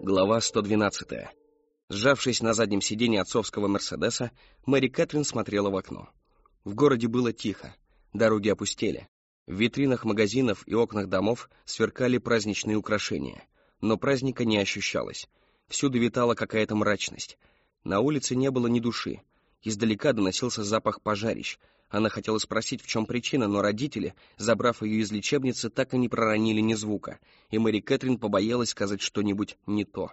Глава 112. Сжавшись на заднем сиденье отцовского «Мерседеса», Мэри Кэтрин смотрела в окно. В городе было тихо, дороги опустели. В витринах магазинов и окнах домов сверкали праздничные украшения, но праздника не ощущалось. Всюду витала какая-то мрачность. На улице не было ни души. Издалека доносился запах пожарищ. Она хотела спросить, в чем причина, но родители, забрав ее из лечебницы, так и не проронили ни звука, и Мэри Кэтрин побоялась сказать что-нибудь не то.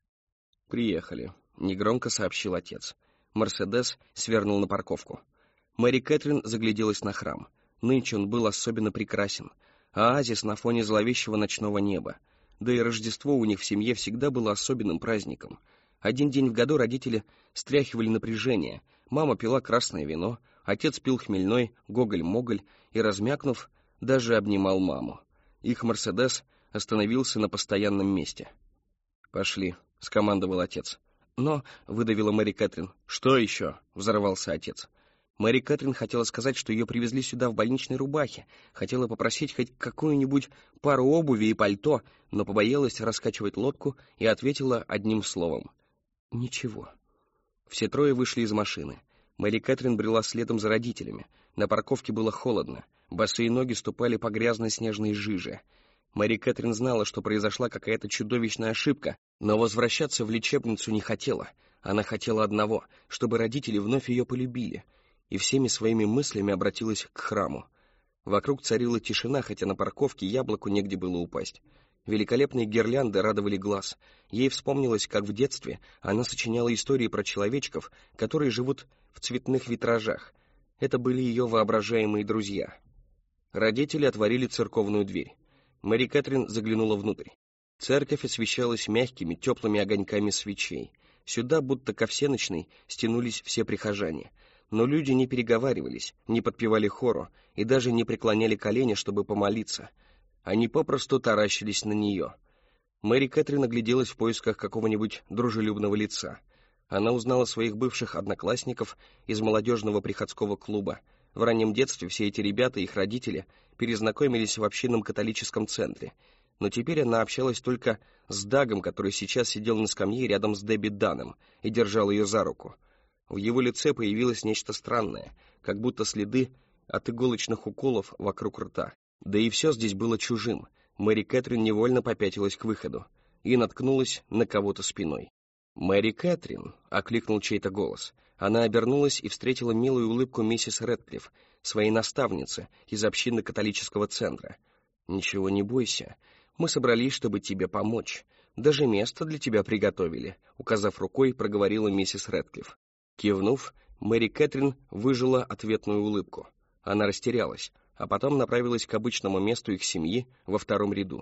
«Приехали», — негромко сообщил отец. «Мерседес» свернул на парковку. Мэри Кэтрин загляделась на храм. Нынче он был особенно прекрасен. Оазис на фоне зловещего ночного неба. Да и Рождество у них в семье всегда было особенным праздником. Один день в году родители стряхивали напряжение. Мама пила красное вино, отец пил хмельной гоголь-моголь и, размякнув, даже обнимал маму. Их «Мерседес» остановился на постоянном месте. «Пошли», — скомандовал отец. «Но», — выдавила Мэри Кэтрин. «Что еще?» — взорвался отец. Мэри Кэтрин хотела сказать, что ее привезли сюда в больничной рубахе, хотела попросить хоть какую-нибудь пару обуви и пальто, но побоялась раскачивать лодку и ответила одним словом. «Ничего». Все трое вышли из машины. Мэри Кэтрин брела следом за родителями. На парковке было холодно. Босые ноги ступали по грязной снежной жиже. Мэри Кэтрин знала, что произошла какая-то чудовищная ошибка, но возвращаться в лечебницу не хотела. Она хотела одного, чтобы родители вновь ее полюбили, и всеми своими мыслями обратилась к храму. Вокруг царила тишина, хотя на парковке яблоку негде было упасть. Великолепные гирлянды радовали глаз. Ей вспомнилось, как в детстве она сочиняла истории про человечков, которые живут в цветных витражах. Это были ее воображаемые друзья. Родители отворили церковную дверь. Мэри Кэтрин заглянула внутрь. Церковь освещалась мягкими, теплыми огоньками свечей. Сюда, будто ко всеночной, стянулись все прихожане. Но люди не переговаривались, не подпевали хору и даже не преклоняли колени, чтобы помолиться. Они попросту таращились на нее. Мэри Кэтрин огляделась в поисках какого-нибудь дружелюбного лица. Она узнала своих бывших одноклассников из молодежного приходского клуба. В раннем детстве все эти ребята и их родители перезнакомились в общинном католическом центре. Но теперь она общалась только с Дагом, который сейчас сидел на скамье рядом с Дебби Данном и держал ее за руку. В его лице появилось нечто странное, как будто следы от иголочных уколов вокруг рта. Да и все здесь было чужим. Мэри Кэтрин невольно попятилась к выходу и наткнулась на кого-то спиной. «Мэри Кэтрин!» — окликнул чей-то голос. Она обернулась и встретила милую улыбку миссис Рэдклифф, своей наставницы из общины католического центра. «Ничего не бойся. Мы собрались, чтобы тебе помочь. Даже место для тебя приготовили», — указав рукой, проговорила миссис Рэдклифф. Кивнув, Мэри Кэтрин выжила ответную улыбку. Она растерялась, а потом направилась к обычному месту их семьи во втором ряду.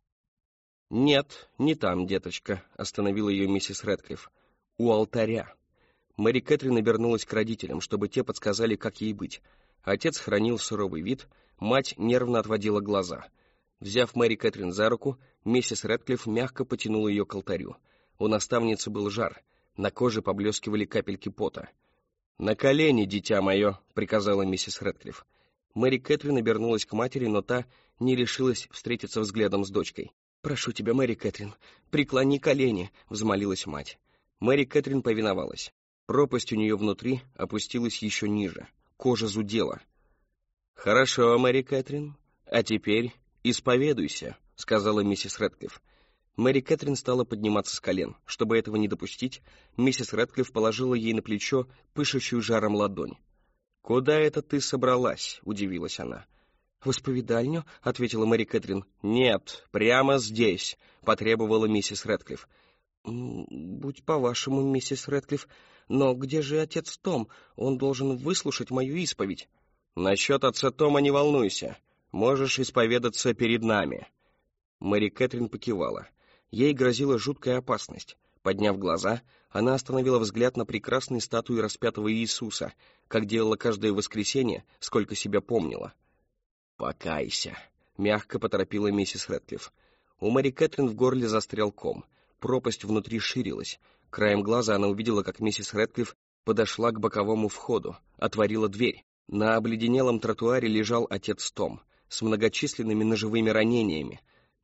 «Нет, не там, деточка», — остановила ее миссис Рэдклифф. «У алтаря». Мэри Кэтрин обернулась к родителям, чтобы те подсказали, как ей быть. Отец хранил суровый вид, мать нервно отводила глаза. Взяв Мэри Кэтрин за руку, миссис Рэдклифф мягко потянула ее к алтарю. У наставницы был жар, на коже поблескивали капельки пота. «На колени, дитя мое», — приказала миссис Рэдклифф. Мэри Кэтрин обернулась к матери, но та не решилась встретиться взглядом с дочкой. «Прошу тебя, Мэри Кэтрин, преклони колени», — взмолилась мать. Мэри Кэтрин повиновалась. Пропасть у нее внутри опустилась еще ниже. Кожа зудела. «Хорошо, Мэри Кэтрин. А теперь исповедуйся», — сказала миссис Рэдклифф. Мэри Кэтрин стала подниматься с колен. Чтобы этого не допустить, миссис Рэдклифф положила ей на плечо пышущую жаром ладонь. «Куда это ты собралась?» — удивилась она. «В исповедальню?» — ответила Мэри Кэтрин. «Нет, прямо здесь», — потребовала миссис Рэдклифф. «Будь по-вашему, миссис Рэдклифф, но где же отец Том? Он должен выслушать мою исповедь». «Насчет отца Тома не волнуйся. Можешь исповедаться перед нами». Мэри Кэтрин покивала. Ей грозила жуткая опасность. Подняв глаза, она остановила взгляд на прекрасные статуи распятого Иисуса, как делала каждое воскресенье, сколько себя помнила. «Покайся», — мягко поторопила миссис Рэдклифф. У Мэри Кэтрин в горле застрял ком. Пропасть внутри ширилась. Краем глаза она увидела, как миссис Рэдклифф подошла к боковому входу, отворила дверь. На обледенелом тротуаре лежал отец Том с многочисленными ножевыми ранениями.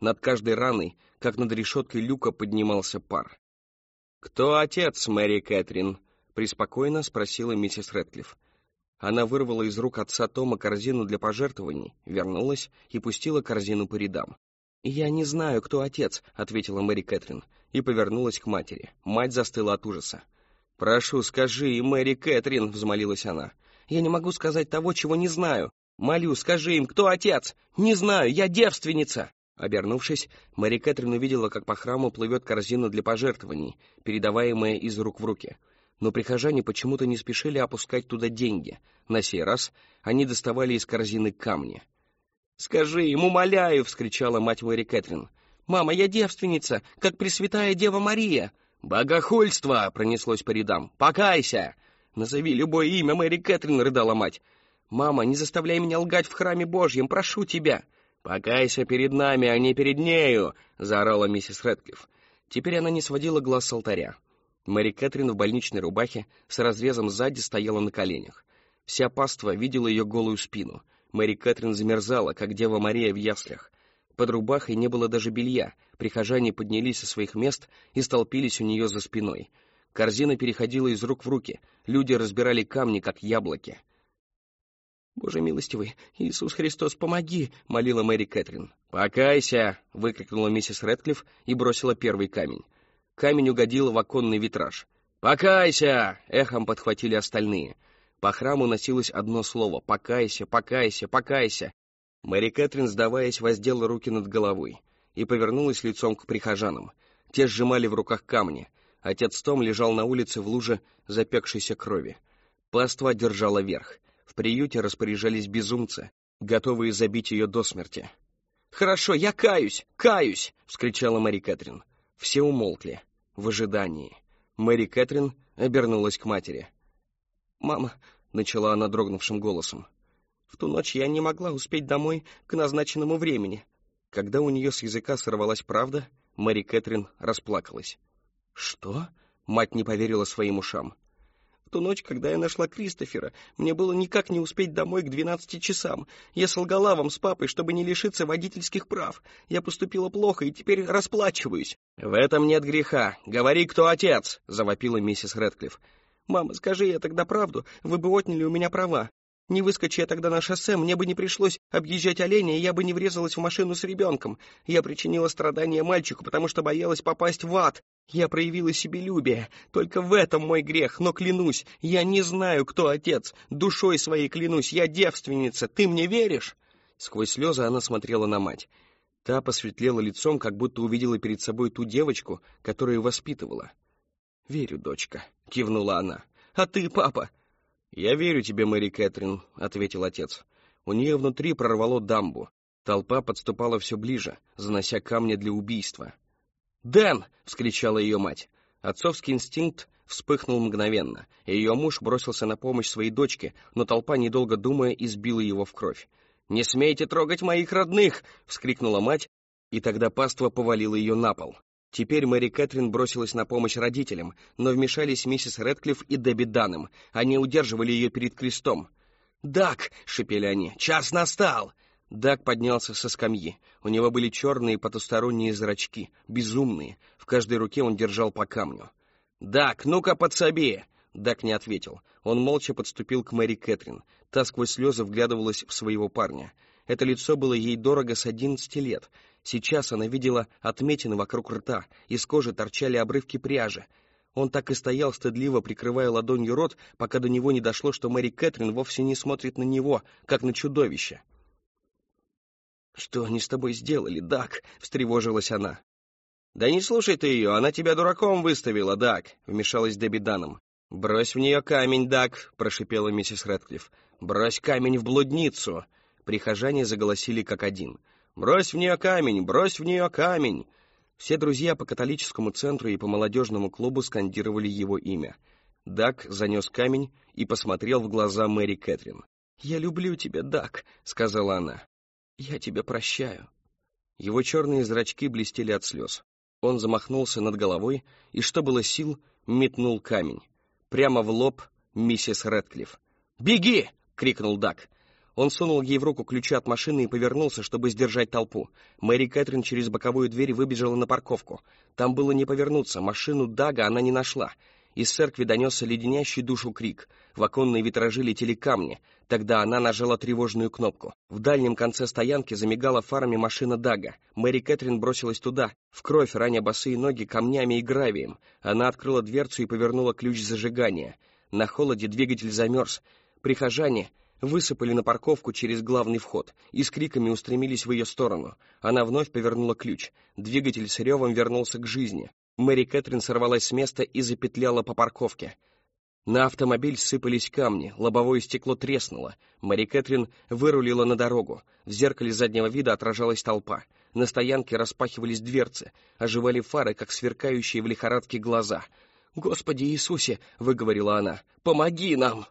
Над каждой раной, как над решеткой люка, поднимался пар. «Кто отец, Мэри Кэтрин?» — преспокойно спросила миссис Рэдклифф. Она вырвала из рук отца Тома корзину для пожертвований, вернулась и пустила корзину по рядам. «Я не знаю, кто отец», — ответила Мэри Кэтрин, и повернулась к матери. Мать застыла от ужаса. «Прошу, скажи, Мэри Кэтрин», — взмолилась она. «Я не могу сказать того, чего не знаю. Молю, скажи им, кто отец? Не знаю, я девственница!» Обернувшись, Мэри Кэтрин увидела, как по храму плывет корзина для пожертвований, передаваемая из рук в руки. Но прихожане почему-то не спешили опускать туда деньги. На сей раз они доставали из корзины камни. «Скажи им, умоляю!» — вскричала мать Мэри Кэтрин. «Мама, я девственница, как Пресвятая Дева Мария!» «Богохульство!» — пронеслось по рядам. «Покайся!» «Назови любое имя, Мэри Кэтрин!» — рыдала мать. «Мама, не заставляй меня лгать в храме Божьем, прошу тебя!» «Покайся перед нами, а не перед нею!» — заорала миссис Рэдклифф. Теперь она не сводила глаз с алтаря. Мэри Кэтрин в больничной рубахе с разрезом сзади стояла на коленях. Вся паства видела ее голую спину. Мэри Кэтрин замерзала, как Дева Мария в яслях. Под рубахой не было даже белья. Прихожане поднялись со своих мест и столпились у нее за спиной. Корзина переходила из рук в руки. Люди разбирали камни, как яблоки. «Боже милостивый, Иисус Христос, помоги!» — молила Мэри Кэтрин. «Покайся!» — выкрикнула миссис Рэдклифф и бросила первый камень. Камень угодил в оконный витраж. «Покайся!» — эхом подхватили остальные. По храму носилось одно слово: «Покайся, покайся, покайся!» Мэри Кэтрин, сдаваясь, воздела руки над головой и повернулась лицом к прихожанам. Те сжимали в руках камни. Отец Том лежал на улице в луже запекшейся крови. Паства держала верх. В приюте распоряжались безумцы, готовые забить ее до смерти. «Хорошо, я каюсь, каюсь!» — вскричала Мэри Кэтрин. Все умолкли, в ожидании. Мэри Кэтрин обернулась к матери. «Мама», — начала она дрогнувшим голосом, — «в ту ночь я не могла успеть домой к назначенному времени». Когда у нее с языка сорвалась правда, Мэри Кэтрин расплакалась. «Что?» — мать не поверила своим ушам. «В ту ночь, когда я нашла Кристофера, мне было никак не успеть домой к 12 часам. Я солгала вам с папой, чтобы не лишиться водительских прав. Я поступила плохо и теперь расплачиваюсь». «В этом нет греха. Говори, кто отец!» — завопила миссис Рэдклифф. «Мама, скажи я тогда правду, вы бы отняли у меня права. Не выскочи я тогда на шоссе, мне бы не пришлось объезжать оленя, и я бы не врезалась в машину с ребенком. Я причинила страдания мальчику, потому что боялась попасть в ад. Я проявила себелюбие. Только в этом мой грех, но клянусь, я не знаю, кто отец. Душой своей клянусь, я девственница. Ты мне веришь?» Сквозь слезы она смотрела на мать. Та посветлела лицом, как будто увидела перед собой ту девочку, которую воспитывала. «Верю, дочка», — кивнула она. «А ты, папа?» «Я верю тебе, Мэри Кэтрин», — ответил отец. У нее внутри прорвало дамбу. Толпа подступала все ближе, занося камни для убийства. «Дэн!» — вскричала ее мать. Отцовский инстинкт вспыхнул мгновенно, и ее муж бросился на помощь своей дочке, но толпа, недолго думая, избила его в кровь. «Не смейте трогать моих родных!» — вскрикнула мать, и тогда паства повалила ее на пол. Теперь Мэри Кэтрин бросилась на помощь родителям, но вмешались миссис Рэдклифф и Дебби Даннем. Они удерживали ее перед крестом. «Дак!» — шипели они. «Час настал!» Дак поднялся со скамьи. У него были черные потусторонние зрачки, безумные. В каждой руке он держал по камню. «Дак, ну-ка подсоби!» Дак не ответил. Он молча подступил к Мэри Кэтрин. Та сквозь слезы вглядывалась в своего парня. Это лицо было ей дорого с 11 лет. Сейчас она видела отметины вокруг рта, из кожи торчали обрывки пряжи. Он так и стоял, стыдливо прикрывая ладонью рот, пока до него не дошло, что Мэри Кэтрин вовсе не смотрит на него, как на чудовище. «Что они с тобой сделали, Дак?» — встревожилась она. «Да не слушай ты ее, она тебя дураком выставила, Дак», — вмешалась Дебби Данном. «Брось в нее камень, Дак», — прошипела миссис Рэдклифф. «Брось камень в блудницу!» Прихожане заголосили как один. «Брось в нее камень! Брось в нее камень!» Все друзья по католическому центру и по молодежному клубу скандировали его имя. Дак занес камень и посмотрел в глаза Мэри Кэтрин. «Я люблю тебя, Дак», — сказала она. «Я тебя прощаю». Его черные зрачки блестели от слез. Он замахнулся над головой и, что было сил, метнул камень. Прямо в лоб миссис Рэдклифф. «Беги!» — крикнул Дак. Он сунул ей в руку ключи от машины и повернулся, чтобы сдержать толпу. Мэри Кэтрин через боковую дверь выбежала на парковку. Там было не повернуться, машину Дага она не нашла. Из церкви донесся леденящий душу крик. В оконные витражи летели камни. Тогда она нажала тревожную кнопку. В дальнем конце стоянки замигала фарами машина Дага. Мэри Кэтрин бросилась туда, в кровь, раня босые ноги камнями и гравием. Она открыла дверцу и повернула ключ зажигания. На холоде двигатель замерз. Прихожане высыпали на парковку через главный вход и с криками устремились в ее сторону. Она вновь повернула ключ. Двигатель с ревом вернулся к жизни. Мэри Кэтрин сорвалась с места и запетляла по парковке. На автомобиль сыпались камни, лобовое стекло треснуло. Мэри Кэтрин вырулила на дорогу. В зеркале заднего вида отражалась толпа. На стоянке распахивались дверцы, оживали фары, как сверкающие в лихорадке глаза. «Господи Иисусе!» — выговорила она. «Помоги нам!»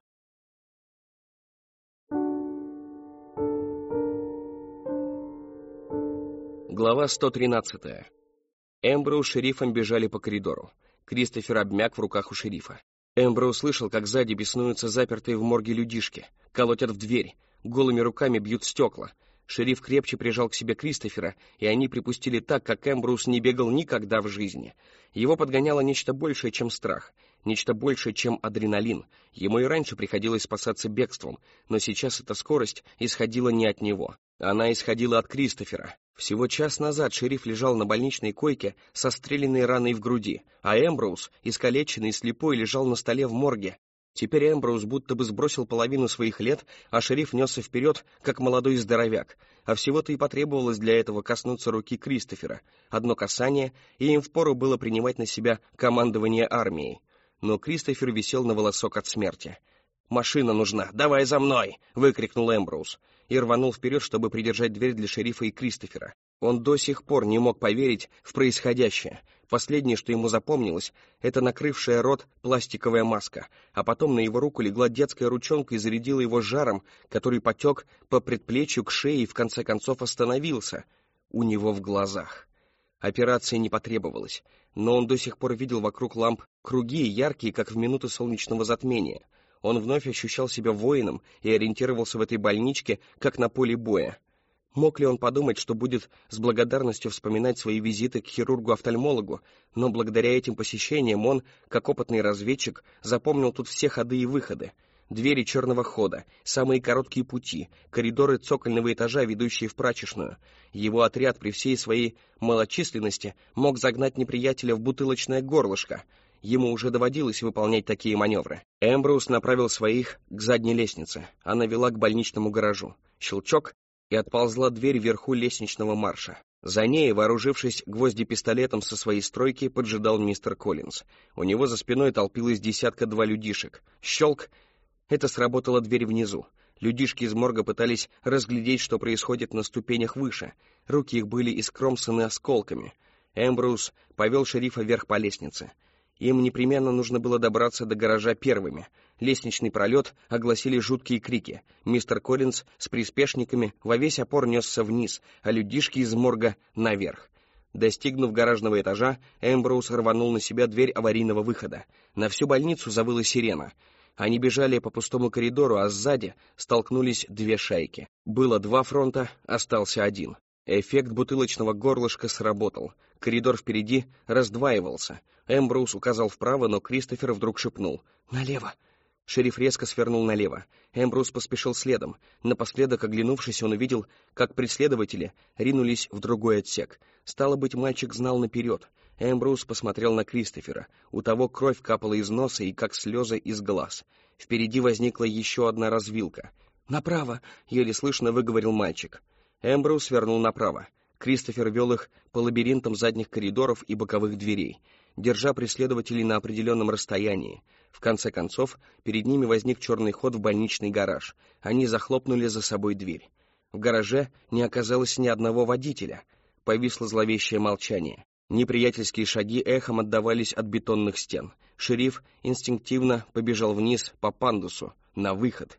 Глава 113. Эмброуз с шерифом бежали по коридору. Кристофер обмяк в руках у шерифа. Эмброуз слышал, как сзади беснуются запертые в морге людишки, колотят в дверь, голыми руками бьют стекла. Шериф крепче прижал к себе Кристофера, и они припустили так, как Эмброуз не бегал никогда в жизни. Его подгоняло нечто большее, чем страх, нечто большее, чем адреналин. Ему и раньше приходилось спасаться бегством, но сейчас эта скорость исходила не от него. Она исходила от Кристофера. Всего час назад шериф лежал на больничной койке со стреляной раной в груди, а Эмброуз, искалеченный и слепой, лежал на столе в морге. Теперь Эмброуз будто бы сбросил половину своих лет, а шериф несся вперед, как молодой здоровяк. А всего-то и потребовалось для этого коснуться руки Кристофера. Одно касание, и им впору было принимать на себя командование армией. Но Кристофер висел на волосок от смерти. «Машина нужна! Давай за мной!» — выкрикнул Эмброуз и рванул вперед, чтобы придержать дверь для шерифа и Кристофера. Он до сих пор не мог поверить в происходящее. Последнее, что ему запомнилось, это накрывшая рот пластиковая маска, а потом на его руку легла детская ручонка и зарядила его жаром, который потек по предплечью к шее и в конце концов остановился у него в глазах. Операция не потребовалась, но он до сих пор видел вокруг ламп круги, яркие, как в минуты солнечного затмения. Он вновь ощущал себя воином и ориентировался в этой больничке, как на поле боя. Мог ли он подумать, что будет с благодарностью вспоминать свои визиты к хирургу-офтальмологу, но благодаря этим посещениям он, как опытный разведчик, запомнил тут все ходы и выходы, двери черного хода, самые короткие пути, коридоры цокольного этажа, ведущие в прачечную. Его отряд при всей своей малочисленности мог загнать неприятеля в бутылочное горлышко. Ему уже доводилось выполнять такие маневры. Эмброуз направил своих к задней лестнице. Она вела к больничному гаражу. Щелчок, и отползла дверь вверху лестничного марша. За ней, вооружившись гвоздепистолетом со своей стройки, поджидал мистер Коллинз. У него за спиной толпилось 10-2 людишек. Щелк! Это сработала дверь внизу. Людишки из морга пытались разглядеть, что происходит на ступенях выше. Руки их были искромсаны осколками. Эмброуз повел шерифа вверх по лестнице. Им непременно нужно было добраться до гаража первыми. Лестничный пролет огласили жуткие крики. Мистер Коллинз с приспешниками во весь опор несся вниз, а людишки из морга наверх. Достигнув гаражного этажа, Эмброуз рванул на себя дверь аварийного выхода. На всю больницу завыла сирена. Они бежали по пустому коридору, а сзади столкнулись две шайки. Было 2 фронта, остался один. Эффект бутылочного горлышка сработал. Коридор впереди раздваивался. Эмброуз указал вправо, но Кристофер вдруг шепнул: «Налево!» Шериф резко свернул налево. Эмброуз поспешил следом. Напоследок, оглянувшись, он увидел, как преследователи ринулись в другой отсек. Стало быть, мальчик знал наперед. Эмброуз посмотрел на Кристофера. У того кровь капала из носа и как слезы из глаз. Впереди возникла еще одна развилка. «Направо!» — еле слышно выговорил мальчик. Эмброуз свернул направо. Кристофер вел их по лабиринтам задних коридоров и боковых дверей, держа преследователей на определенном расстоянии. В конце концов, перед ними возник черный ход в больничный гараж. Они захлопнули за собой дверь. В гараже не оказалось ни одного водителя. Повисло зловещее молчание. Неприятельские шаги эхом отдавались от бетонных стен. Шериф инстинктивно побежал вниз по пандусу, на выход.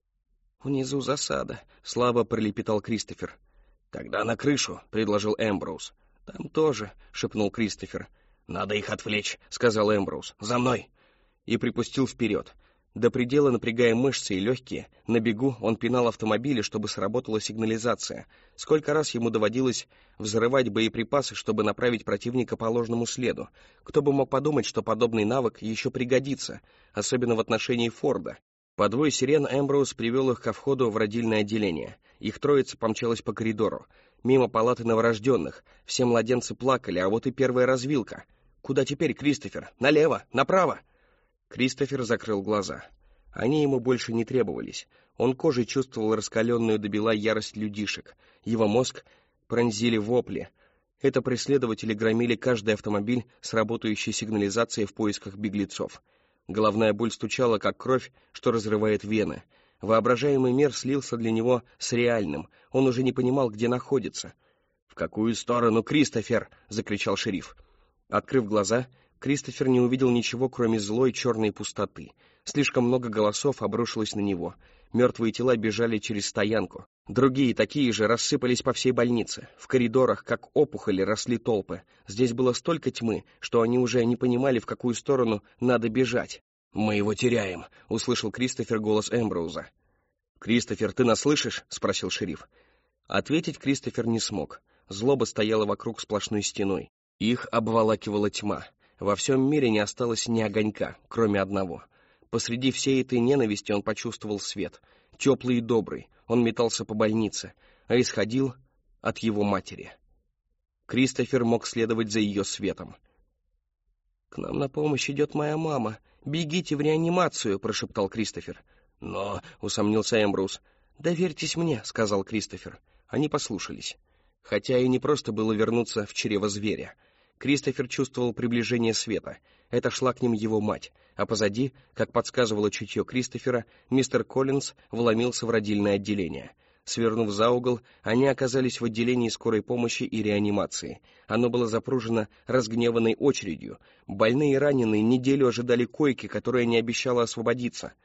«Внизу засада», — слабо пролепетал Кристофер. «Тогда на крышу», — предложил Эмброуз. «Там тоже», — шепнул Кристофер. «Надо их отвлечь», — сказал Эмброуз. «За мной!» И припустил вперед. До предела напрягая мышцы и легкие, на бегу он пинал автомобили, чтобы сработала сигнализация. Сколько раз ему доводилось взрывать боеприпасы, чтобы направить противника по ложному следу. Кто бы мог подумать, что подобный навык еще пригодится, особенно в отношении Форда. Под вой сирен Эмброуз привел их ко входу в родильное отделение. Их троица помчалась по коридору. Мимо палаты новорожденных. Все младенцы плакали, а вот и первая развилка. «Куда теперь, Кристофер? Налево? Направо?» Кристофер закрыл глаза. Они ему больше не требовались. Он кожей чувствовал раскаленную до бела ярость людишек. Его мозг пронзили вопли. Это преследователи громили каждый автомобиль с работающей сигнализацией в поисках беглецов. Головная боль стучала, как кровь, что разрывает вены. Воображаемый мир слился для него с реальным. Он уже не понимал, где находится. «В какую сторону, Кристофер?» — закричал шериф. Открыв глаза, Кристофер не увидел ничего, кроме злой черной пустоты. Слишком много голосов обрушилось на него. Мертвые тела бежали через стоянку. Другие, такие же, рассыпались по всей больнице. В коридорах, как опухоли, росли толпы. Здесь было столько тьмы, что они уже не понимали, в какую сторону надо бежать. «Мы его теряем», — услышал Кристофер голос Эмброуза. «Кристофер, ты нас слышишь?» — спросил шериф. Ответить Кристофер не смог. Злоба стояла вокруг сплошной стеной. Их обволакивала тьма. Во всем мире не осталось ни огонька, кроме одного. Посреди всей этой ненависти он почувствовал свет. Теплый и добрый. Он метался по больнице, а исходил от его матери. Кристофер мог следовать за ее светом. «К нам на помощь идет моя мама. Бегите в реанимацию», — прошептал Кристофер. «Но...» — усомнился Эмброуз. «Доверьтесь мне», — сказал Кристофер. Они послушались. Хотя и не просто было вернуться в чрево зверя. Кристофер чувствовал приближение света. Это шла к ним его мать, а позади, как подсказывало чутье Кристофера, мистер Коллинз вломился в родильное отделение. Свернув за угол, они оказались в отделении скорой помощи и реанимации. Оно было запружено разгневанной очередью. Больные и раненые неделю ожидали койки, которая не обещала освободиться.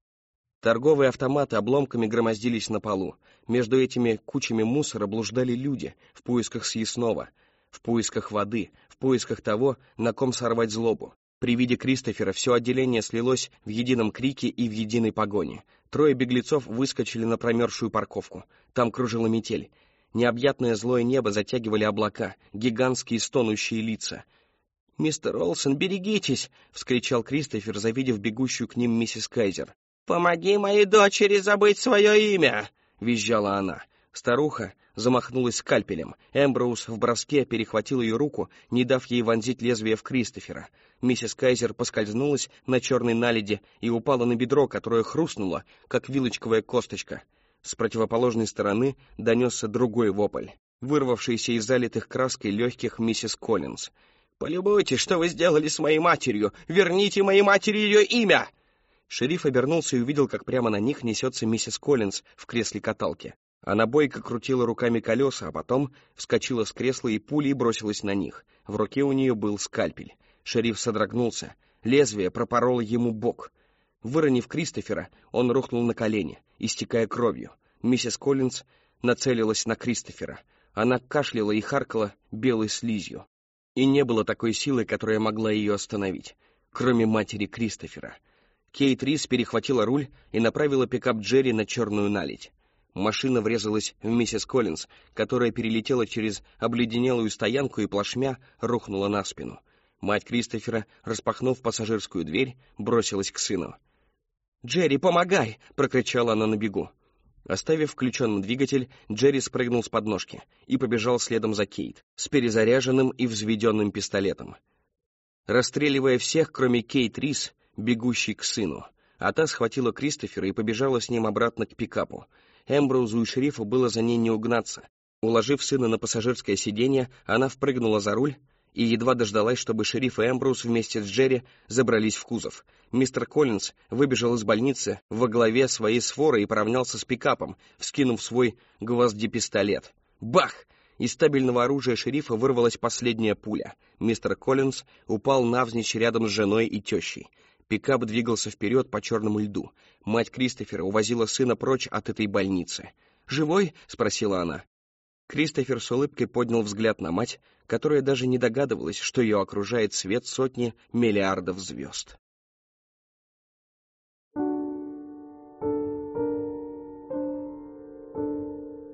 Торговые автоматы обломками громоздились на полу. Между этими кучами мусора блуждали люди в поисках съестного, в поисках воды, в поисках того, на ком сорвать злобу. При виде Кристофера все отделение слилось в едином крике и в единой погоне. Трое беглецов выскочили на промерзшую парковку. Там кружила метель. Необъятное злое небо затягивали облака, гигантские стонущие лица. «Мистер Олсен, берегитесь!» — вскричал Кристофер, завидев бегущую к ним миссис Кайзер. «Помоги моей дочери забыть свое имя!» — визжала она. Старуха замахнулась скальпелем. Эмброуз в броске перехватил ее руку, не дав ей вонзить лезвие в Кристофера. Миссис Кайзер поскользнулась на черной наледи и упала на бедро, которое хрустнуло, как вилочковая косточка. С противоположной стороны донесся другой вопль, вырвавшийся из залитых краской легких миссис Коллинз. «Полюбуйтесь, что вы сделали с моей матерью! Верните моей матери ее имя!» Шериф обернулся и увидел, как прямо на них несется миссис Коллинз в кресле каталки. Она бойко крутила руками колеса, а потом вскочила с кресла и пулей бросилась на них. В руке у нее был скальпель. Шериф содрогнулся. Лезвие пропороло ему бок. Выронив Кристофера, он рухнул на колени, истекая кровью. Миссис Коллинз нацелилась на Кристофера. Она кашляла и харкала белой слизью. И не было такой силы, которая могла ее остановить, кроме матери Кристофера. Кейт Рис перехватила руль и направила пикап Джерри на черную наледь. Машина врезалась в миссис Коллинз, которая перелетела через обледенелую стоянку и плашмя рухнула на спину. Мать Кристофера, распахнув пассажирскую дверь, бросилась к сыну. «Джерри, помогай!» — прокричала она на бегу. Оставив включенным двигатель, Джерри спрыгнул с подножки и побежал следом за Кейт с перезаряженным и взведенным пистолетом, расстреливая всех, кроме Кейт Рис, бегущей к сыну. А та схватила Кристофера и побежала с ним обратно к пикапу. Эмброузу и шерифу было за ней не угнаться. Уложив сына на пассажирское сиденье, она впрыгнула за руль и едва дождалась, чтобы шериф и Эмброуз вместе с Джерри забрались в кузов. Мистер Коллинз выбежал из больницы во главе своей своры и поравнялся с пикапом, вскинув свой гвоздепистолет. Бах! Из стабильного оружия шерифа вырвалась последняя пуля. Мистер Коллинз упал навзничь рядом с женой и тещей. Пикап двигался вперед по черному льду. Мать Кристофера увозила сына прочь от этой больницы. «Живой?» — спросила она. Кристофер с улыбкой поднял взгляд на мать, которая даже не догадывалась, что ее окружает свет сотни миллиардов звезд.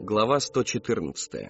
Глава 114.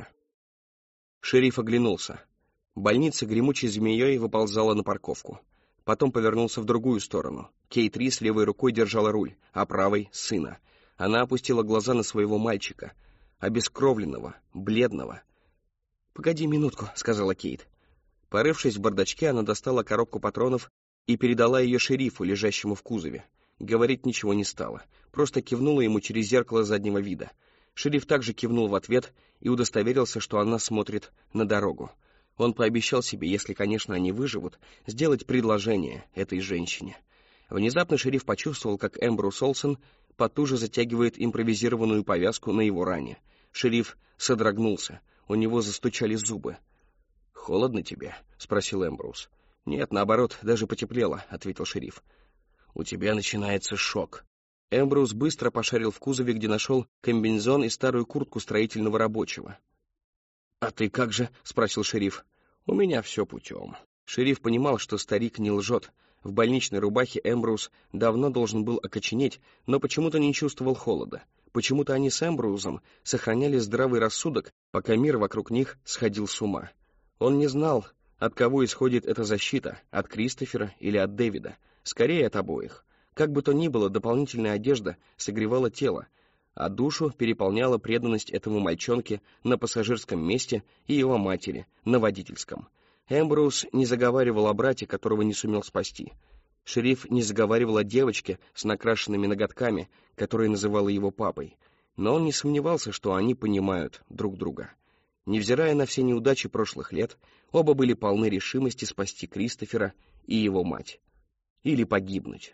Шериф оглянулся. Больница гремучей змеей выползала на парковку. Потом повернулся в другую сторону. Кейт Рис левой рукой держала руль, а правой — сына. Она опустила глаза на своего мальчика, обескровленного, бледного. «Погоди минутку», — сказала Кейт. Порывшись в бардачке, она достала коробку патронов и передала ее шерифу, лежащему в кузове. Говорить ничего не стала, просто кивнула ему через зеркало заднего вида. Шериф также кивнул в ответ и удостоверился, что она смотрит на дорогу. Он пообещал себе, если, конечно, они выживут, сделать предложение этой женщине. Внезапно шериф почувствовал, как Эмбрус Олсен потуже затягивает импровизированную повязку на его ране. Шериф содрогнулся, у него застучали зубы. «Холодно тебе?» — спросил Эмбрус. «Нет, наоборот, даже потеплело», — ответил шериф. «У тебя начинается шок». Эмбрус быстро пошарил в кузове, где нашел комбинезон и старую куртку строительного рабочего. «А ты как же?» — спросил шериф. «У меня все путем». Шериф понимал, что старик не лжет. В больничной рубахе Эмбрус давно должен был окоченеть, но почему-то не чувствовал холода. Почему-то они с Эмбрусом сохраняли здравый рассудок, пока мир вокруг них сходил с ума. Он не знал, от кого исходит эта защита, от Кристофера или от Дэвида. Скорее, от обоих. Как бы то ни было, дополнительная одежда согревала тело, а душу переполняла преданность этому мальчонке на пассажирском месте и его матери на водительском. Эмбрус не заговаривал о брате, которого не сумел спасти. Шериф не заговаривал о девочке с накрашенными ноготками, которая называла его папой. Но он не сомневался, что они понимают друг друга. Невзирая на все неудачи прошлых лет, оба были полны решимости спасти Кристофера и его мать. Или погибнуть.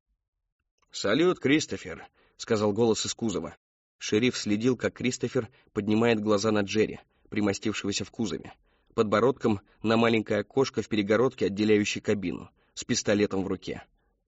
«Салют, Кристофер», — сказал голос из кузова. Шериф следил, как Кристофер поднимает глаза на Джерри, примостившегося в кузове, подбородком на маленькое окошко в перегородке, отделяющей кабину, с пистолетом в руке.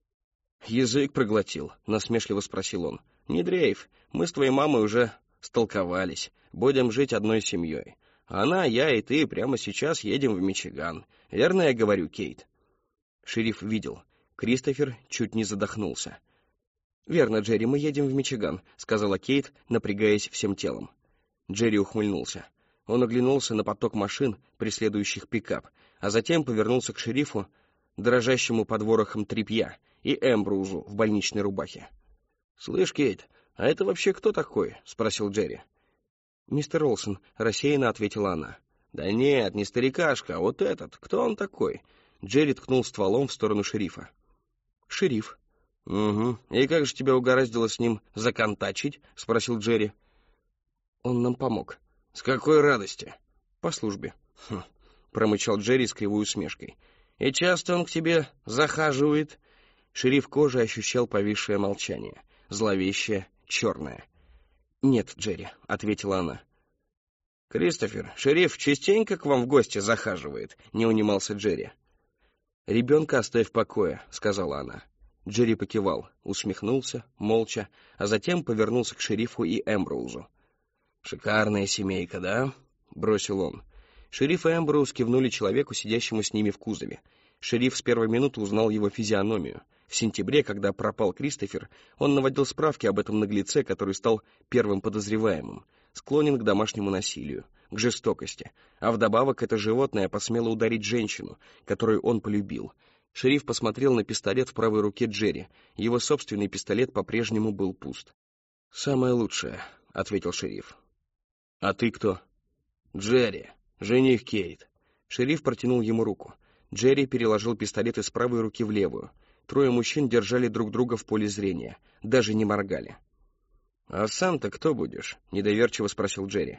«Язык проглотил?» — насмешливо спросил он. «Не дрейф, мы с твоей мамой уже столковались, будем жить одной семьей. Она, я и ты прямо сейчас едем в Мичиган. Верно я говорю, Кейт?» Шериф видел. Кристофер чуть не задохнулся. «Верно, Джерри, мы едем в Мичиган», — сказала Кейт, напрягаясь всем телом. Джерри ухмыльнулся. Он оглянулся на поток машин, преследующих пикап, а затем повернулся к шерифу, дрожащему под ворохом тряпья, и Эмбрузу в больничной рубахе. «Слышь, Кейт, а это вообще кто такой?» — спросил Джерри. «Мистер Олсен», — рассеянно ответила она. «Да нет, не старикашка, а вот этот. Кто он такой?» Джерри ткнул стволом в сторону шерифа. «Шериф». «Угу. И как же тебя угораздило с ним законтачить?» — спросил Джерри. «Он нам помог». «С какой радости?» «По службе». «Хм», — промычал Джерри с кривой усмешкой. «И часто он к тебе захаживает?» Шериф кожей ощущал повисшее молчание, зловещее, черное. «Нет, Джерри», — ответила она. «Кристофер, шериф частенько к вам в гости захаживает», — не унимался Джерри. «Ребенка оставь в покое», — сказала она. Джерри покивал, усмехнулся, молча, а затем повернулся к шерифу и Эмброузу. «Шикарная семейка, да?» — бросил он. Шериф и Эмброуз кивнули человеку, сидящему с ними в кузове. Шериф с первой минуты узнал его физиономию. В сентябре, когда пропал Кристофер, он наводил справки об этом наглеце, который стал первым подозреваемым. Склонен к домашнему насилию, к жестокости. А вдобавок это животное посмело ударить женщину, которую он полюбил. Шериф посмотрел на пистолет в правой руке Джерри. Его собственный пистолет по-прежнему был пуст. «Самое лучшее», — ответил шериф. «А ты кто?» «Джерри, жених Кейт». Шериф протянул ему руку. Джерри переложил пистолет из правой руки в левую. Трое мужчин держали друг друга в поле зрения, даже не моргали. «А сам-то кто будешь?» — недоверчиво спросил Джерри.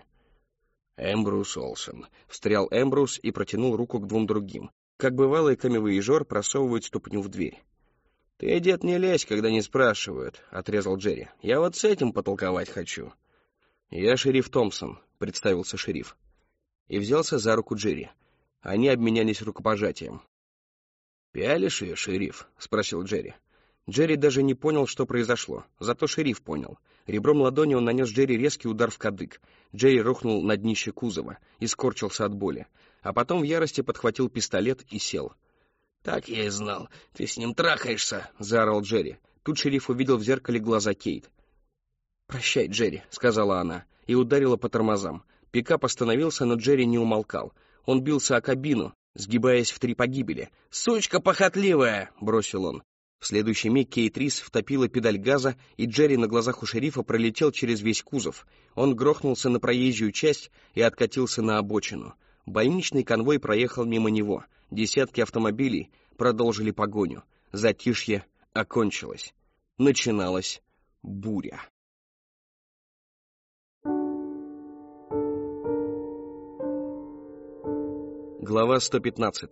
«Эмбрус Олсен», — встрял Эмбрус и протянул руку к двум другим. Как бывалый камевояжер просовывает ступню в дверь. «Ты, дед, не лезь, когда не спрашивают», — отрезал Джерри. «Я вот с этим потолковать хочу». «Я шериф Томпсон», — представился шериф. И взялся за руку Джерри. Они обменялись рукопожатием. «Пялишь ее, шериф?» — спросил Джерри. Джерри даже не понял, что произошло. Зато шериф понял. Ребром ладони он нанес Джерри резкий удар в кадык. Джерри рухнул на днище кузова и скорчился от боли. А потом в ярости подхватил пистолет и сел. «Так я и знал. Ты с ним трахаешься!» — заорал Джерри. Тут шериф увидел в зеркале глаза Кейт. «Прощай, Джерри», — сказала она. и ударила по тормозам. Пикап остановился, но Джерри не умолкал. Он бился о кабину, сгибаясь в 3 погибели. «Сучка похотливая!» — бросил он. В следующий миг Кейт Рис втопила педаль газа, и Джерри на глазах у шерифа пролетел через весь кузов. Он грохнулся на проезжую часть и откатился на обочину. Больничный конвой проехал мимо него. Десятки автомобилей продолжили погоню. Затишье окончилось. Начиналась буря. Глава 115.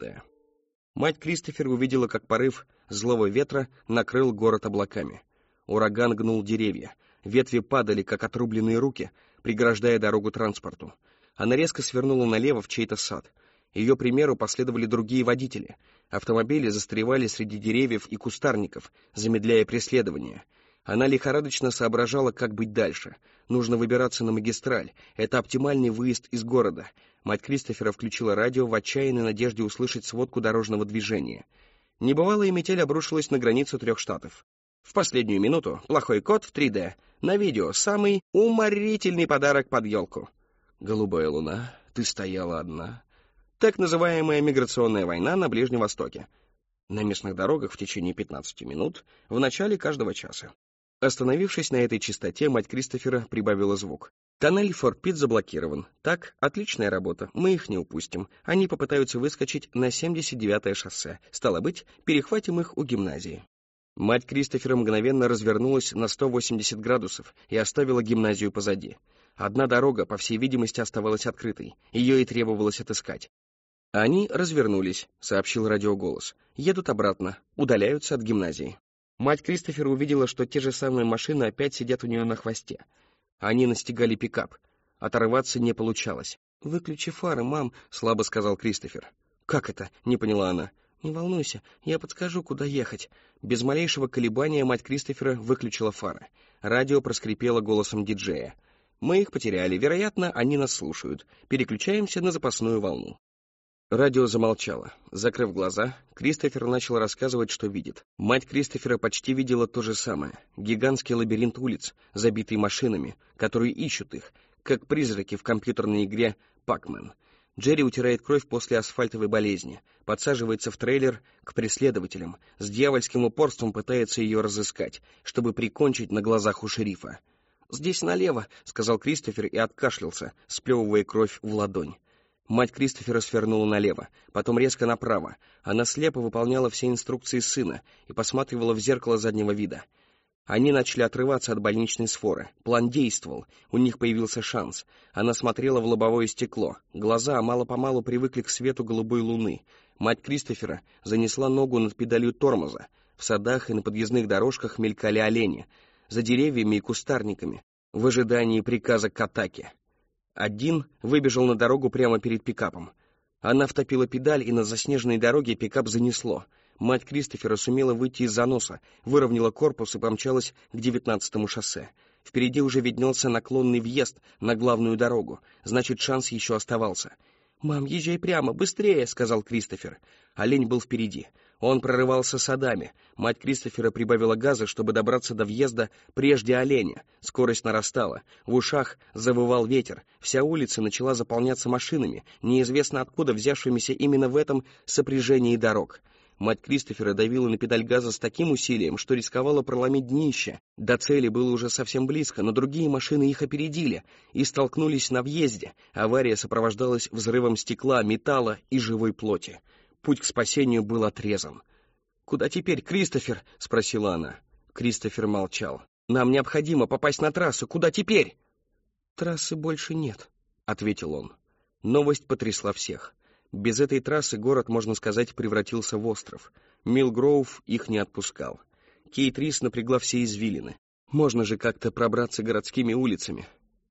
Мать Кристофера увидела, как порыв злого ветра накрыл город облаками. Ураган гнул деревья. Ветви падали, как отрубленные руки, преграждая дорогу транспорту. Она резко свернула налево в чей-то сад. Ее примеру последовали другие водители. Автомобили застревали среди деревьев и кустарников, замедляя преследование. Она лихорадочно соображала, как быть дальше. Нужно выбираться на магистраль. Это оптимальный выезд из города. Мать Кристофера включила радио в отчаянной надежде услышать сводку дорожного движения. Небывалая метель обрушилась на границу 3 штатов. В последнюю минуту плохой кот в 3D. На видео самый уморительный подарок под елку. «Голубая луна, ты стояла одна». Так называемая миграционная война на Ближнем Востоке. На местных дорогах в течение 15 минут в начале каждого часа. Остановившись на этой частоте, мать Кристофера прибавила звук. «Тоннель Форт Пит заблокирован. Так, отличная работа, мы их не упустим. Они попытаются выскочить на 79-е шоссе. Стало быть, перехватим их у гимназии». Мать Кристофера мгновенно развернулась на 180 градусов и оставила гимназию позади. Одна дорога, по всей видимости, оставалась открытой. Ее и требовалось отыскать. «Они развернулись», — сообщил радиоголос. «Едут обратно, удаляются от гимназии». Мать Кристофера увидела, что те же самые машины опять сидят у нее на хвосте. Они настигали пикап. Оторваться не получалось. «Выключи фары, мам», — слабо сказал Кристофер. «Как это?» — не поняла она. «Не волнуйся, я подскажу, куда ехать». Без малейшего колебания мать Кристофера выключила фары. Радио проскрипело голосом диджея. «Мы их потеряли. Вероятно, они нас слушают. Переключаемся на запасную волну». Радио замолчало. Закрыв глаза, Кристофер начал рассказывать, что видит. Мать Кристофера почти видела то же самое. Гигантский лабиринт улиц, забитый машинами, которые ищут их, как призраки в компьютерной игре «Пакмен». Джерри утирает кровь после асфальтовой болезни, подсаживается в трейлер к преследователям, с дьявольским упорством пытается ее разыскать, чтобы прикончить на глазах у шерифа. «Здесь налево», — сказал Кристофер и откашлялся, сплевывая кровь в ладонь. Мать Кристофера свернула налево, потом резко направо. Она слепо выполняла все инструкции сына и посматривала в зеркало заднего вида. Они начали отрываться от больничной сфоры. План действовал, у них появился шанс. Она смотрела в лобовое стекло. Глаза мало-помалу привыкли к свету голубой луны. Мать Кристофера занесла ногу над педалью тормоза. В садах и на подъездных дорожках мелькали олени. За деревьями и кустарниками, в ожидании приказа к атаке. Один выбежал на дорогу прямо перед пикапом. Она втопила педаль, и на заснеженной дороге пикап занесло. Мать Кристофера сумела выйти из заноса, выровняла корпус и помчалась к 19-му шоссе. Впереди уже виднелся наклонный въезд на главную дорогу, значит, шанс еще оставался. «Мам, езжай прямо, быстрее!» — сказал Кристофер. Олень был впереди. Он прорывался садами. Мать Кристофера прибавила газа, чтобы добраться до въезда прежде оленя. Скорость нарастала. В ушах завывал ветер. Вся улица начала заполняться машинами, неизвестно откуда взявшимися именно в этом сопряжении дорог. Мать Кристофера давила на педаль газа с таким усилием, что рисковала проломить днище. До цели было уже совсем близко, но другие машины их опередили и столкнулись на въезде. Авария сопровождалась взрывом стекла, металла и живой плоти. Путь к спасению был отрезан. «Куда теперь, Кристофер?» — спросила она. Кристофер молчал. «Нам необходимо попасть на трассу. Куда теперь?» «Трассы больше нет», — ответил он. Новость потрясла всех. Без этой трассы город, можно сказать, превратился в остров. Милгроув их не отпускал. Кейт Рис напрягла все извилины. Можно же как-то пробраться городскими улицами.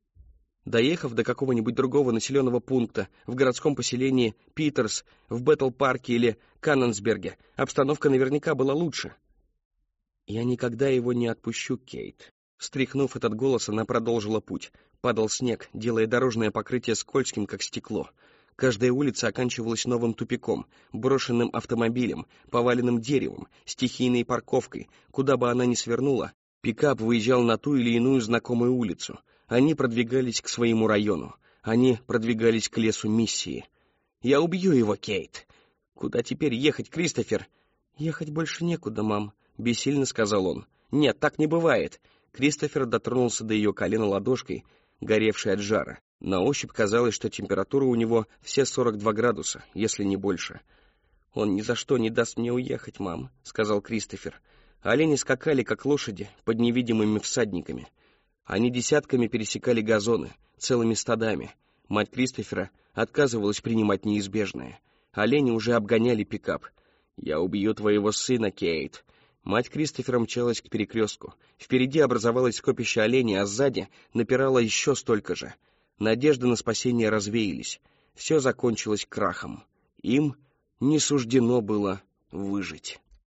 Доехав до какого-нибудь другого населенного пункта, в городском поселении Питерс, в Бэттл-парке или Каннонсберге, обстановка наверняка была лучше. «Я никогда его не отпущу, Кейт». Стряхнув этот голос, она продолжила путь. Падал снег, делая дорожное покрытие скользким, как стекло. Каждая улица оканчивалась новым тупиком, брошенным автомобилем, поваленным деревом, стихийной парковкой. Куда бы она ни свернула, пикап выезжал на ту или иную знакомую улицу. Они продвигались к своему району. Они продвигались к лесу миссии. «Я убью его, Кейт!» «Куда теперь ехать, Кристофер?» «Ехать больше некуда, мам», — бессильно сказал он. «Нет, так не бывает». Кристофер дотронулся до ее колена ладошкой, горевшей от жара. На ощупь казалось, что температура у него все 42 градуса, если не больше. «Он ни за что не даст мне уехать, мам», — сказал Кристофер. Олени скакали, как лошади, под невидимыми всадниками. Они десятками пересекали газоны, целыми стадами. Мать Кристофера отказывалась принимать неизбежное. Олени уже обгоняли пикап. «Я убью твоего сына, Кейт». Мать Кристофера мчалась к перекрестку. Впереди образовалось скопище оленей, а сзади напирало еще столько же. Надежды на спасение развеялись. Все закончилось крахом. Им не суждено было выжить.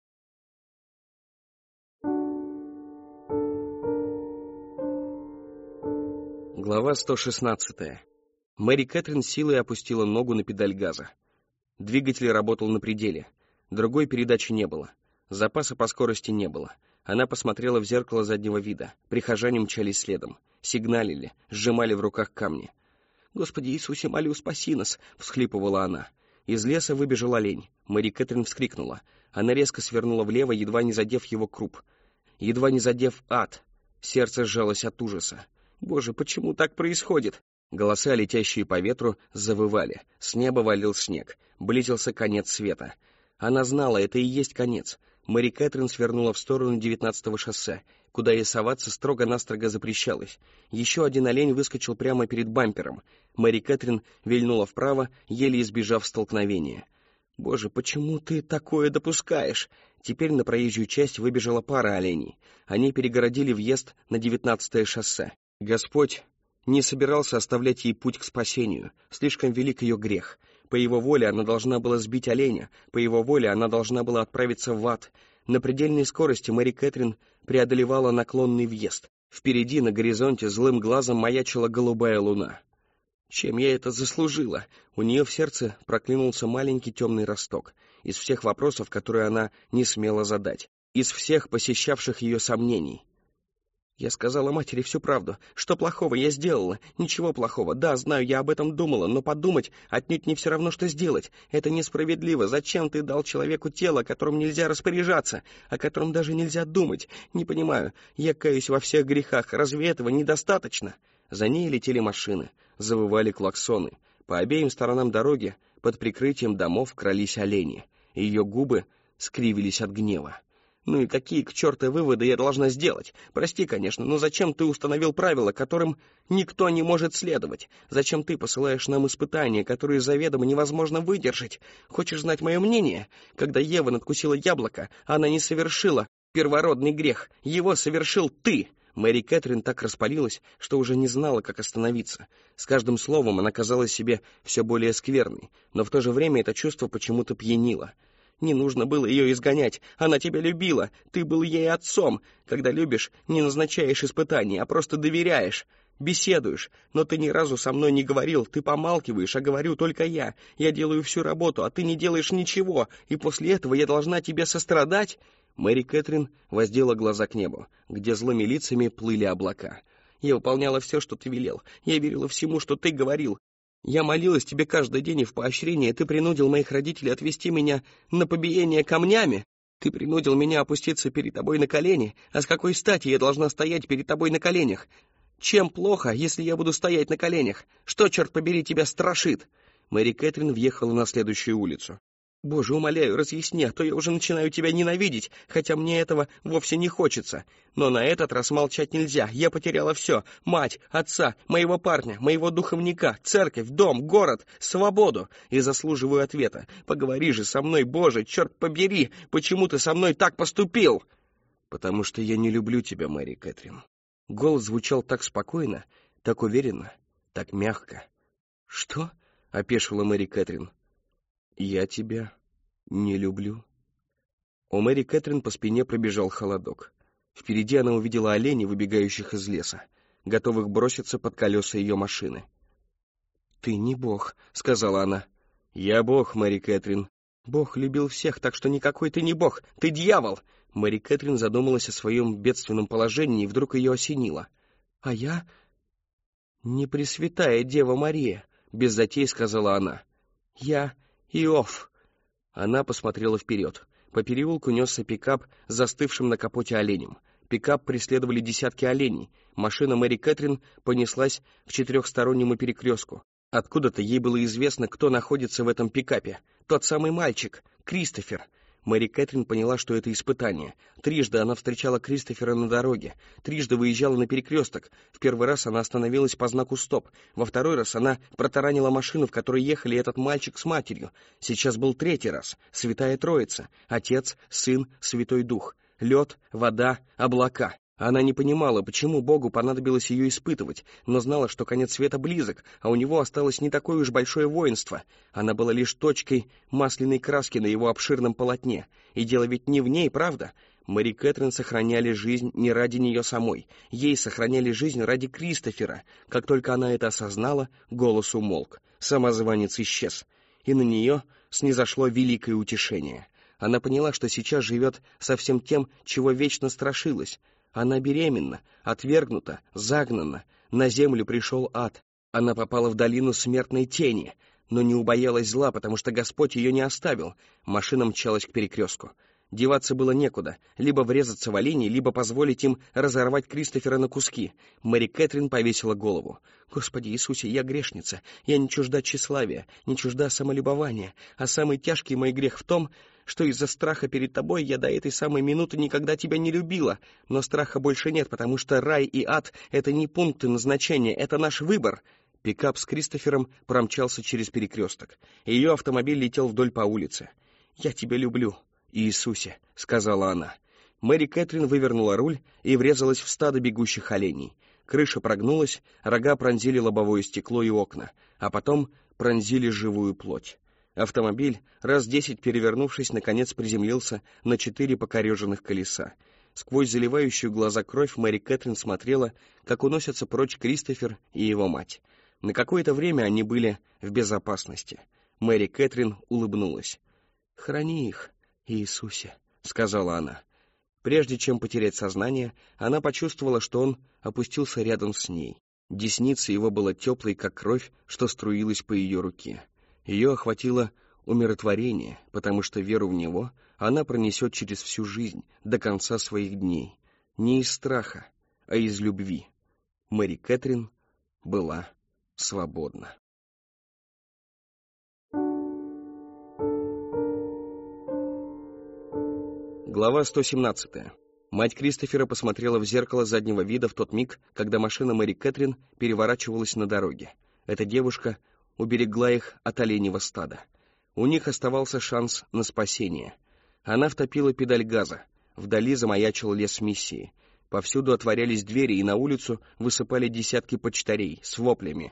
Глава 116. Мэри Кэтрин силой опустила ногу на педаль газа. Двигатель работал на пределе. Другой передачи не было. Запаса по скорости не было. Она посмотрела в зеркало заднего вида. Прихожане мчались следом. Сигналили, сжимали в руках камни. «Господи Иисусе, молю, спаси нас!» — всхлипывала она. Из леса выбежал олень. Мэри Кэтрин вскрикнула. Она резко свернула влево, едва не задев его круп. Едва не задев ад. Сердце сжалось от ужаса. «Боже, почему так происходит?» Голоса, летящие по ветру, завывали. С неба валил снег. Близился конец света. Она знала, это и есть конец. Мэри Кэтрин свернула в сторону 19-го шоссе, куда ей соваться строго-настрого запрещалось. Еще один олень выскочил прямо перед бампером. Мэри Кэтрин вильнула вправо, еле избежав столкновения. «Боже, почему ты такое допускаешь?» Теперь на проезжую часть выбежала пара оленей. Они перегородили въезд на 19-е шоссе. Господь не собирался оставлять ей путь к спасению. Слишком велик ее грех. По его воле она должна была сбить оленя. По его воле она должна была отправиться в ад. На предельной скорости Мэри Кэтрин преодолевала наклонный въезд. Впереди на горизонте злым глазом маячила голубая луна. Чем я это заслужила? У нее в сердце проклюнулся маленький темный росток. Из всех вопросов, которые она не смела задать. Из всех посещавших ее сомнений. Я сказала матери всю правду. Что плохого я сделала? Ничего плохого. Да, знаю, я об этом думала, но подумать отнюдь не все равно, что сделать. Это несправедливо. Зачем ты дал человеку тело, которым нельзя распоряжаться, о котором даже нельзя думать? Не понимаю. Я каюсь во всех грехах. Разве этого недостаточно? За ней летели машины. Завывали клаксоны. По обеим сторонам дороги, под прикрытием домов, крались олени. Ее губы скривились от гнева. «Ну и какие к черту выводы я должна сделать? Прости, конечно, но зачем ты установил правила, которым никто не может следовать? Зачем ты посылаешь нам испытания, которые заведомо невозможно выдержать? Хочешь знать мое мнение? Когда Ева надкусила яблоко, она не совершила первородный грех. Его совершил ты!» Мэри Кэтрин так распалилась, что уже не знала, как остановиться. С каждым словом она казалась себе все более скверной, но в то же время это чувство почему-то пьянило. Не нужно было ее изгонять. Она тебя любила. Ты был ей отцом. Когда любишь, не назначаешь испытаний, а просто доверяешь. Беседуешь. Но ты ни разу со мной не говорил. Ты помалкиваешь, а говорю только я. Я делаю всю работу, а ты не делаешь ничего. И после этого я должна тебе сострадать?» Мэри Кэтрин воздела глаза к небу, где злыми лицами плыли облака. «Я выполняла все, что ты велел. Я верила всему, что ты говорил. Я молилась тебе каждый день и в поощрение. Ты принудил моих родителей отвезти меня на побиение камнями. Ты принудил меня опуститься перед тобой на колени. А с какой стати я должна стоять перед тобой на коленях? Чем плохо, если я буду стоять на коленях? Что, черт побери, тебя страшит?» Мэри Кэтрин въехала на следующую улицу. «Боже, умоляю, разъясни, а то я уже начинаю тебя ненавидеть, хотя мне этого вовсе не хочется. Но на этот раз молчать нельзя. Я потеряла все. Мать, отца, моего парня, моего духовника, церковь, дом, город, свободу. И заслуживаю ответа. Поговори же со мной, Боже, черт побери, почему ты со мной так поступил?» «Потому что я не люблю тебя, Мэри Кэтрин». Голос звучал так спокойно, так уверенно, так мягко. «Что?» — опешила Мэри Кэтрин. «Я тебя не люблю». У Мэри Кэтрин по спине пробежал холодок. Впереди она увидела оленей, выбегающих из леса, готовых броситься под колеса ее машины. «Ты не бог», — сказала она. «Я бог, Мэри Кэтрин». «Бог любил всех, так что никакой ты не бог, ты дьявол!» Мэри Кэтрин задумалась о своем бедственном положении, и вдруг ее осенило. «А я «Не Пресвятая Дева Мария», — без затей сказала она. «Я Иов». Она посмотрела вперед. По переулку несся пикап с застывшим на капоте оленем. Пикап преследовали десятки оленей. Машина Мэри Кэтрин понеслась к четырехстороннему перекрестку. Откуда-то ей было известно, кто находится в этом пикапе. Тот самый мальчик, Кристофер. Мэри Кэтрин поняла, что это испытание. Трижды она встречала Кристофера на дороге. Трижды выезжала на перекресток. В первый раз она остановилась по знаку «Стоп». Во второй раз она протаранила машину, в которой ехали этот мальчик с матерью. Сейчас был третий раз. Святая Троица. Отец, Сын, Святой Дух. Лед, вода, облака. Она не понимала, почему Богу понадобилось ее испытывать, но знала, что конец света близок, а у него осталось не такое уж большое воинство. Она была лишь точкой масляной краски на его обширном полотне. И дело ведь не в ней, правда? Мэри Кэтрин сохраняли жизнь не ради нее самой. Ей сохраняли жизнь ради Кристофера. Как только она это осознала, голос умолк. Самозванец исчез. И на нее снизошло великое утешение. Она поняла, что сейчас живет со всем тем, чего вечно страшилась. Она беременна, отвергнута, загнана. На землю пришел ад. Она попала в долину смертной тени, но не убоялась зла, потому что Господь ее не оставил. Машина мчалась к перекрестку. Деваться было некуда. Либо врезаться в оленей, либо позволить им разорвать Кристофера на куски. Мэри Кэтрин повесила голову. «Господи Иисусе, я грешница. Я не чужда тщеславия, не чужда самолюбования. А самый тяжкий мой грех в том, что из-за страха перед тобой я до этой самой минуты никогда тебя не любила. Но страха больше нет, потому что рай и ад — это не пункты назначения, это наш выбор». Пикап с Кристофером промчался через перекресток. Ее автомобиль летел вдоль по улице. «Я тебя люблю, Иисусе», — сказала она. Мэри Кэтрин вывернула руль и врезалась в стадо бегущих оленей. Крыша прогнулась, рога пронзили лобовое стекло и окна, а потом пронзили живую плоть. Автомобиль, раз 10 перевернувшись, наконец приземлился на 4 покореженных колеса. Сквозь заливающую глаза кровь Мэри Кэтрин смотрела, как уносятся прочь Кристофер и его мать. На какое-то время они были в безопасности. Мэри Кэтрин улыбнулась. «Храни их, Иисусе», — сказала она. Прежде чем потерять сознание, она почувствовала, что он опустился рядом с ней. Десница его была теплой, как кровь, что струилась по ее руке. Ее охватило умиротворение, потому что веру в него она пронесет через всю жизнь, до конца своих дней. Не из страха, а из любви. Мэри Кэтрин была свободна. Глава 117. Мать Кристофера посмотрела в зеркало заднего вида в тот миг, когда машина Мэри Кэтрин переворачивалась на дороге. Эта девушка уберегла их от оленьего стада. У них оставался шанс на спасение. Она втопила педаль газа. Вдали замаячил лес миссии. Повсюду отворялись двери, и на улицу высыпали десятки почтарей с воплями.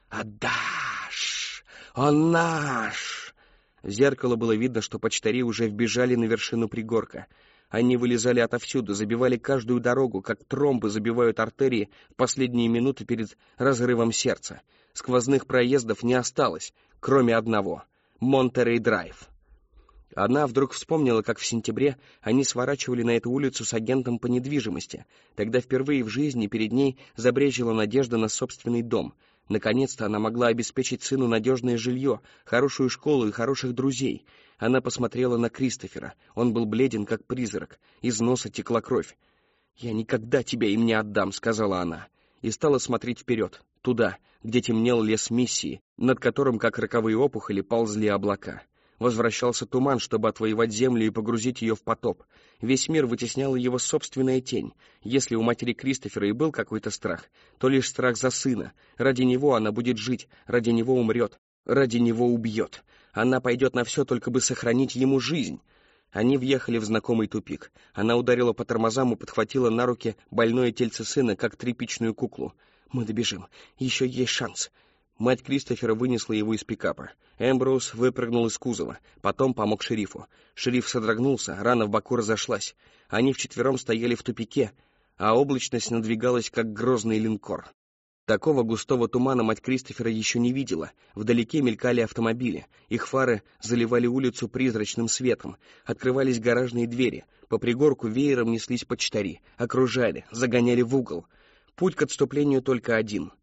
«Отдашь! Он наш!» В зеркало было видно, что почтари уже вбежали на вершину пригорка. Они вылезали отовсюду, забивали каждую дорогу, как тромбы забивают артерии в последние минуты перед разрывом сердца. Сквозных проездов не осталось, кроме одного — Монтерей-драйв. Она вдруг вспомнила, как в сентябре они сворачивали на эту улицу с агентом по недвижимости. Тогда впервые в жизни перед ней забрезжила надежда на собственный дом. Наконец-то она могла обеспечить сыну надежное жилье, хорошую школу и хороших друзей. Она посмотрела на Кристофера. Он был бледен, как призрак. Из носа текла кровь. «Я никогда тебя им не отдам», — сказала она. И стала смотреть вперед, туда, где темнел лес миссии, над которым, как роковые опухоли, ползли облака. Возвращался туман, чтобы отвоевать землю и погрузить ее в потоп. Весь мир вытесняла его собственная тень. Если у матери Кристофера и был какой-то страх, то лишь страх за сына. Ради него она будет жить, ради него умрет, ради него убьет. Она пойдет на все, только бы сохранить ему жизнь. Они въехали в знакомый тупик. Она ударила по тормозам и подхватила на руки больное тельце сына, как тряпичную куклу. «Мы добежим. Еще есть шанс». Мать Кристофера вынесла его из пикапа. Эмброуз выпрыгнул из кузова, потом помог шерифу. Шериф содрогнулся, рана в боку разошлась. Они вчетвером стояли в тупике, а облачность надвигалась, как грозный линкор. Такого густого тумана мать Кристофера еще не видела. Вдалеке мелькали автомобили. Их фары заливали улицу призрачным светом. Открывались гаражные двери. По пригорку веером неслись почтари. Окружали, загоняли в угол. Путь к отступлению только один.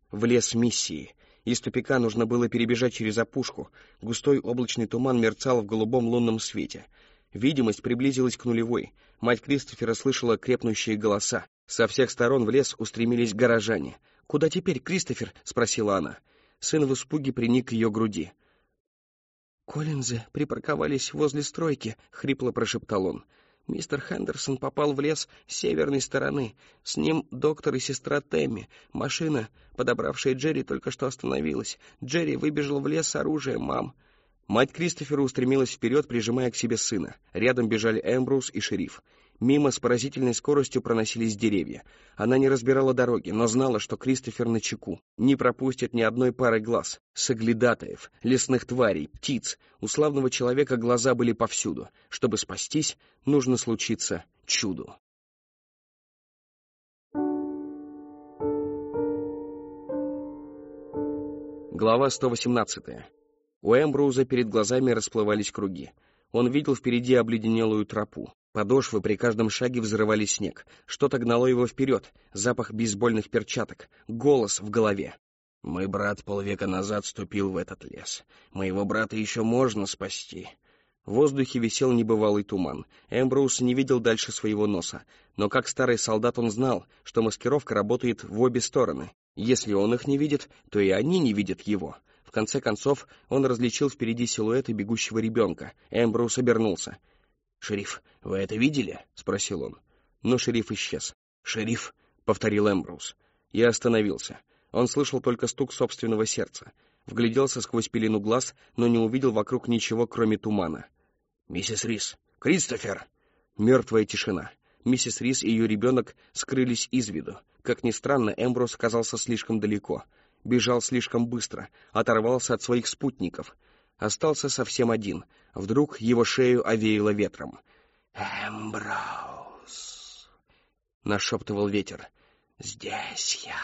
в лес миссии. Из тупика нужно было перебежать через опушку. Густой облачный туман мерцал в голубом лунном свете. Видимость приблизилась к нулевой. Мать Кристофера слышала крепнущие голоса. Со всех сторон в лес устремились горожане. «Куда теперь, Кристофер?» — спросила она. Сын в испуге приник к ее груди. «Коллинзы припарковались возле стройки», — хрипло прошептал он. «Мистер Хендерсон попал в лес с северной стороны. С ним доктор и сестра Тэмми. Машина, подобравшая Джерри, только что остановилась. Джерри выбежал в лес с оружием, мам». Мать Кристофера устремилась вперед, прижимая к себе сына. Рядом бежали Эмброуз и шериф. Мимо с поразительной скоростью проносились деревья. Она не разбирала дороги, но знала, что Кристофер начеку. Не пропустит ни одной пары глаз. Соглядатаев, лесных тварей, птиц. У славного человека глаза были повсюду. Чтобы спастись, нужно случиться чуду. Глава 118. У Эмброуза перед глазами расплывались круги. Он видел впереди обледенелую тропу. Подошвы при каждом шаге взрывали снег. Что-то гнало его вперед. Запах бейсбольных перчаток. Голос в голове. «Мой брат полвека назад вступил в этот лес. Моего брата еще можно спасти». В воздухе висел небывалый туман. Эмброуз не видел дальше своего носа. Но как старый солдат он знал, что маскировка работает в обе стороны. Если он их не видит, то и они не видят его. В конце концов, он различил впереди силуэты бегущего ребенка. Эмброуз обернулся. «Шериф, вы это видели?» — спросил он. Но шериф исчез. «Шериф?» — повторил Эмброуз. И остановился. Он слышал только стук собственного сердца. Вгляделся сквозь пелену глаз, но не увидел вокруг ничего, кроме тумана. «Миссис Рис! Кристофер!» Мертвая тишина. Миссис Рис и ее ребенок скрылись из виду. Как ни странно, Эмброуз оказался слишком далеко. Бежал слишком быстро, оторвался от своих спутников. Остался совсем один. Вдруг его шею овеяло ветром. «Эмброуз!» — нашептывал ветер. «Здесь я!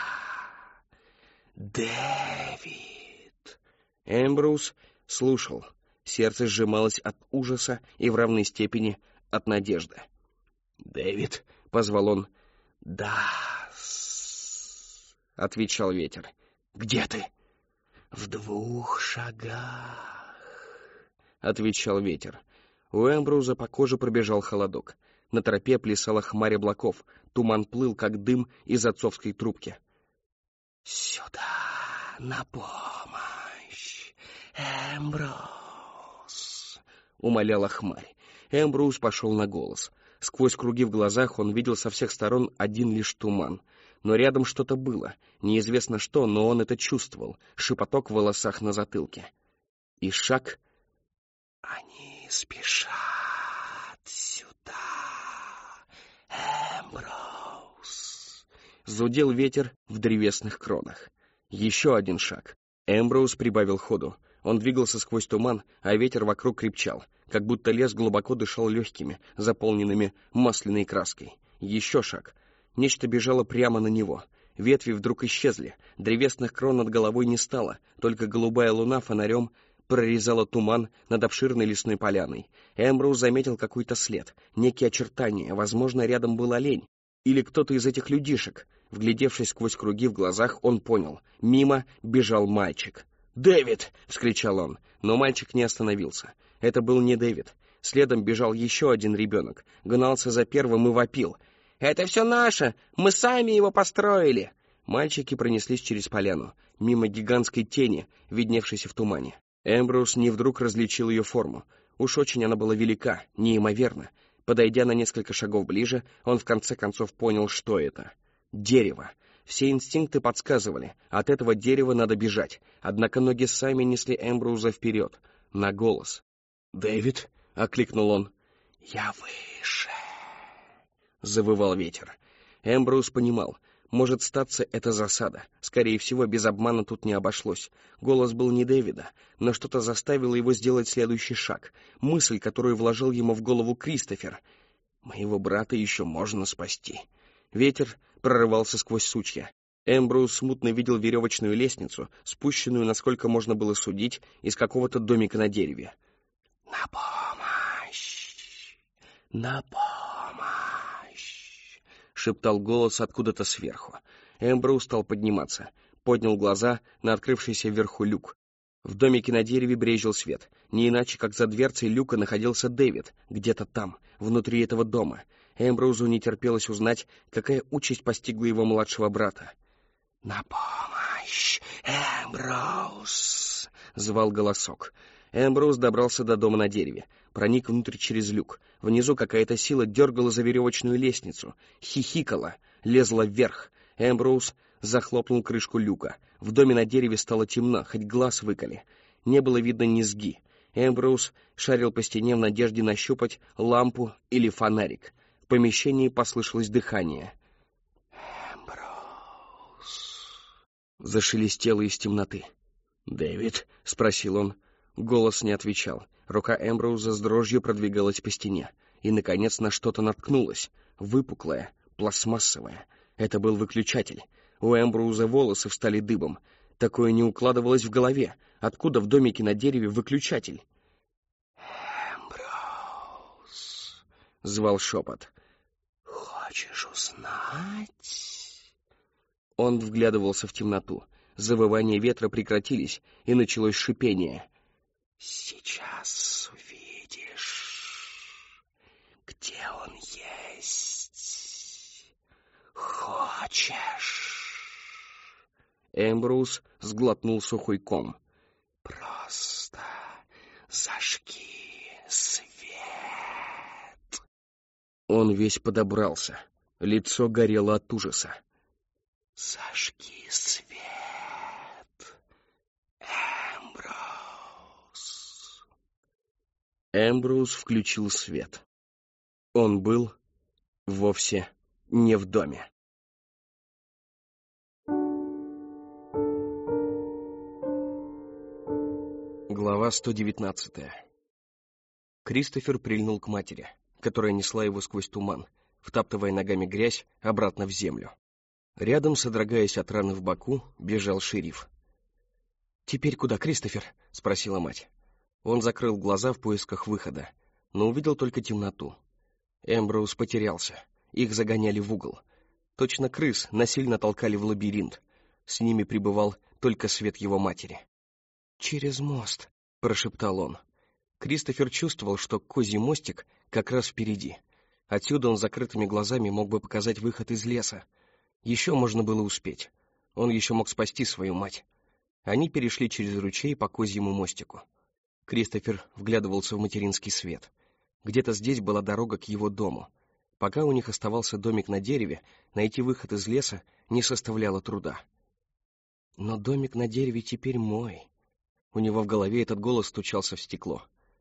Дэвид!» Эмброуз слушал. Сердце сжималось от ужаса и в равной степени от надежды. «Дэвид!» — позвал он. «Да-с!» — отвечал ветер. «Где ты?» «В 2 шагах», — отвечал ветер. У Эмброуза по коже пробежал холодок. На тропе плясала хмарь облаков. Туман плыл, как дым из отцовской трубки. «Сюда, на помощь, Эмброуз», — умоляла хмарь. Эмброуз пошел на голос. Сквозь круги в глазах он видел со всех сторон один лишь туман. Но рядом что-то было. Неизвестно что, но он это чувствовал. Шепоток в волосах на затылке. И шаг. «Они спешат сюда, Эмброуз», — зудел ветер в древесных кронах. Еще один шаг. Эмброуз прибавил ходу. Он двигался сквозь туман, а ветер вокруг крепчал, как будто лес глубоко дышал легкими, заполненными масляной краской. Еще шаг. Нечто бежало прямо на него. Ветви вдруг исчезли. Древесных крон над головой не стало, только голубая луна фонарем прорезала туман над обширной лесной поляной. Эмброуз заметил какой-то след, некие очертания, возможно, рядом был олень. Или кто-то из этих людишек. Вглядевшись сквозь круги в глазах, он понял. Мимо бежал мальчик. «Дэвид!» — вскричал он. Но мальчик не остановился. Это был не Дэвид. Следом бежал еще один ребенок. Гнался за первым и вопил. «Это все наше! Мы сами его построили!» Мальчики пронеслись через поляну, мимо гигантской тени, видневшейся в тумане. Эмброуз не вдруг различил ее форму. Уж очень она была велика, неимоверна. Подойдя на несколько шагов ближе, он в конце концов понял, что это. Дерево. Все инстинкты подсказывали, от этого дерева надо бежать. Однако ноги сами несли Эмброуза вперед, на голос. «Дэвид!» — окликнул он. «Я выше!» — завывал ветер. Эмброуз понимал, может статься это засада. Скорее всего, без обмана тут не обошлось. Голос был не Дэвида, но что-то заставило его сделать следующий шаг. Мысль, которую вложил ему в голову Кристофер. «Моего брата еще можно спасти». Ветер прорывался сквозь сучья. Эмброуз смутно видел веревочную лестницу, спущенную, насколько можно было судить, из какого-то домика на дереве. «На помощь! На помощь!» — шептал голос откуда-то сверху. Эмброуз стал подниматься. поднял глаза на открывшийся вверху люк. В домике на дереве брезжил свет. Не иначе, как за дверцей люка находился Дэвид, где-то там, внутри этого дома. Эмброузу не терпелось узнать, какая участь постигла его младшего брата. «На помощь, Эмброуз!» — звал голосок. Эмброуз добрался до дома на дереве, проник внутрь через люк. Внизу какая-то сила дергала за веревочную лестницу, хихикала, лезла вверх. Эмброуз захлопнул крышку люка. В доме на дереве стало темно, хоть глаз выколи. Не было видно низги. Эмброуз шарил по стене в надежде нащупать лампу или фонарик. В помещении послышалось дыхание. «Эмброуз!» Зашелестело из темноты. «Дэвид?» — спросил он. Голос не отвечал. Рука Эмброуза с дрожью продвигалась по стене. И, наконец, на что-то наткнулась. Выпуклое, пластмассовое. Это был выключатель. У Эмброуза волосы встали дыбом. Такое не укладывалось в голове. Откуда в домике на дереве выключатель? «Эмброуз!» — звал шепот. «Хочешь узнать?» Он вглядывался в темноту. Завывания ветра прекратились, и началось шипение. «Сейчас увидишь, где он есть. Хочешь?» Эмброуз сглотнул сухой ком. «Просто зажги свет». Он весь подобрался. Лицо горело от ужаса. «Зажги свет, Эмброуз». Эмброуз включил свет. Он был вовсе не в доме. Глава 119. Кристофер прильнул к матери, которая несла его сквозь туман, втаптывая ногами грязь обратно в землю. Рядом, содрогаясь от раны в боку, бежал шериф. «Теперь куда, Кристофер?» — спросила мать. Он закрыл глаза в поисках выхода, но увидел только темноту. Эмброуз потерялся. Их загоняли в угол. Точно крыс насильно толкали в лабиринт. С ними пребывал только свет его матери. «Через мост», — прошептал он. Кристофер чувствовал, что козий мостик как раз впереди. Отсюда он закрытыми глазами мог бы показать выход из леса. Еще можно было успеть. Он еще мог спасти свою мать. Они перешли через ручей по козьему мостику. Кристофер вглядывался в материнский свет. Где-то здесь была дорога к его дому. Пока у них оставался домик на дереве, найти выход из леса не составляло труда. «Но домик на дереве теперь мой». У него в голове этот голос стучался в стекло.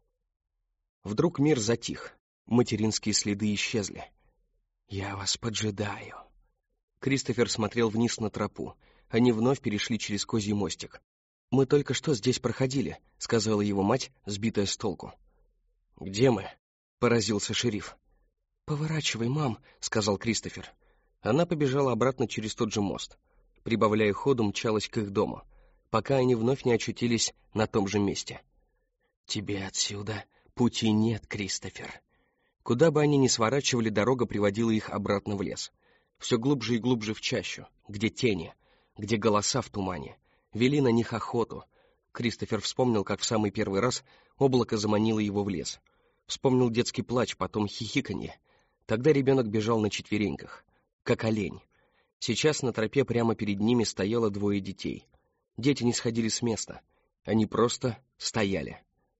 Вдруг мир затих. Материнские следы исчезли. «Я вас поджидаю». Кристофер смотрел вниз на тропу. Они вновь перешли через козий мостик. «Мы только что здесь проходили», — сказала его мать, сбитая с толку. «Где мы?» — поразился шериф. «Поворачивай, мам», — сказал Кристофер. Она побежала обратно через тот же мост. Прибавляя ходу, мчалась к их дому, пока они вновь не очутились на том же месте. «Тебе отсюда пути нет, Кристофер». Куда бы они ни сворачивали, дорога приводила их обратно в лес. Все глубже и глубже в чащу, где тени, где голоса в тумане. Вели на них охоту. Кристофер вспомнил, как в самый первый раз облако заманило его в лес. Вспомнил детский плач, потом хихиканье. Тогда ребенок бежал на четвереньках, как олень. Сейчас на тропе прямо перед ними стояло двое детей. Дети не сходили с места. Они просто стояли.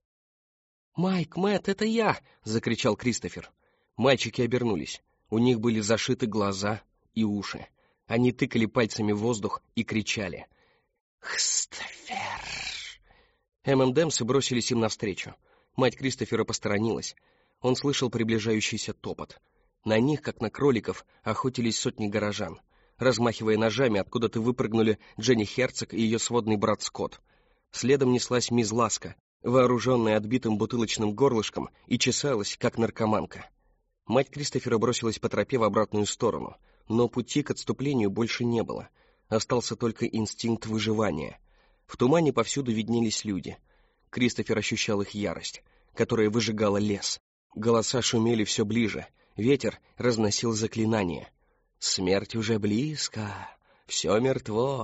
«Майк, Мэтт, это я!» — закричал Кристофер. Мальчики обернулись. У них были зашиты глаза и уши. Они тыкали пальцами в воздух и кричали. «Кристофер!» ММДэмсы бросились им навстречу. Мать Кристофера посторонилась. Он слышал приближающийся топот. На них, как на кроликов, охотились сотни горожан. Размахивая ножами, откуда-то выпрыгнули Дженни Херцог и ее сводный брат Скотт. Следом неслась мисс Ласка, вооруженная отбитым бутылочным горлышком, и чесалась, как наркоманка. Мать Кристофера бросилась по тропе в обратную сторону, но пути к отступлению больше не было. Остался только инстинкт выживания. В тумане повсюду виднелись люди. Кристофер ощущал их ярость, которая выжигала лес. Голоса шумели все ближе, ветер разносил заклинания. «Смерть уже близко, все мертво,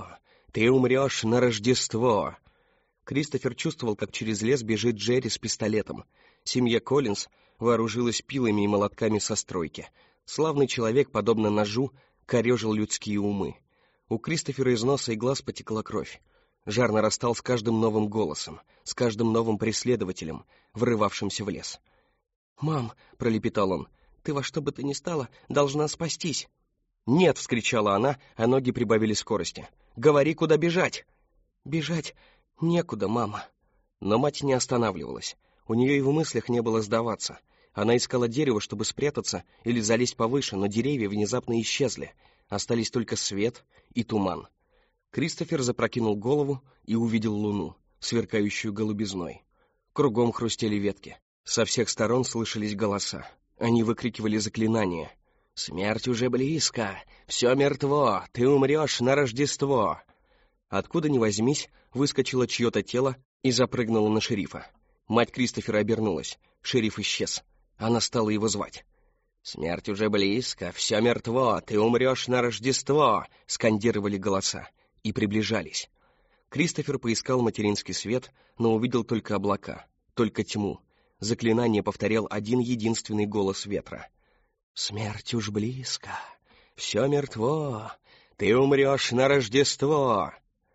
Ты умрешь на Рождество!» Кристофер чувствовал, как через лес бежит Джерри с пистолетом. Семья Коллинз вооружилась пилами и молотками со стройки. Славный человек, подобно ножу, корежил людские умы. У Кристофера из носа и глаз потекла кровь. Жар нарастал с каждым новым голосом, с каждым новым преследователем, врывавшимся в лес. «Мам», — пролепетал он, — «ты во что бы то ни стало должна спастись». «Нет!» — вскричала она, а ноги прибавили скорости. «Говори, куда бежать!» «Бежать некуда, мама». Но мать не останавливалась. У нее и в мыслях не было сдаваться. Она искала дерево, чтобы спрятаться или залезть повыше, но деревья внезапно исчезли. Остались только свет и туман. Кристофер запрокинул голову и увидел луну, сверкающую голубизной. Кругом хрустели ветки. Со всех сторон слышались голоса. Они выкрикивали заклинания. «Смерть уже близко! Все мертво! Ты умрешь на Рождество!» Откуда ни возьмись, выскочило чье-то тело и запрыгнуло на шерифа. Мать Кристофера обернулась. Шериф исчез. Она стала его звать. «Смерть уже близко! Все мертво! Ты умрешь на Рождество!» — скандировали голоса и приближались. Кристофер поискал материнский свет, но увидел только облака, только тьму. Заклинание повторял один единственный голос ветра. «Смерть уж близко, все мертво, ты умрешь на Рождество!»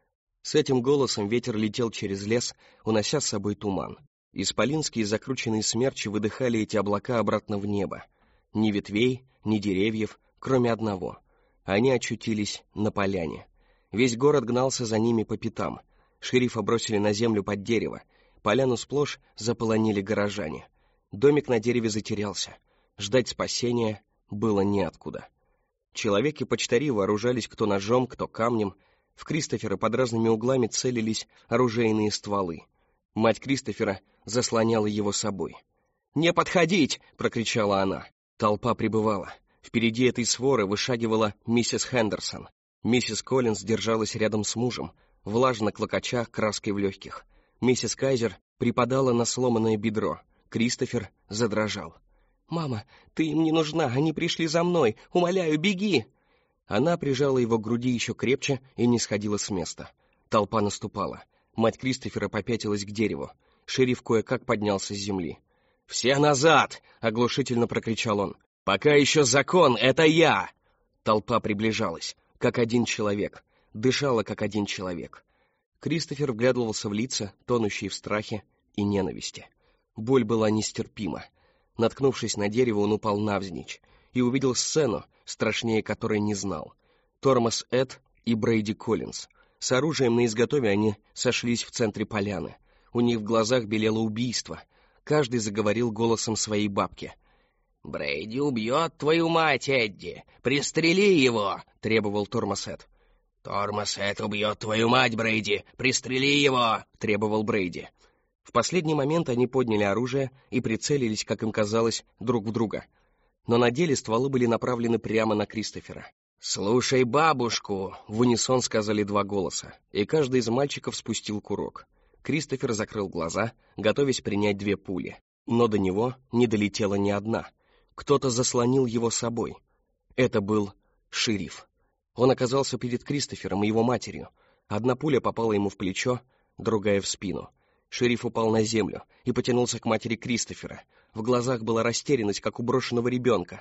С этим голосом ветер летел через лес, унося с собой туман. Исполинские закрученные смерчи выдыхали эти облака обратно в небо. Ни ветвей, ни деревьев, кроме одного. Они очутились на поляне. Весь город гнался за ними по пятам. Шерифа бросили на землю под дерево. Поляну сплошь заполонили горожане. Домик на дереве затерялся. Ждать спасения было неоткуда. Человеки-почтари вооружались кто ножом, кто камнем. В Кристофера под разными углами целились оружейные стволы. Мать Кристофера заслоняла его собой. «Не подходить!» — прокричала она. Толпа прибывала. Впереди этой своры вышагивала миссис Хендерсон. Миссис Коллинз держалась рядом с мужем, влажно клокоча краской в легких. Миссис Кайзер припадала на сломанное бедро. Кристофер задрожал. «Мама, ты им не нужна, они пришли за мной, умоляю, беги!» Она прижала его к груди еще крепче и не сходила с места. Толпа наступала. Мать Кристофера попятилась к дереву. Шериф кое-как поднялся с земли. «Все назад!» — оглушительно прокричал он. «Пока еще закон, это я!» Толпа приближалась, как один человек, дышала, как один человек. Кристофер вглядывался в лица, тонущие в страхе и ненависти. Боль была нестерпима. Наткнувшись на дерево, он упал навзничь и увидел сцену, страшнее которой не знал. Тормоз Эд и Брейди Коллинз. С оружием на изготове они сошлись в центре поляны. У них в глазах белело убийство. Каждый заговорил голосом своей бабки. «Брейди убьет твою мать, Эдди! Пристрели его!» — требовал Тормоз Эд. «Тормоз Эд убьет твою мать, Брейди! Пристрели его!» — требовал Брейди. В последний момент они подняли оружие и прицелились, как им казалось, друг в друга. Но на деле стволы были направлены прямо на Кристофера. «Слушай бабушку!» — в унисон сказали два голоса, и каждый из мальчиков спустил курок. Кристофер закрыл глаза, готовясь принять 2 пули. Но до него не долетела ни одна. Кто-то заслонил его собой. Это был шериф. Он оказался перед Кристофером и его матерью. Одна пуля попала ему в плечо, другая — в спину. Шериф упал на землю и потянулся к матери Кристофера. В глазах была растерянность, как у брошенного ребенка.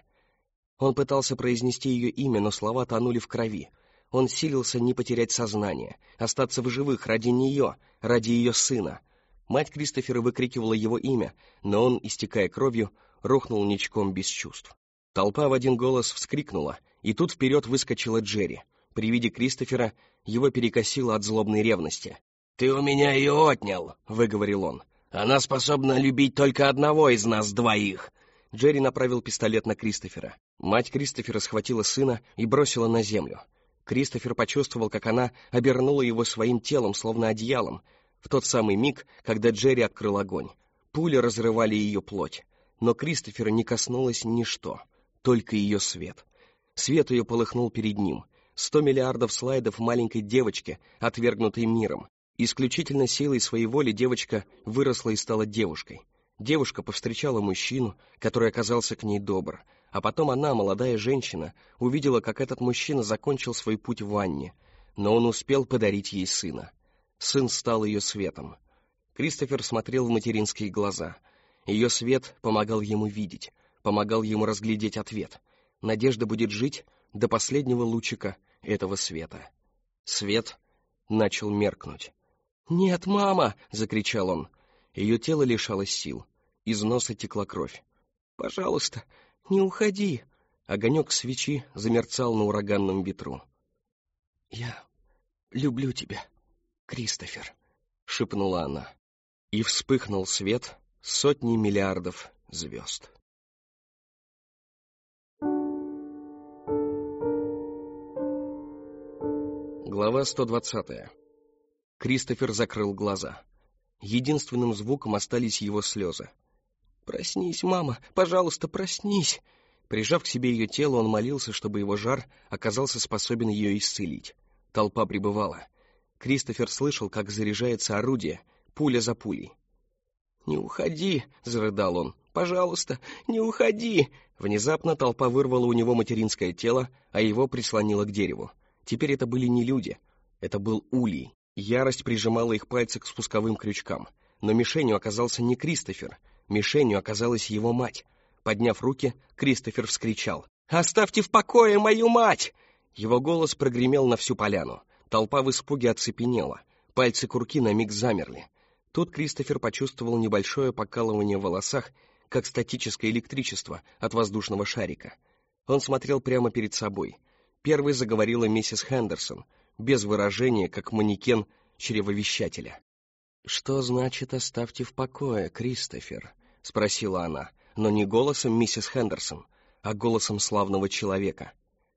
Он пытался произнести ее имя, но слова тонули в крови. Он силился не потерять сознание, остаться в живых ради нее, ради ее сына. Мать Кристофера выкрикивала его имя, но он, истекая кровью, рухнул ничком без чувств. Толпа в один голос вскрикнула, и тут вперед выскочила Джерри. При виде Кристофера его перекосило от злобной ревности. «Ты у меня ее отнял», — выговорил он. «Она способна любить только одного из нас двоих». Джерри направил пистолет на Кристофера. Мать Кристофера схватила сына и бросила на землю. Кристофер почувствовал, как она обернула его своим телом, словно одеялом, в тот самый миг, когда Джерри открыл огонь. Пули разрывали ее плоть. Но Кристофера не коснулось ничто, только ее свет. Свет ее полыхнул перед ним. 100 миллиардов слайдов маленькой девочки, отвергнутой миром. Исключительно силой своей воли девочка выросла и стала девушкой. Девушка повстречала мужчину, который оказался к ней добр, а потом она, молодая женщина, увидела, как этот мужчина закончил свой путь в ванне. но он успел подарить ей сына. Сын стал ее светом. Кристофер смотрел в материнские глаза. Ее свет помогал ему видеть, помогал ему разглядеть ответ. Надежда будет жить до последнего лучика этого света. Свет начал меркнуть. «Нет, мама!» — закричал он. Ее тело лишалось сил. Из носа текла кровь. «Пожалуйста, не уходи!» Огонек свечи замерцал на ураганном ветру. «Я люблю тебя, Кристофер», — шепнула она. И вспыхнул свет сотни миллиардов звезд. Глава 120. Кристофер закрыл глаза. Единственным звуком остались его слезы. «Проснись, мама, пожалуйста, проснись!» Прижав к себе ее тело, он молился, чтобы его жар оказался способен ее исцелить. Толпа прибывала. Кристофер слышал, как заряжается орудие, пуля за пулей. «Не уходи!» — зарыдал он. «Пожалуйста, не уходи!» Внезапно толпа вырвала у него материнское тело, а его прислонила к дереву. Теперь это были не люди. Это был улей. Ярость прижимала их пальцы к спусковым крючкам. Но мишенью оказался не Кристофер. Мишенью оказалась его мать. Подняв руки, Кристофер вскричал: «Оставьте в покое мою мать!» Его голос прогремел на всю поляну. Толпа в испуге оцепенела. Пальцы курки на миг замерли. Тут Кристофер почувствовал небольшое покалывание в волосах, как статическое электричество от воздушного шарика. Он смотрел прямо перед собой. Первой заговорила миссис Хендерсон, без выражения, как манекен чревовещателя. «Что значит «оставьте в покое», Кристофер?» — спросила она, но не голосом миссис Хендерсон, а голосом славного человека.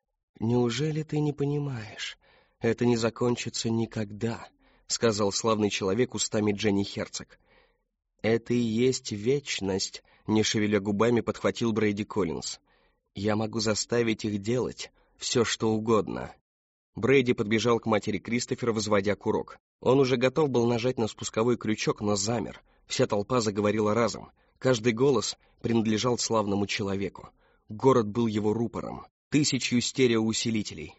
«Неужели ты не понимаешь? Это не закончится никогда», — сказал славный человек устами Дженни Херцог. «Это и есть вечность», — не шевеля губами подхватил Брейди Коллинз. «Я могу заставить их делать все, что угодно». Брейди подбежал к матери Кристофера, возводя курок. Он уже готов был нажать на спусковой крючок, но замер. Вся толпа заговорила разом. Каждый голос принадлежал славному человеку. Город был его рупором, 1000 стереоусилителей.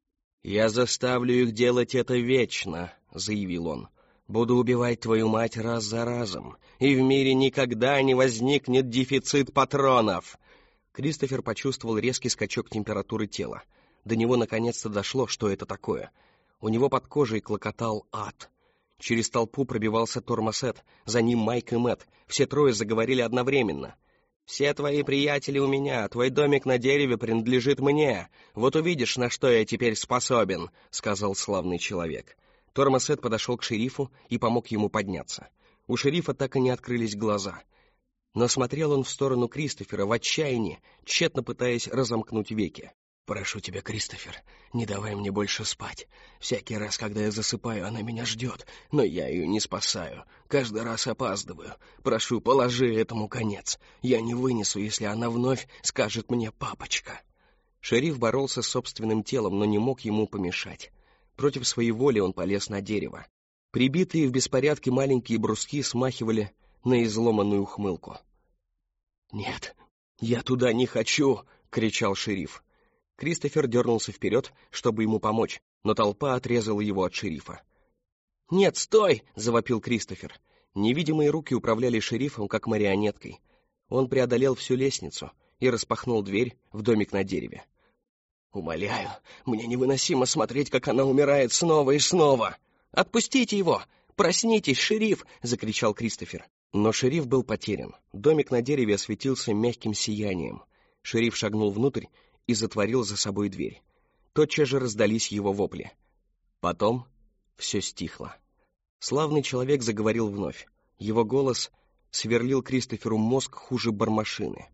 «Я заставлю их делать это вечно», — заявил он. «Буду убивать твою мать раз за разом, и в мире никогда не возникнет дефицит патронов». Кристофер почувствовал резкий скачок температуры тела. До него наконец-то дошло, что это такое. У него под кожей клокотал ад. Через толпу пробивался Тормасет, за ним Майк и Мэтт. Все трое заговорили одновременно. «Все твои приятели у меня, твой домик на дереве принадлежит мне. Вот увидишь, на что я теперь способен», — сказал славный человек. Тормасет подошел к шерифу и помог ему подняться. У шерифа так и не открылись глаза. Но смотрел он в сторону Кристофера в отчаянии, тщетно пытаясь разомкнуть веки. «Прошу тебя, Кристофер, не давай мне больше спать. Всякий раз, когда я засыпаю, она меня ждет, но я ее не спасаю. Каждый раз опаздываю. Прошу, положи этому конец. Я не вынесу, если она вновь скажет мне «папочка». Шериф боролся с собственным телом, но не мог ему помешать. Против своей воли он полез на дерево. Прибитые в беспорядке маленькие бруски смахивали на изломанную ухмылку. «Нет, я туда не хочу!» — кричал шериф. Кристофер дернулся вперед, чтобы ему помочь, но толпа отрезала его от шерифа. «Нет, стой!» — завопил Кристофер. Невидимые руки управляли шерифом, как марионеткой. Он преодолел всю лестницу и распахнул дверь в домик на дереве. «Умоляю, мне невыносимо смотреть, как она умирает снова и снова!» «Отпустите его! Проснитесь, шериф!» — закричал Кристофер. Но шериф был потерян. Домик на дереве осветился мягким сиянием. Шериф шагнул внутрь и затворил за собой дверь. Тотчас же раздались его вопли. Потом все стихло. Славный человек заговорил вновь. Его голос сверлил Кристоферу мозг хуже бормашины.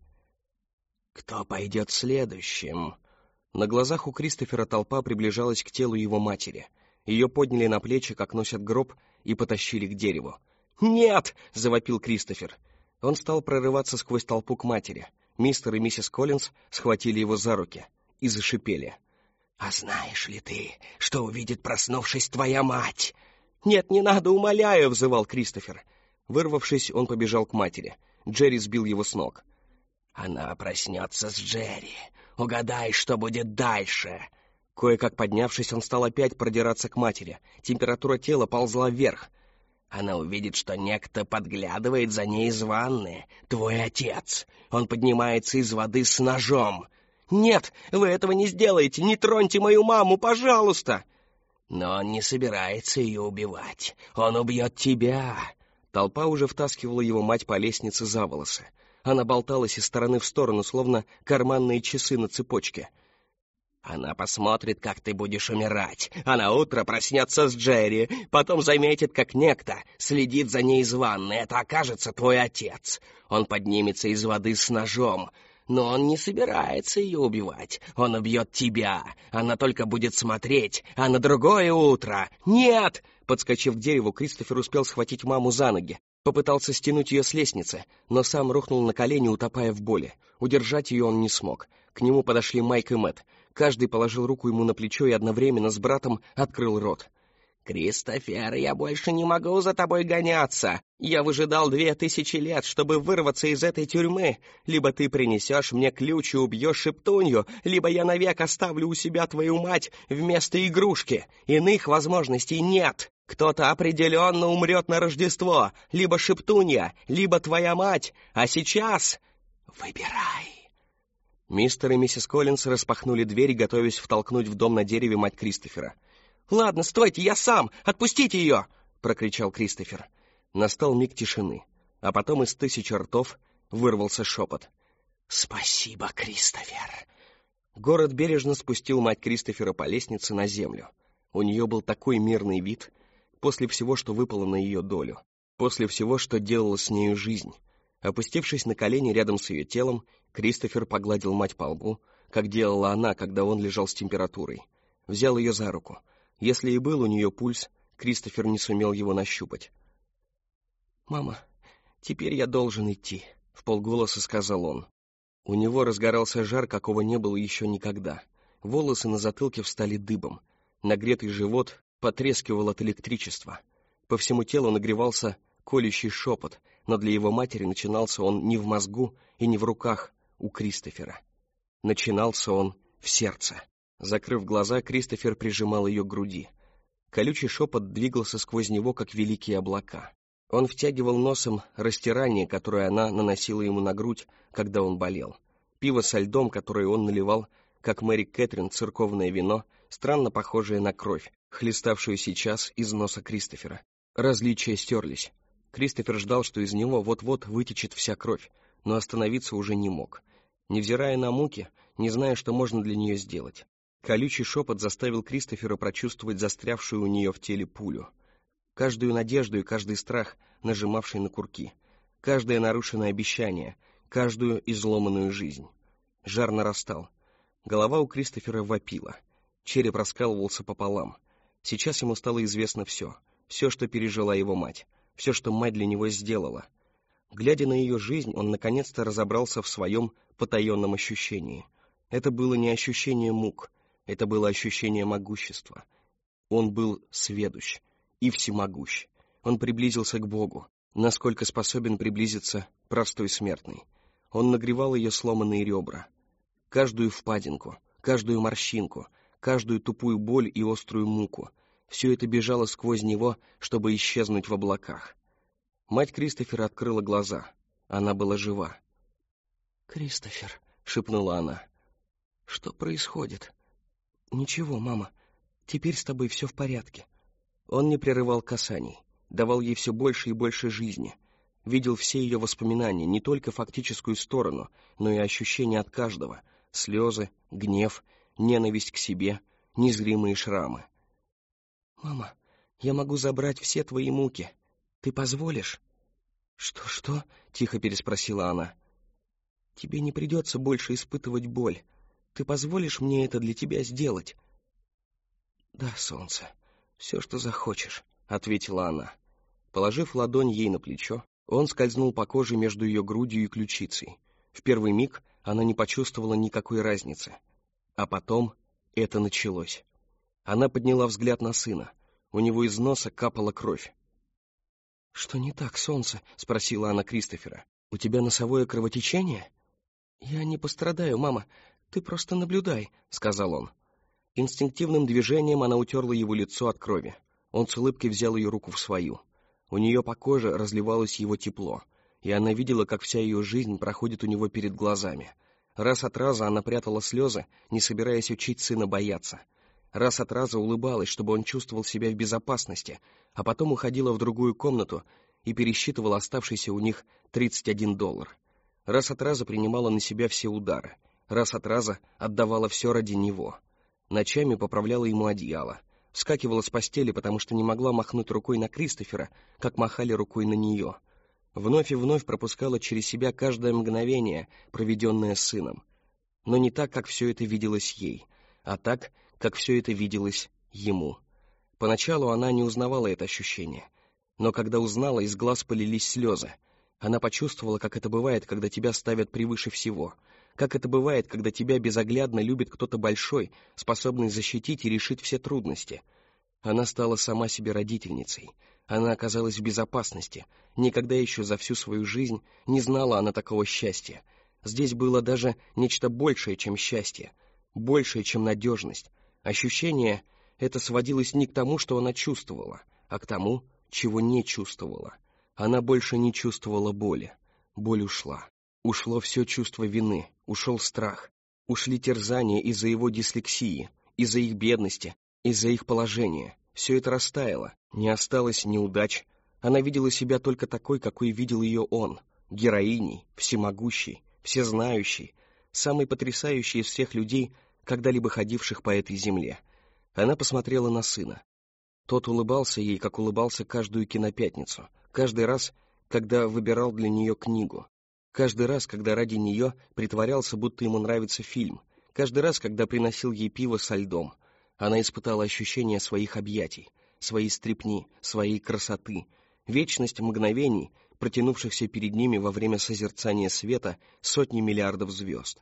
«Кто пойдет следующим?» На глазах у Кристофера толпа приближалась к телу его матери. Ее подняли на плечи, как носят гроб, и потащили к дереву. «Нет!» — завопил Кристофер. Он стал прорываться сквозь толпу к матери. Мистер и миссис Коллинз схватили его за руки и зашипели. «А знаешь ли ты, что увидит, проснувшись, твоя мать?» «Нет, не надо, умоляю!» — взывал Кристофер. Вырвавшись, он побежал к матери. Джерри сбил его с ног. «Она проснется с Джерри. Угадай, что будет дальше!» Кое-как поднявшись, он стал опять продираться к матери. Температура тела ползла вверх. Она увидит, что некто подглядывает за ней из ванны. Твой отец. Он поднимается из воды с ножом. «Нет, вы этого не сделаете! Не троньте мою маму, пожалуйста!» «Но он не собирается ее убивать. Он убьет тебя!» Толпа уже втаскивала его мать по лестнице за волосы. Она болталась из стороны в сторону, словно карманные часы на цепочке. «Она посмотрит, как ты будешь умирать, а на утро проснется с Джерри, потом заметит, как некто следит за ней из ванны. Это окажется твой отец. Он поднимется из воды с ножом, но он не собирается ее убивать. Он убьет тебя. Она только будет смотреть, а на другое утро... Нет!» Подскочив к дереву, Кристофер успел схватить маму за ноги. Попытался стянуть ее с лестницы, но сам рухнул на колени, утопая в боли. Удержать ее он не смог. К нему подошли Майк и Мэтт. Каждый положил руку ему на плечо и одновременно с братом открыл рот. «Кристофер, я больше не могу за тобой гоняться. Я выжидал 2000 лет, чтобы вырваться из этой тюрьмы. Либо ты принесешь мне ключ и убьешь Шептунью, либо я навек оставлю у себя твою мать вместо игрушки. Иных возможностей нет. Кто-то определенно умрет на Рождество. Либо Шептунья, либо твоя мать. А сейчас выбирай». Мистер и миссис Коллинз распахнули дверь, готовясь втолкнуть в дом на дереве мать Кристофера. «Ладно, стойте, я сам! Отпустите ее!» — прокричал Кристофер. Настал миг тишины, а потом из 1000 ртов вырвался шепот. «Спасибо, Кристофер!» Город бережно спустил мать Кристофера по лестнице на землю. У нее был такой мирный вид, после всего, что выпало на ее долю, после всего, что делала с нею жизнь. Опустившись на колени рядом с ее телом, Кристофер погладил мать по лбу, как делала она, когда он лежал с температурой. Взял ее за руку. Если и был у нее пульс, Кристофер не сумел его нащупать. «Мама, теперь я должен идти», — вполголоса сказал он. У него разгорался жар, какого не было еще никогда. Волосы на затылке встали дыбом. Нагретый живот потрескивал от электричества. По всему телу нагревался колющий шепот, но для его матери начинался он не в мозгу и не в руках у Кристофера. Начинался он в сердце. Закрыв глаза, Кристофер прижимал ее к груди. Колючий шепот двигался сквозь него, как великие облака. Он втягивал носом растирание, которое она наносила ему на грудь, когда он болел. Пиво со льдом, которое он наливал, как Мэри Кэтрин, церковное вино, странно похожее на кровь, хлеставшую сейчас из носа Кристофера. Различия стерлись. Кристофер ждал, что из него вот-вот вытечет вся кровь, но остановиться уже не мог. Невзирая на муки, не зная, что можно для нее сделать. Колючий шепот заставил Кристофера прочувствовать застрявшую у нее в теле пулю. Каждую надежду и каждый страх, нажимавший на курки. Каждое нарушенное обещание, каждую изломанную жизнь. Жар нарастал. Голова у Кристофера вопила. Череп раскалывался пополам. Сейчас ему стало известно все. Все, что пережила его мать. Все, что мать для него сделала. Глядя на ее жизнь, он наконец-то разобрался в своем потаенном ощущении. Это было не ощущение мук, это было ощущение могущества. Он был сведущ и всемогущ. Он приблизился к Богу, насколько способен приблизиться простой смертный. Он нагревал ее сломанные ребра. Каждую впадинку, каждую морщинку, каждую тупую боль и острую муку. Все это бежало сквозь него, чтобы исчезнуть в облаках. Мать Кристофера открыла глаза. Она была жива. «Кристофер», — шепнула она. «Что происходит?» «Ничего, мама. Теперь с тобой все в порядке». Он не прерывал касаний, давал ей все больше и больше жизни. Видел все ее воспоминания, не только фактическую сторону, но и ощущения от каждого. Слезы, гнев, ненависть к себе, незримые шрамы. «Мама, я могу забрать все твои муки. Ты позволишь?» «Что?» — тихо переспросила она. «Тебе не придется больше испытывать боль. Ты позволишь мне это для тебя сделать?» «Да, солнце, все, что захочешь», — ответила она. Положив ладонь ей на плечо, он скользнул по коже между ее грудью и ключицей. В первый миг она не почувствовала никакой разницы. А потом это началось. Она подняла взгляд на сына. У него из носа капала кровь. «Что не так, солнце?» — спросила она Кристофера. «У тебя носовое кровотечение?» «Я не пострадаю, мама. Ты просто наблюдай», — сказал он. Инстинктивным движением она утерла его лицо от крови. Он с улыбкой взял ее руку в свою. У нее по коже разливалось его тепло, и она видела, как вся ее жизнь проходит у него перед глазами. Раз от раза она прятала слезы, не собираясь учить сына бояться. Раз от раза улыбалась, чтобы он чувствовал себя в безопасности, а потом уходила в другую комнату и пересчитывала оставшийся у них $31. Раз от раза принимала на себя все удары. Раз от раза отдавала все ради него. Ночами поправляла ему одеяло. Вскакивала с постели, потому что не могла махнуть рукой на Кристофера, как махали рукой на нее. Вновь и вновь пропускала через себя каждое мгновение, проведенное с сыном. Но не так, как все это виделось ей, а так, как все это виделось ему. Поначалу она не узнавала это ощущение, но когда узнала, из глаз полились слезы. Она почувствовала, как это бывает, когда тебя ставят превыше всего, как это бывает, когда тебя безоглядно любит кто-то большой, способный защитить и решить все трудности. Она стала сама себе родительницей. Она оказалась в безопасности. Никогда еще за всю свою жизнь не знала она такого счастья. Здесь было даже нечто большее, чем счастье, большее, чем надежность. Ощущение это сводилось не к тому, что она чувствовала, а к тому, чего не чувствовала. Она больше не чувствовала боли. Боль ушла. Ушло все чувство вины, ушел страх. Ушли терзания из-за его дислексии, из-за их бедности, из-за их положения. Все это растаяло, не осталось неудач. Она видела себя только такой, какой видел ее он. Героиней, всемогущей, всезнающей, самой потрясающей из всех людей, когда-либо ходивших по этой земле. Она посмотрела на сына. Тот улыбался ей, как улыбался каждую кинопятницу, каждый раз, когда выбирал для нее книгу, каждый раз, когда ради нее притворялся, будто ему нравится фильм, каждый раз, когда приносил ей пиво со льдом. Она испытала ощущение своих объятий, своей стрепни, своей красоты, вечность мгновений, протянувшихся перед ними во время созерцания света сотни миллиардов звезд.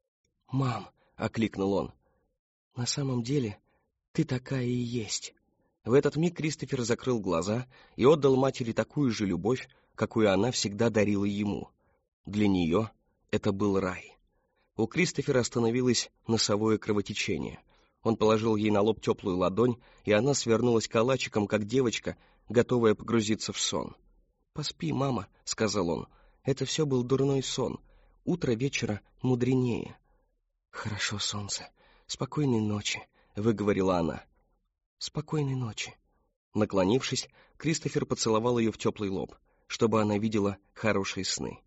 «Мам!» — окликнул он. «На самом деле ты такая и есть». В этот миг Кристофер закрыл глаза и отдал матери такую же любовь, какую она всегда дарила ему. Для нее это был рай. У Кристофера остановилось носовое кровотечение. Он положил ей на лоб теплую ладонь, и она свернулась калачиком, как девочка, готовая погрузиться в сон. «Поспи, мама», — сказал он. «Это все был дурной сон. Утро вечера мудренее». «Хорошо, солнце. Спокойной ночи», — выговорила она. «Спокойной ночи». Наклонившись, Кристофер поцеловал ее в теплый лоб, чтобы она видела хорошие сны.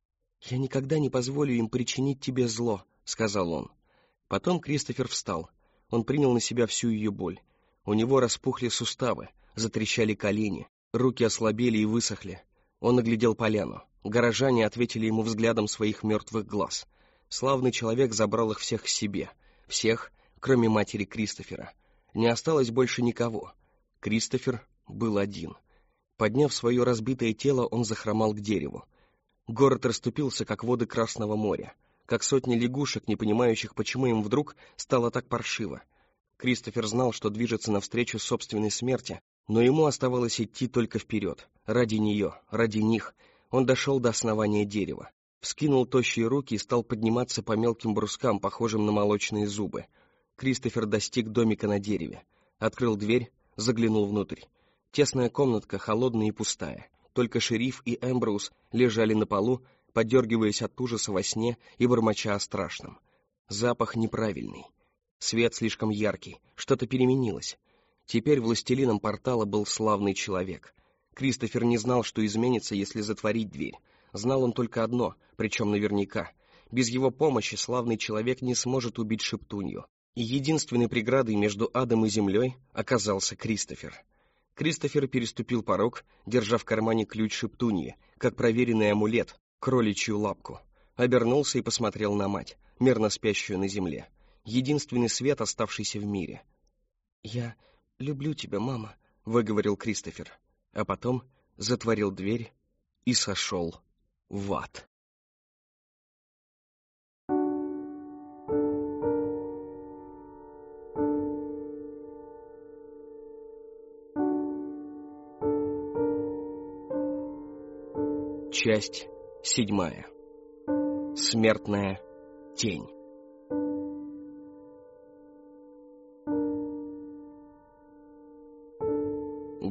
«Я никогда не позволю им причинить тебе зло», — сказал он. Потом Кристофер встал. Он принял на себя всю ее боль. У него распухли суставы, затрещали колени, руки ослабели и высохли. Он оглядел поляну. Горожане ответили ему взглядом своих мертвых глаз. Славный человек забрал их всех к себе. Всех, кроме матери Кристофера. Не осталось больше никого. Кристофер был один. Подняв свое разбитое тело, он захромал к дереву. Город расступился, как воды Красного моря, как сотни лягушек, не понимающих, почему им вдруг стало так паршиво. Кристофер знал, что движется навстречу собственной смерти, но ему оставалось идти только вперед. Ради нее, ради них. Он дошел до основания дерева. Вскинул тощие руки и стал подниматься по мелким брускам, похожим на молочные зубы. Кристофер достиг домика на дереве. Открыл дверь, заглянул внутрь. Тесная комнатка, холодная и пустая. Только шериф и Эмброуз лежали на полу, подергиваясь от ужаса во сне и бормоча о страшном. Запах неправильный. Свет слишком яркий. Что-то переменилось. Теперь властелином портала был славный человек. Кристофер не знал, что изменится, если затворить дверь. Знал он только одно, причем наверняка. Без его помощи славный человек не сможет убить Шептунью. И единственной преградой между адом и землей оказался Кристофер. Кристофер переступил порог, держа в кармане ключ Шептуньи, как проверенный амулет, кроличью лапку. Обернулся и посмотрел на мать, мирно спящую на земле. Единственный свет, оставшийся в мире. «Я люблю тебя, мама», — выговорил Кристофер, а потом затворил дверь и сошел в ад. Часть 7. Смертная тень.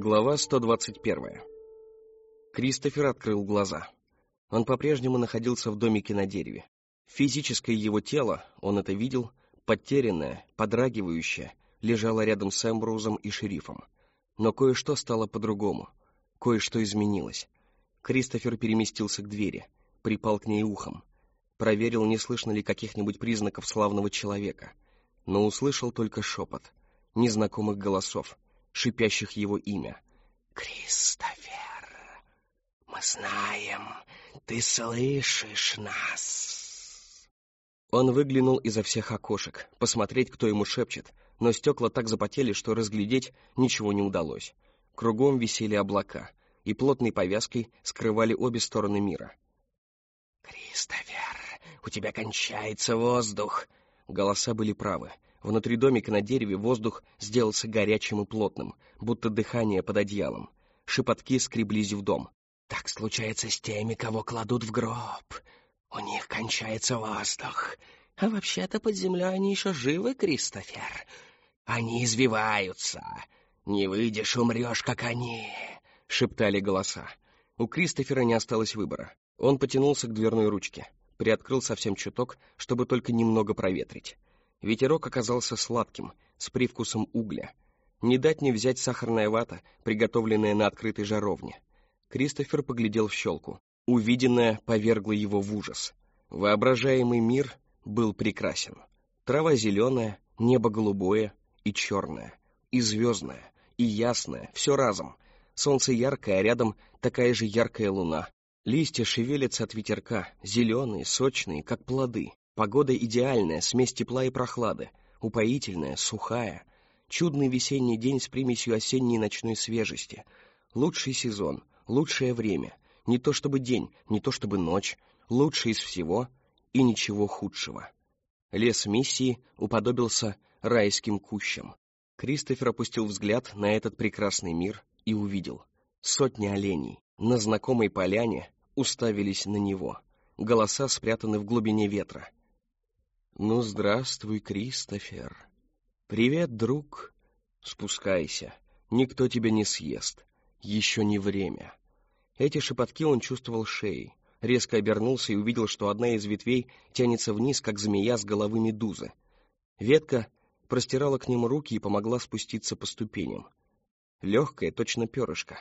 Глава 121. Кристофер открыл глаза. Он по-прежнему находился в домике на дереве. Физическое его тело, он это видел, потерянное, подрагивающее, лежало рядом с Эмброузом и шерифом. Но кое-что стало по-другому. Кое-что изменилось. Кристофер переместился к двери, припал к ней ухом. Проверил, не слышно ли каких-нибудь признаков славного человека. Но услышал только шепот незнакомых голосов, шипящих его имя. «Кристофер, мы знаем, ты слышишь нас!» Он выглянул изо всех окошек, посмотреть, кто ему шепчет, но стекла так запотели, что разглядеть ничего не удалось. Кругом висели облака, и плотной повязкой скрывали обе стороны мира. «Кристофер, у тебя кончается воздух!» Голоса были правы. Внутри домика на дереве воздух сделался горячим и плотным, будто дыхание под одеялом. Шепотки скреблись в дом. «Так случается с теми, кого кладут в гроб. У них кончается воздух. А вообще-то под землей они еще живы, Кристофер. Они извиваются. Не выйдешь, умрешь, как они», — шептали голоса. У Кристофера не осталось выбора. Он потянулся к дверной ручке, приоткрыл совсем чуток, чтобы только немного проветрить. Ветерок оказался сладким, с привкусом угля. Не дать не взять сахарная вата, приготовленная на открытой жаровне. Кристофер поглядел в щелку. Увиденное повергло его в ужас. Воображаемый мир был прекрасен. Трава зеленая, небо голубое и черное, и звездное, и ясное, все разом. Солнце яркое, а рядом такая же яркая луна. Листья шевелятся от ветерка, зеленые, сочные, как плоды. Погода идеальная, смесь тепла и прохлады, упоительная, сухая. Чудный весенний день с примесью осенней ночной свежести. Лучший сезон, лучшее время. Не то чтобы день, не то чтобы ночь. Лучший из всего и ничего худшего. Лес миссии уподобился райским кущам. Кристофер опустил взгляд на этот прекрасный мир и увидел. Сотни оленей на знакомой поляне уставились на него. Голоса спрятаны в глубине ветра. «Ну, здравствуй, Кристофер. Привет, друг. Спускайся. Никто тебя не съест. Еще не время». Эти шепотки он чувствовал шеей. Резко обернулся и увидел, что одна из ветвей тянется вниз, как змея с головы медузы. Ветка простирала к нему руки и помогла спуститься по ступеням. Легкая, точно перышко.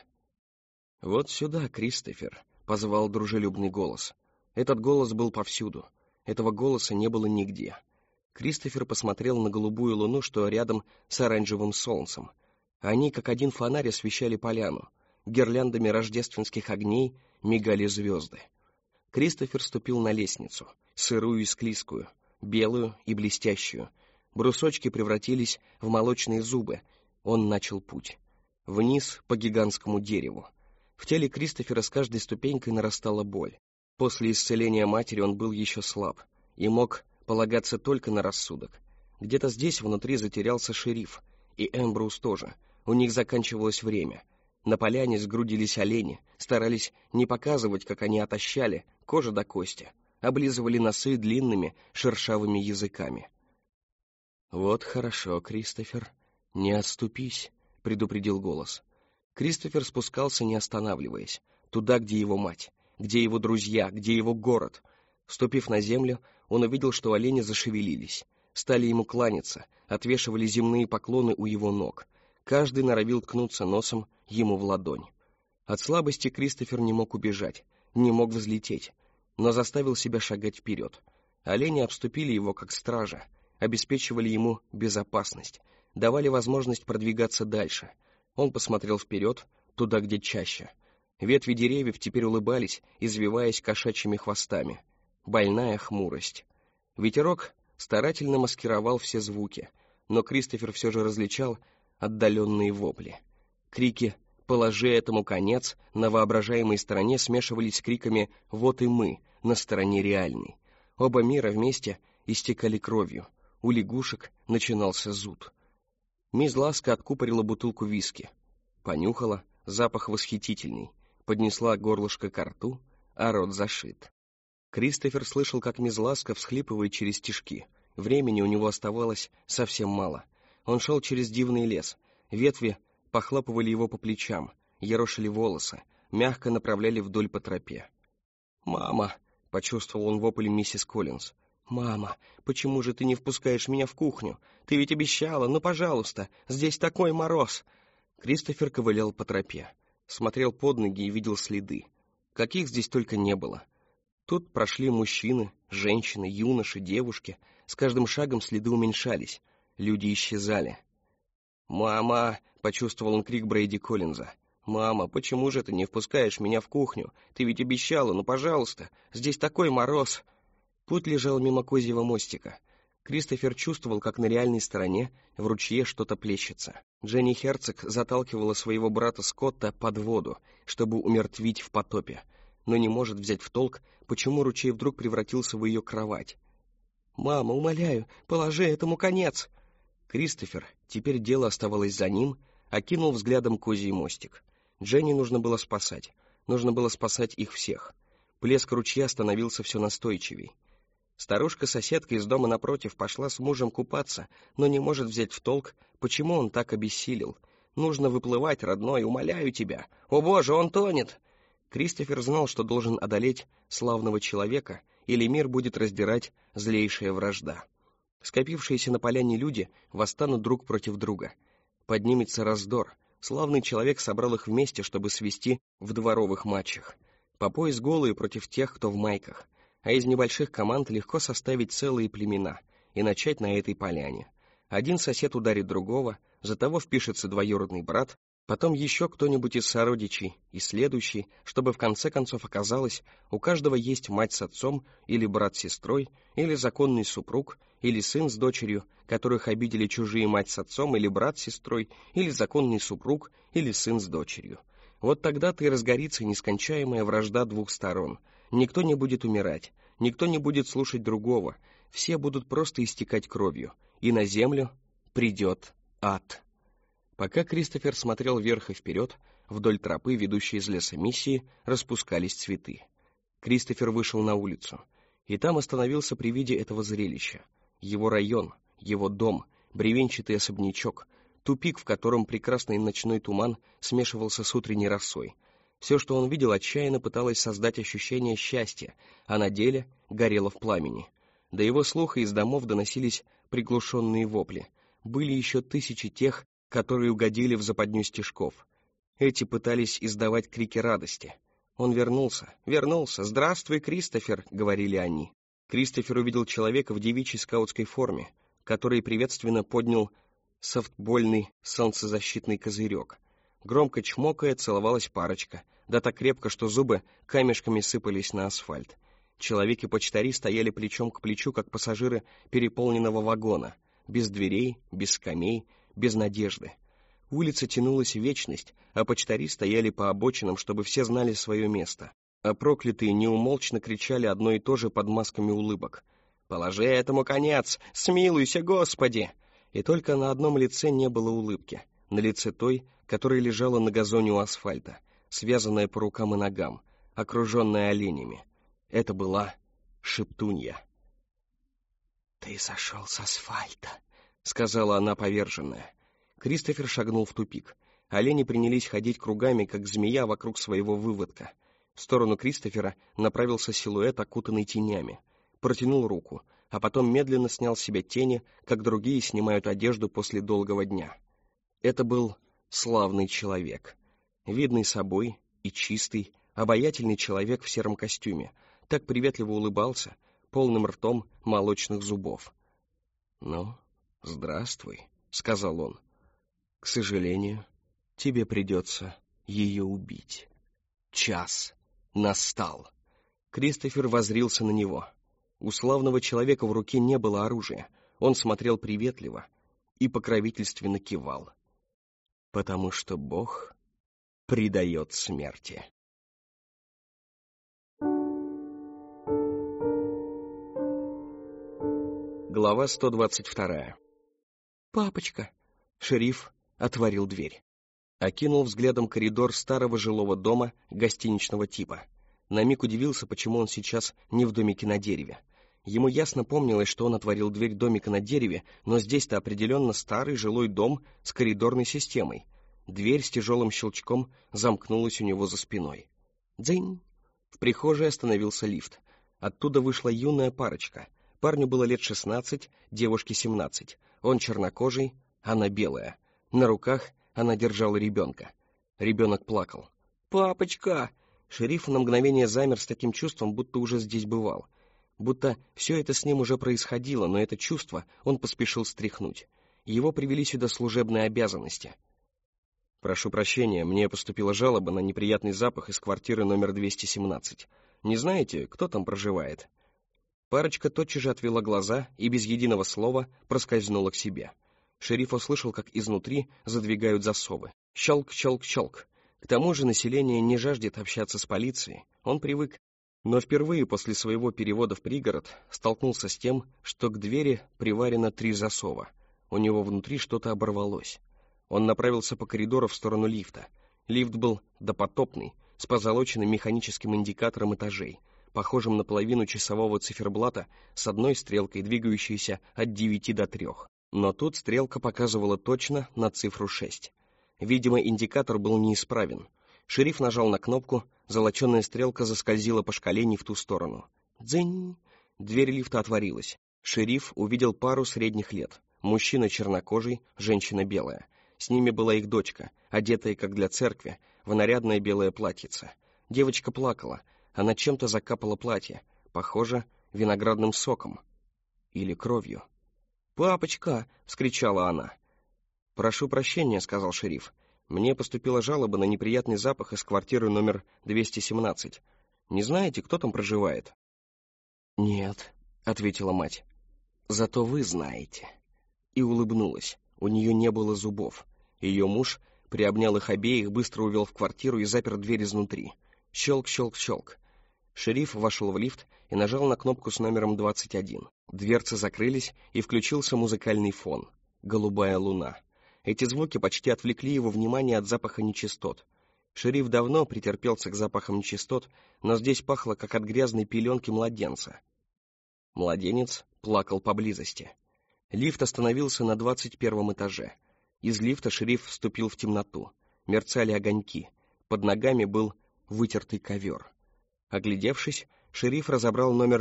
«Вот сюда, Кристофер», — позвал дружелюбный голос. Этот голос был повсюду. Этого голоса не было нигде. Кристофер посмотрел на голубую луну, что рядом с оранжевым солнцем. Они, как один фонарь, освещали поляну. Гирляндами рождественских огней мигали звезды. Кристофер ступил на лестницу, сырую и склизкую, белую и блестящую. Брусочки превратились в молочные зубы. Он начал путь. Вниз по гигантскому дереву. В теле Кристофера с каждой ступенькой нарастала боль. После исцеления матери он был еще слаб и мог полагаться только на рассудок. Где-то здесь внутри затерялся шериф, и Эмброуз тоже. У них заканчивалось время. На поляне сгрудились олени, старались не показывать, как они отощали, кожа до кости, облизывали носы длинными шершавыми языками. «Вот хорошо, Кристофер, не отступись», — предупредил голос. Кристофер спускался, не останавливаясь, туда, где его мать, где его друзья, где его город. Ступив на землю, он увидел, что олени зашевелились, стали ему кланяться, отвешивали земные поклоны у его ног. Каждый норовил ткнуться носом ему в ладонь. От слабости Кристофер не мог убежать, не мог взлететь, но заставил себя шагать вперед. Олени обступили его как стража, обеспечивали ему безопасность, давали возможность продвигаться дальше. Он посмотрел вперед, туда, где чаще. Ветви деревьев теперь улыбались, извиваясь кошачьими хвостами. Больная хмурость. Ветерок старательно маскировал все звуки, но Кристофер все же различал отдаленные вопли. Крики «Положи этому конец» на воображаемой стороне смешивались с криками «Вот и мы» на стороне реальной. Оба мира вместе истекали кровью. У лягушек начинался зуд. Мисс Ласка откупорила бутылку виски. Понюхала, запах восхитительный. Поднесла горлышко ко рту, а рот зашит. Кристофер слышал, как мисс Ласка всхлипывает через тишки. Времени у него оставалось совсем мало. Он шел через дивный лес. Ветви похлопывали его по плечам, ерошили волосы, мягко направляли вдоль по тропе. «Мама!» — почувствовал он вопль миссис Коллинз. «Мама, почему же ты не впускаешь меня в кухню? Ты ведь обещала, ну, пожалуйста, здесь такой мороз!» Кристофер ковылял по тропе, смотрел под ноги и видел следы. Каких здесь только не было. Тут прошли мужчины, женщины, юноши, девушки. С каждым шагом следы уменьшались, люди исчезали. «Мама!» — почувствовал он крик Брейди Коллинза. «Мама, почему же ты не впускаешь меня в кухню? Ты ведь обещала, ну, пожалуйста, здесь такой мороз!» Путь лежал мимо козьего мостика. Кристофер чувствовал, как на реальной стороне в ручье что-то плещется. Дженни Херцог заталкивала своего брата Скотта под воду, чтобы умертвить в потопе, но не может взять в толк, почему ручей вдруг превратился в ее кровать. «Мама, умоляю, положи этому конец!» Кристофер, теперь дело оставалось за ним, окинул взглядом козий мостик. Дженни нужно было спасать их всех. Плеск ручья становился все настойчивей. Старушка-соседка из дома напротив пошла с мужем купаться, но не может взять в толк, почему он так обессилел. «Нужно выплывать, родной, умоляю тебя! О боже, он тонет!» Кристофер знал, что должен одолеть славного человека, или мир будет раздирать злейшая вражда. Скопившиеся на поляне люди восстанут друг против друга. Поднимется раздор. Славный человек собрал их вместе, чтобы свести в дворовых матчах. По пояс голые против тех, кто в майках. А из небольших команд легко составить целые племена и начать на этой поляне. Один сосед ударит другого, за того впишется двоюродный брат, потом еще кто-нибудь из сородичей и следующий, чтобы в конце концов оказалось, у каждого есть мать с отцом, или брат с сестрой, или законный супруг, или сын с дочерью, которых обидели чужие мать с отцом, или брат с сестрой, или законный супруг, или сын с дочерью. Вот тогда-то и разгорится нескончаемая вражда двух сторон. Никто не будет умирать, никто не будет слушать другого, все будут просто истекать кровью, и на землю придет ад. Пока Кристофер смотрел вверх и вперед, вдоль тропы, ведущей из леса миссии, распускались цветы. Кристофер вышел на улицу, и там остановился при виде этого зрелища. Его район, его дом, бревенчатый особнячок, тупик, в котором прекрасный ночной туман смешивался с утренней росой. Все, что он видел, отчаянно пыталось создать ощущение счастья, а на деле горело в пламени. До его слуха из домов доносились приглушенные вопли. Были еще тысячи тех, которые угодили в западню стишков. Эти пытались издавать крики радости. «Он вернулся! Вернулся! Здравствуй, Кристофер!» — говорили они. Кристофер увидел человека в девичьей скаутской форме, который приветственно поднял софтбольный солнцезащитный козырек. Громко чмокая, целовалась парочка, да так крепко, что зубы камешками сыпались на асфальт. Человеки-почтари стояли плечом к плечу, как пассажиры переполненного вагона, без дверей, без скамей, без надежды. Улица тянулась в вечность, а почтари стояли по обочинам, чтобы все знали свое место. А проклятые неумолчно кричали одно и то же под масками улыбок. «Положи этому конец! Смилуйся, Господи!» И только на одном лице не было улыбки, на лице той, которая лежала на газоне у асфальта, связанная по рукам и ногам, окруженная оленями. Это была Шептунья. «Ты сошел с асфальта», — сказала она поверженная. Кристофер шагнул в тупик. Олени принялись ходить кругами, как змея вокруг своего выводка. В сторону Кристофера направился силуэт, окутанный тенями. Протянул руку, а потом медленно снял с себя тени, как другие снимают одежду после долгого дня. Это был славный человек. Видный собой и чистый, обаятельный человек в сером костюме. Так приветливо улыбался, полным ртом молочных зубов. «Ну, здравствуй», — сказал он. «К сожалению, тебе придется ее убить. Час настал». Кристофер воззрился на него. У славного человека в руке не было оружия. Он смотрел приветливо и покровительственно кивал. Потому что Бог предает смерти. Глава 122. «Папочка!» Шериф отворил дверь. Окинул взглядом коридор старого жилого дома гостиничного типа. На миг удивился, почему он сейчас не в домике на дереве. Ему ясно помнилось, что он отворил дверь домика на дереве, но здесь-то определенно старый жилой дом с коридорной системой. Дверь с тяжелым щелчком замкнулась у него за спиной. Дзынь! В прихожей остановился лифт. Оттуда вышла юная парочка. Парню было лет 16, девушке 17. Он чернокожий, она белая. На руках она держала ребенка. Ребенок плакал. «Папочка!» Шериф на мгновение замер с таким чувством, будто уже здесь бывал. Будто все это с ним уже происходило, но это чувство он поспешил стряхнуть. Его привели сюда служебные обязанности. «Прошу прощения, мне поступила жалоба на неприятный запах из квартиры номер 217. Не знаете, кто там проживает?» Парочка тотчас же отвела глаза и без единого слова проскользнула к себе. Шериф услышал, как изнутри задвигают засовы. Щелк, щелк, щелк. К тому же население не жаждет общаться с полицией. Он привык. Но впервые после своего перевода в пригород столкнулся с тем, что к двери приварено 3 засова. У него внутри что-то оборвалось. Он направился по коридору в сторону лифта. Лифт был допотопный, с позолоченным механическим индикатором этажей, похожим на половину часового циферблата с одной стрелкой, двигающейся от 9 до 3. Но тут стрелка показывала точно на цифру 6. Видимо, индикатор был неисправен. Шериф нажал на кнопку, золоченая стрелка заскользила по шкале не в ту сторону. Дзынь! Дверь лифта отворилась. Шериф увидел пару средних лет. Мужчина чернокожий, женщина белая. С ними была их дочка, одетая, как для церкви, в нарядное белое платьице. Девочка плакала. Она чем-то закапала платье. Похоже, виноградным соком. Или кровью. «Папочка!» — вскричала она. «Прошу прощения», — сказал шериф. «Мне поступила жалоба на неприятный запах из квартиры номер 217. Не знаете, кто там проживает?» «Нет», — ответила мать. «Зато вы знаете». И улыбнулась. У нее не было зубов. Ее муж приобнял их обеих, быстро увел в квартиру и запер дверь изнутри. Щелк, щелк, щелк. Шериф вошел в лифт и нажал на кнопку с номером 21. Дверцы закрылись, и включился музыкальный фон. «Голубая луна». Эти звуки почти отвлекли его внимание от запаха нечистот. Шериф давно претерпелся к запахам нечистот, но здесь пахло, как от грязной пеленки младенца. Младенец плакал поблизости. Лифт остановился на 21 этаже. Из лифта шериф вступил в темноту. Мерцали огоньки. Под ногами был вытертый ковер. Оглядевшись, шериф разобрал номер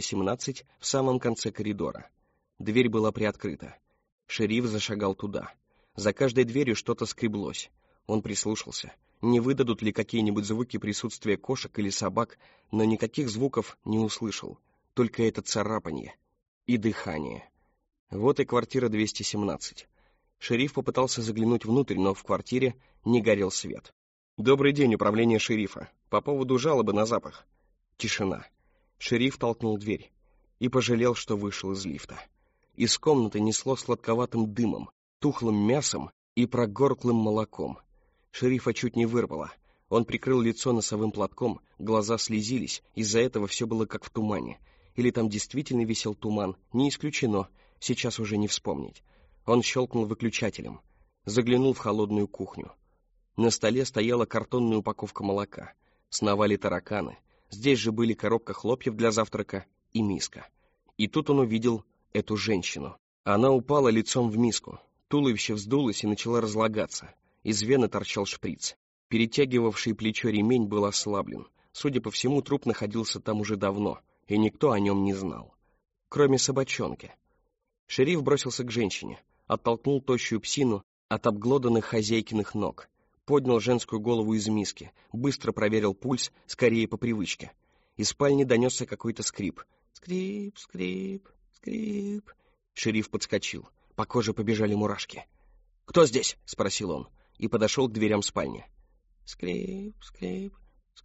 217 в самом конце коридора. Дверь была приоткрыта. Шериф зашагал туда. За каждой дверью что-то скреблось. Он прислушался. Не выдадут ли какие-нибудь звуки присутствия кошек или собак, но никаких звуков не услышал. Только это царапанье и дыхание. Вот и квартира 217. Шериф попытался заглянуть внутрь, но в квартире не горел свет. «Добрый день, управление шерифа. По поводу жалобы на запах». Тишина. Шериф толкнул дверь и пожалел, что вышел из лифта. Из комнаты несло сладковатым дымом, тухлым мясом и прогорклым молоком. Шерифа чуть не вырвало. Он прикрыл лицо носовым платком, глаза слезились, из-за этого все было как в тумане. Или там действительно висел туман, не исключено, сейчас уже не вспомнить. Он щелкнул выключателем, заглянул в холодную кухню. На столе стояла картонная упаковка молока. Сновали тараканы. Здесь же были коробка хлопьев для завтрака и миска. И тут он увидел эту женщину. Она упала лицом в миску. Туловище вздулось и начало разлагаться. Из вены торчал шприц. Перетягивавший плечо ремень был ослаблен. Судя по всему, труп находился там уже давно, и никто о нем не знал. Кроме собачонки. Шериф бросился к женщине, оттолкнул тощую псину от обглоданных хозяйкиных ног. Поднял женскую голову из миски, быстро проверил пульс, скорее по привычке. Из спальни донесся какой-то скрип. Скрип, скрип, скрип. Шериф подскочил. По коже побежали мурашки. «Кто здесь?» — спросил он, и подошел к дверям спальни. Скрип, скрип,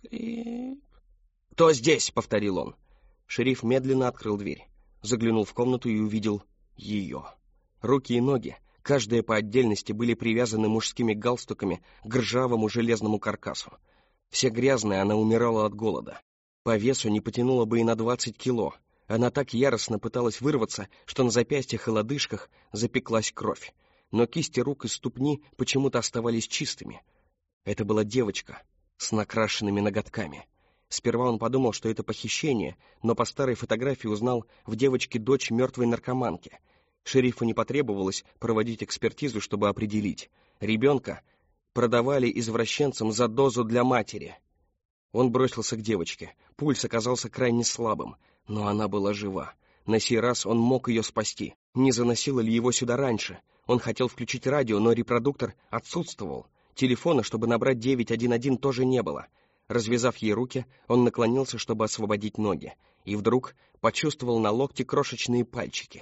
скрип. «Кто здесь?» — повторил он. Шериф медленно открыл дверь, заглянул в комнату и увидел ее. Руки и ноги, каждая по отдельности, были привязаны мужскими галстуками к ржавому железному каркасу. Вся грязная, она умирала от голода. По весу не потянула бы и на 20 кило. Она так яростно пыталась вырваться, что на запястьях и лодыжках запеклась кровь. Но кисти рук и ступни почему-то оставались чистыми. Это была девочка с накрашенными ноготками. Сперва он подумал, что это похищение, но по старой фотографии узнал в девочке дочь мертвой наркоманки. Шерифу не потребовалось проводить экспертизу, чтобы определить. Ребенка Продавали извращенцам за дозу для матери. Он бросился к девочке. Пульс оказался крайне слабым, но она была жива. На сей раз он мог ее спасти. Не заносило ли его сюда раньше? Он хотел включить радио, но репродуктор отсутствовал. Телефона, чтобы набрать 911, тоже не было. Развязав ей руки, он наклонился, чтобы освободить ноги, и вдруг почувствовал на локте крошечные пальчики.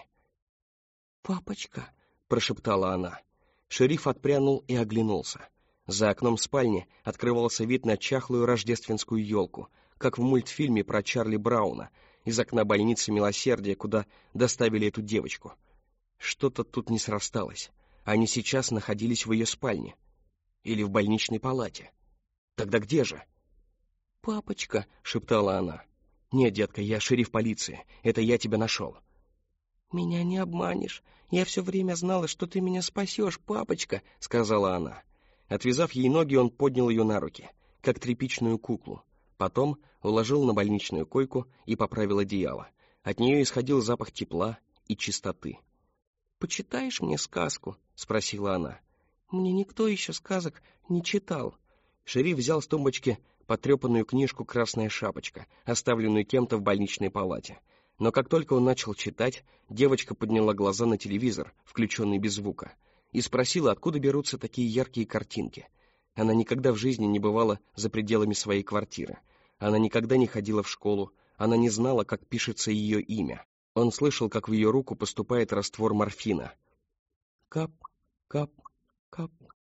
«Папочка», — прошептала она. Шериф отпрянул и оглянулся. За окном спальни открывался вид на чахлую рождественскую елку, как в мультфильме про Чарли Брауна, из окна больницы Милосердия, куда доставили эту девочку. Что-то тут не срасталось. Они сейчас находились в ее спальне. Или в больничной палате. Тогда где же? «Папочка», — шептала она. «Нет, детка, я шериф полиции. Это я тебя нашел». «Меня не обманешь. Я все время знала, что ты меня спасешь, папочка», — сказала она. Отвязав ей ноги, он поднял ее на руки, как тряпичную куклу. Потом уложил на больничную койку и поправил одеяло. От нее исходил запах тепла и чистоты. «Почитаешь мне сказку?» — спросила она. «Мне никто еще сказок не читал». Шериф взял с тумбочки потрепанную книжку «Красная шапочка», оставленную кем-то в больничной палате. Но как только он начал читать, девочка подняла глаза на телевизор, включенный без звука, и спросила, откуда берутся такие яркие картинки. Она никогда в жизни не бывала за пределами своей квартиры. Она никогда не ходила в школу. Она не знала, как пишется ее имя. Он слышал, как в ее руку поступает раствор морфина. Кап, кап, кап.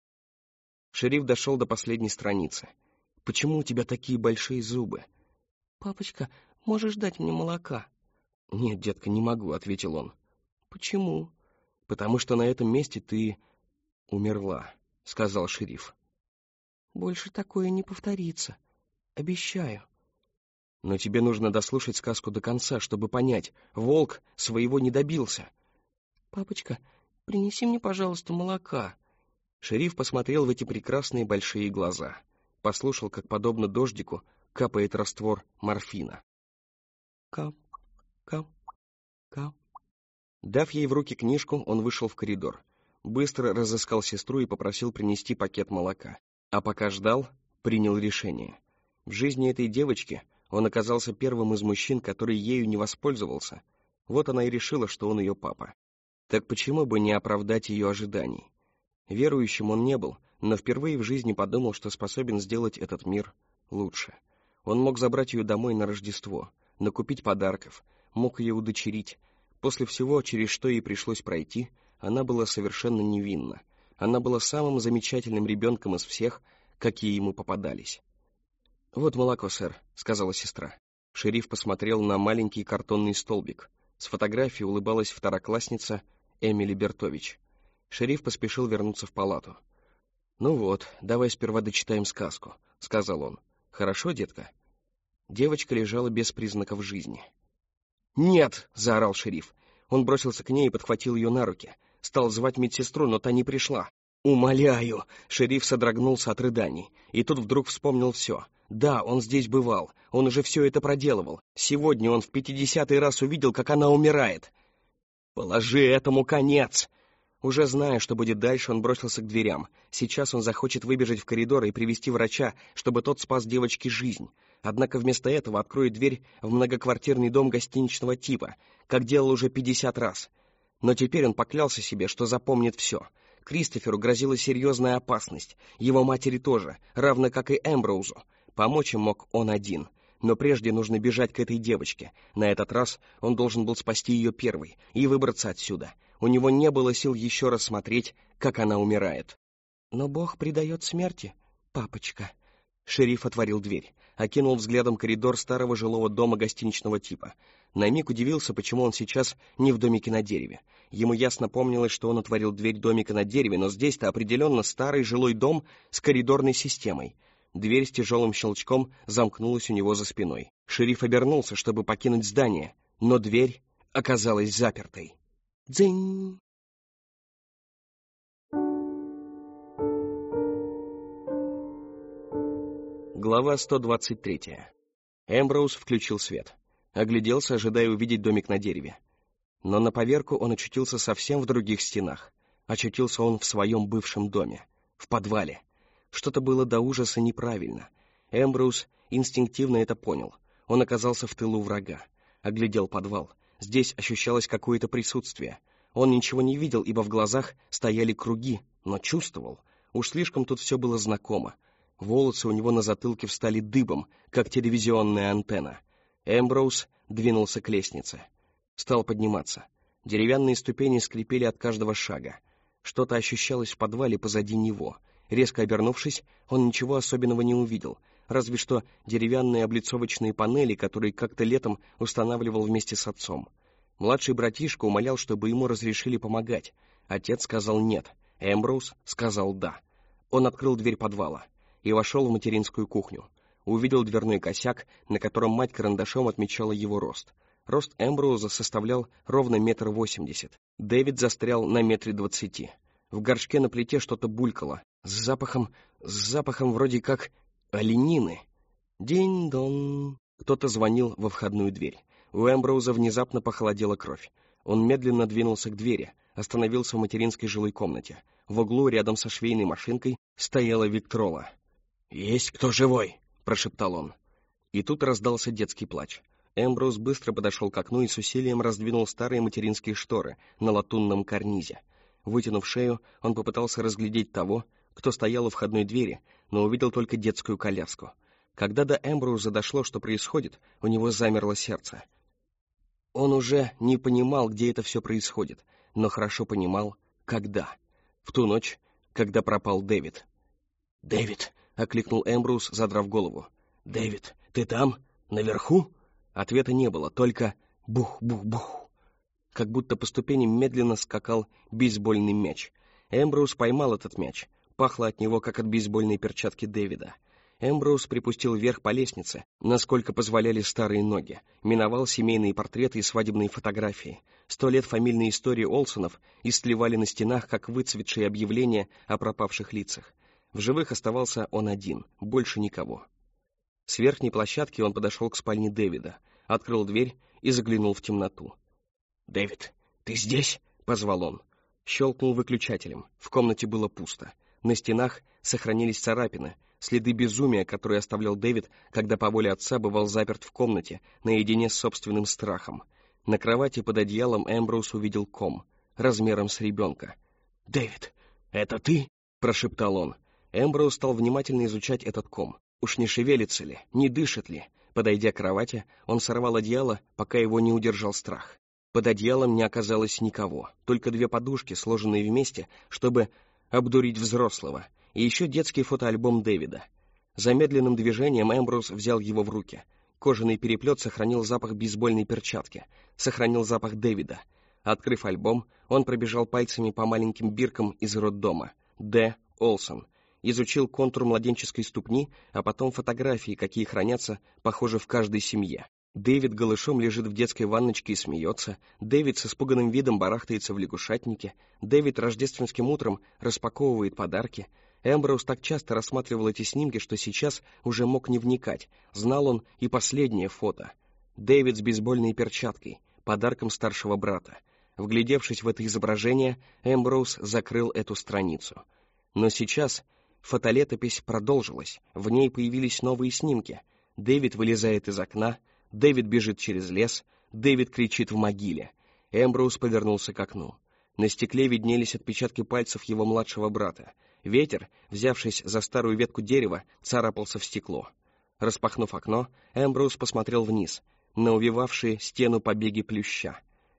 Шериф дошел до последней страницы. «Почему у тебя такие большие зубы?» «Папочка, можешь дать мне молока?» «Нет, детка, не могу», — ответил он. «Почему?» «Потому что на этом месте ты умерла», — сказал шериф. «Больше такое не повторится. Обещаю». «Но тебе нужно дослушать сказку до конца, чтобы понять. Волк своего не добился». «Папочка, принеси мне, пожалуйста, молока». Шериф посмотрел в эти прекрасные большие глаза. Послушал, как, подобно дождику, капает раствор морфина. Кап, кап, кап. Дав ей в руки книжку, он вышел в коридор. Быстро разыскал сестру и попросил принести пакет молока. А пока ждал, принял решение. В жизни этой девочки он оказался первым из мужчин, который ею не воспользовался. Вот она и решила, что он ее папа. Так почему бы не оправдать ее ожиданий? Верующим он не был, но впервые в жизни подумал, что способен сделать этот мир лучше. Он мог забрать ее домой на Рождество, накупить подарков, мог ее удочерить. После всего, через что ей пришлось пройти, она была совершенно невинна. Она была самым замечательным ребенком из всех, какие ему попадались. «Вот молоко, сэр», — сказала сестра. Шериф посмотрел на маленький картонный столбик. С фотографии улыбалась второклассница Эмили Бертович. Шериф поспешил вернуться в палату. «Ну вот, давай сперва дочитаем сказку», — сказал он. «Хорошо, детка?» Девочка лежала без признаков жизни. «Нет!» — заорал шериф. Он бросился к ней и подхватил ее на руки. Стал звать медсестру, но та не пришла. «Умоляю!» — шериф содрогнулся от рыданий. И тут вдруг вспомнил все. Да, он здесь бывал. Он уже все это проделывал. Сегодня он в 50-й раз увидел, как она умирает. «Положи этому конец!» Уже зная, что будет дальше, он бросился к дверям. Сейчас он захочет выбежать в коридор и привести врача, чтобы тот спас девочке жизнь. Однако вместо этого откроет дверь в многоквартирный дом гостиничного типа, как делал уже 50 раз. Но теперь он поклялся себе, что запомнит все. Кристоферу грозила серьезная опасность, его матери тоже, равно как и Эмброузу. Помочь им мог он один. Но прежде нужно бежать к этой девочке. На этот раз он должен был спасти ее первой и выбраться отсюда. У него не было сил еще раз смотреть, как она умирает. «Но Бог предает смерти, папочка». Шериф отворил дверь, окинул взглядом коридор старого жилого дома гостиничного типа. На миг удивился, почему он сейчас не в домике на дереве. Ему ясно помнилось, что он отворил дверь домика на дереве, но здесь-то определенно старый жилой дом с коридорной системой. Дверь с тяжелым щелчком замкнулась у него за спиной. Шериф обернулся, чтобы покинуть здание, но дверь оказалась запертой. Дзынь! Глава 123. Эмброуз включил свет. Огляделся, ожидая увидеть домик на дереве. Но на поверку он очутился совсем в других стенах. Очутился он в своем бывшем доме, в подвале. Что-то было до ужаса неправильно. Эмброуз инстинктивно это понял. Он оказался в тылу врага. Оглядел подвал. Здесь ощущалось какое-то присутствие. Он ничего не видел, ибо в глазах стояли круги, но чувствовал. Уж слишком тут все было знакомо. Волосы у него на затылке встали дыбом, как телевизионная антенна. Эмброуз двинулся к лестнице. Стал подниматься. Деревянные ступени скрипели от каждого шага. Что-то ощущалось в подвале позади него. Резко обернувшись, он ничего особенного не увидел, разве что деревянные облицовочные панели, которые как-то летом устанавливал вместе с отцом. Младший братишка умолял, чтобы ему разрешили помогать. Отец сказал нет, Эмброуз сказал да. Он открыл дверь подвала и вошел в материнскую кухню. Увидел дверной косяк, на котором мать карандашом отмечала его рост. Рост Эмброуза составлял ровно 1,80 м. Дэвид застрял на 1,20 м. В горшке на плите что-то булькало, с запахом вроде как оленины. Динь-дон. Кто-то звонил во входную дверь. У Эмброуза внезапно похолодела кровь. Он медленно двинулся к двери, остановился в материнской жилой комнате. В углу, рядом со швейной машинкой, стояла Виктрола. «Есть кто живой?» — прошептал он. И тут раздался детский плач. Эмброуз быстро подошел к окну и с усилием раздвинул старые материнские шторы на латунном карнизе. Вытянув шею, он попытался разглядеть того, кто стоял у входной двери, но увидел только детскую коляску. Когда до Эмброуза дошло, что происходит, у него замерло сердце. Он уже не понимал, где это все происходит, но хорошо понимал, когда. В ту ночь, когда пропал Дэвид. «Дэвид!» — окликнул Эмброуз, задрав голову. «Дэвид, ты там? Наверху?» Ответа не было, только бух-бух-бух. Как будто по ступеням медленно скакал бейсбольный мяч. Эмброуз поймал этот мяч. Пахло от него, как от бейсбольной перчатки Дэвида. Эмброуз припустил вверх по лестнице, насколько позволяли старые ноги. Миновал семейные портреты и свадебные фотографии. 100 лет фамильной истории Олсонов истлевали на стенах, как выцветшие объявления о пропавших лицах. В живых оставался он один, больше никого. С верхней площадки он подошел к спальне Дэвида, открыл дверь и заглянул в темноту. «Дэвид, ты здесь?» — позвал он. Щелкнул выключателем. В комнате было пусто. На стенах сохранились царапины, следы безумия, которые оставлял Дэвид, когда по воле отца бывал заперт в комнате, наедине с собственным страхом. На кровати под одеялом Эмброуз увидел ком, размером с ребенка. «Дэвид, это ты?» — прошептал он. Эмброуз стал внимательно изучать этот ком. Уж не шевелится ли, не дышит ли? Подойдя к кровати, он сорвал одеяло, пока его не удержал страх. Под одеялом не оказалось никого, только 2 подушки, сложенные вместе, чтобы обдурить взрослого, и еще детский фотоальбом Дэвида. Замедленным движением Эмброуз взял его в руки. Кожаный переплет сохранил запах бейсбольной перчатки, сохранил запах Дэвида. Открыв альбом, он пробежал пальцами по маленьким биркам из роддома. Д. Олсон. Изучил контур младенческой ступни, а потом фотографии, какие хранятся, похоже, в каждой семье. Дэвид голышом лежит в детской ванночке и смеется. Дэвид с испуганным видом барахтается в лягушатнике. Дэвид рождественским утром распаковывает подарки. Эмброуз так часто рассматривал эти снимки, что сейчас уже мог не вникать. Знал он и последнее фото. Дэвид с бейсбольной перчаткой, подарком старшего брата. Вглядевшись в это изображение, Эмброуз закрыл эту страницу. Но сейчас фотолетопись продолжилась. В ней появились новые снимки. Дэвид вылезает из окна, Дэвид бежит через лес, Дэвид кричит в могиле. Эмброуз повернулся к окну. На стекле виднелись отпечатки пальцев его младшего брата. Ветер, взявшись за старую ветку дерева, царапался в стекло. Распахнув окно, Эмброуз посмотрел вниз, на увивавшие стену побеги плюща.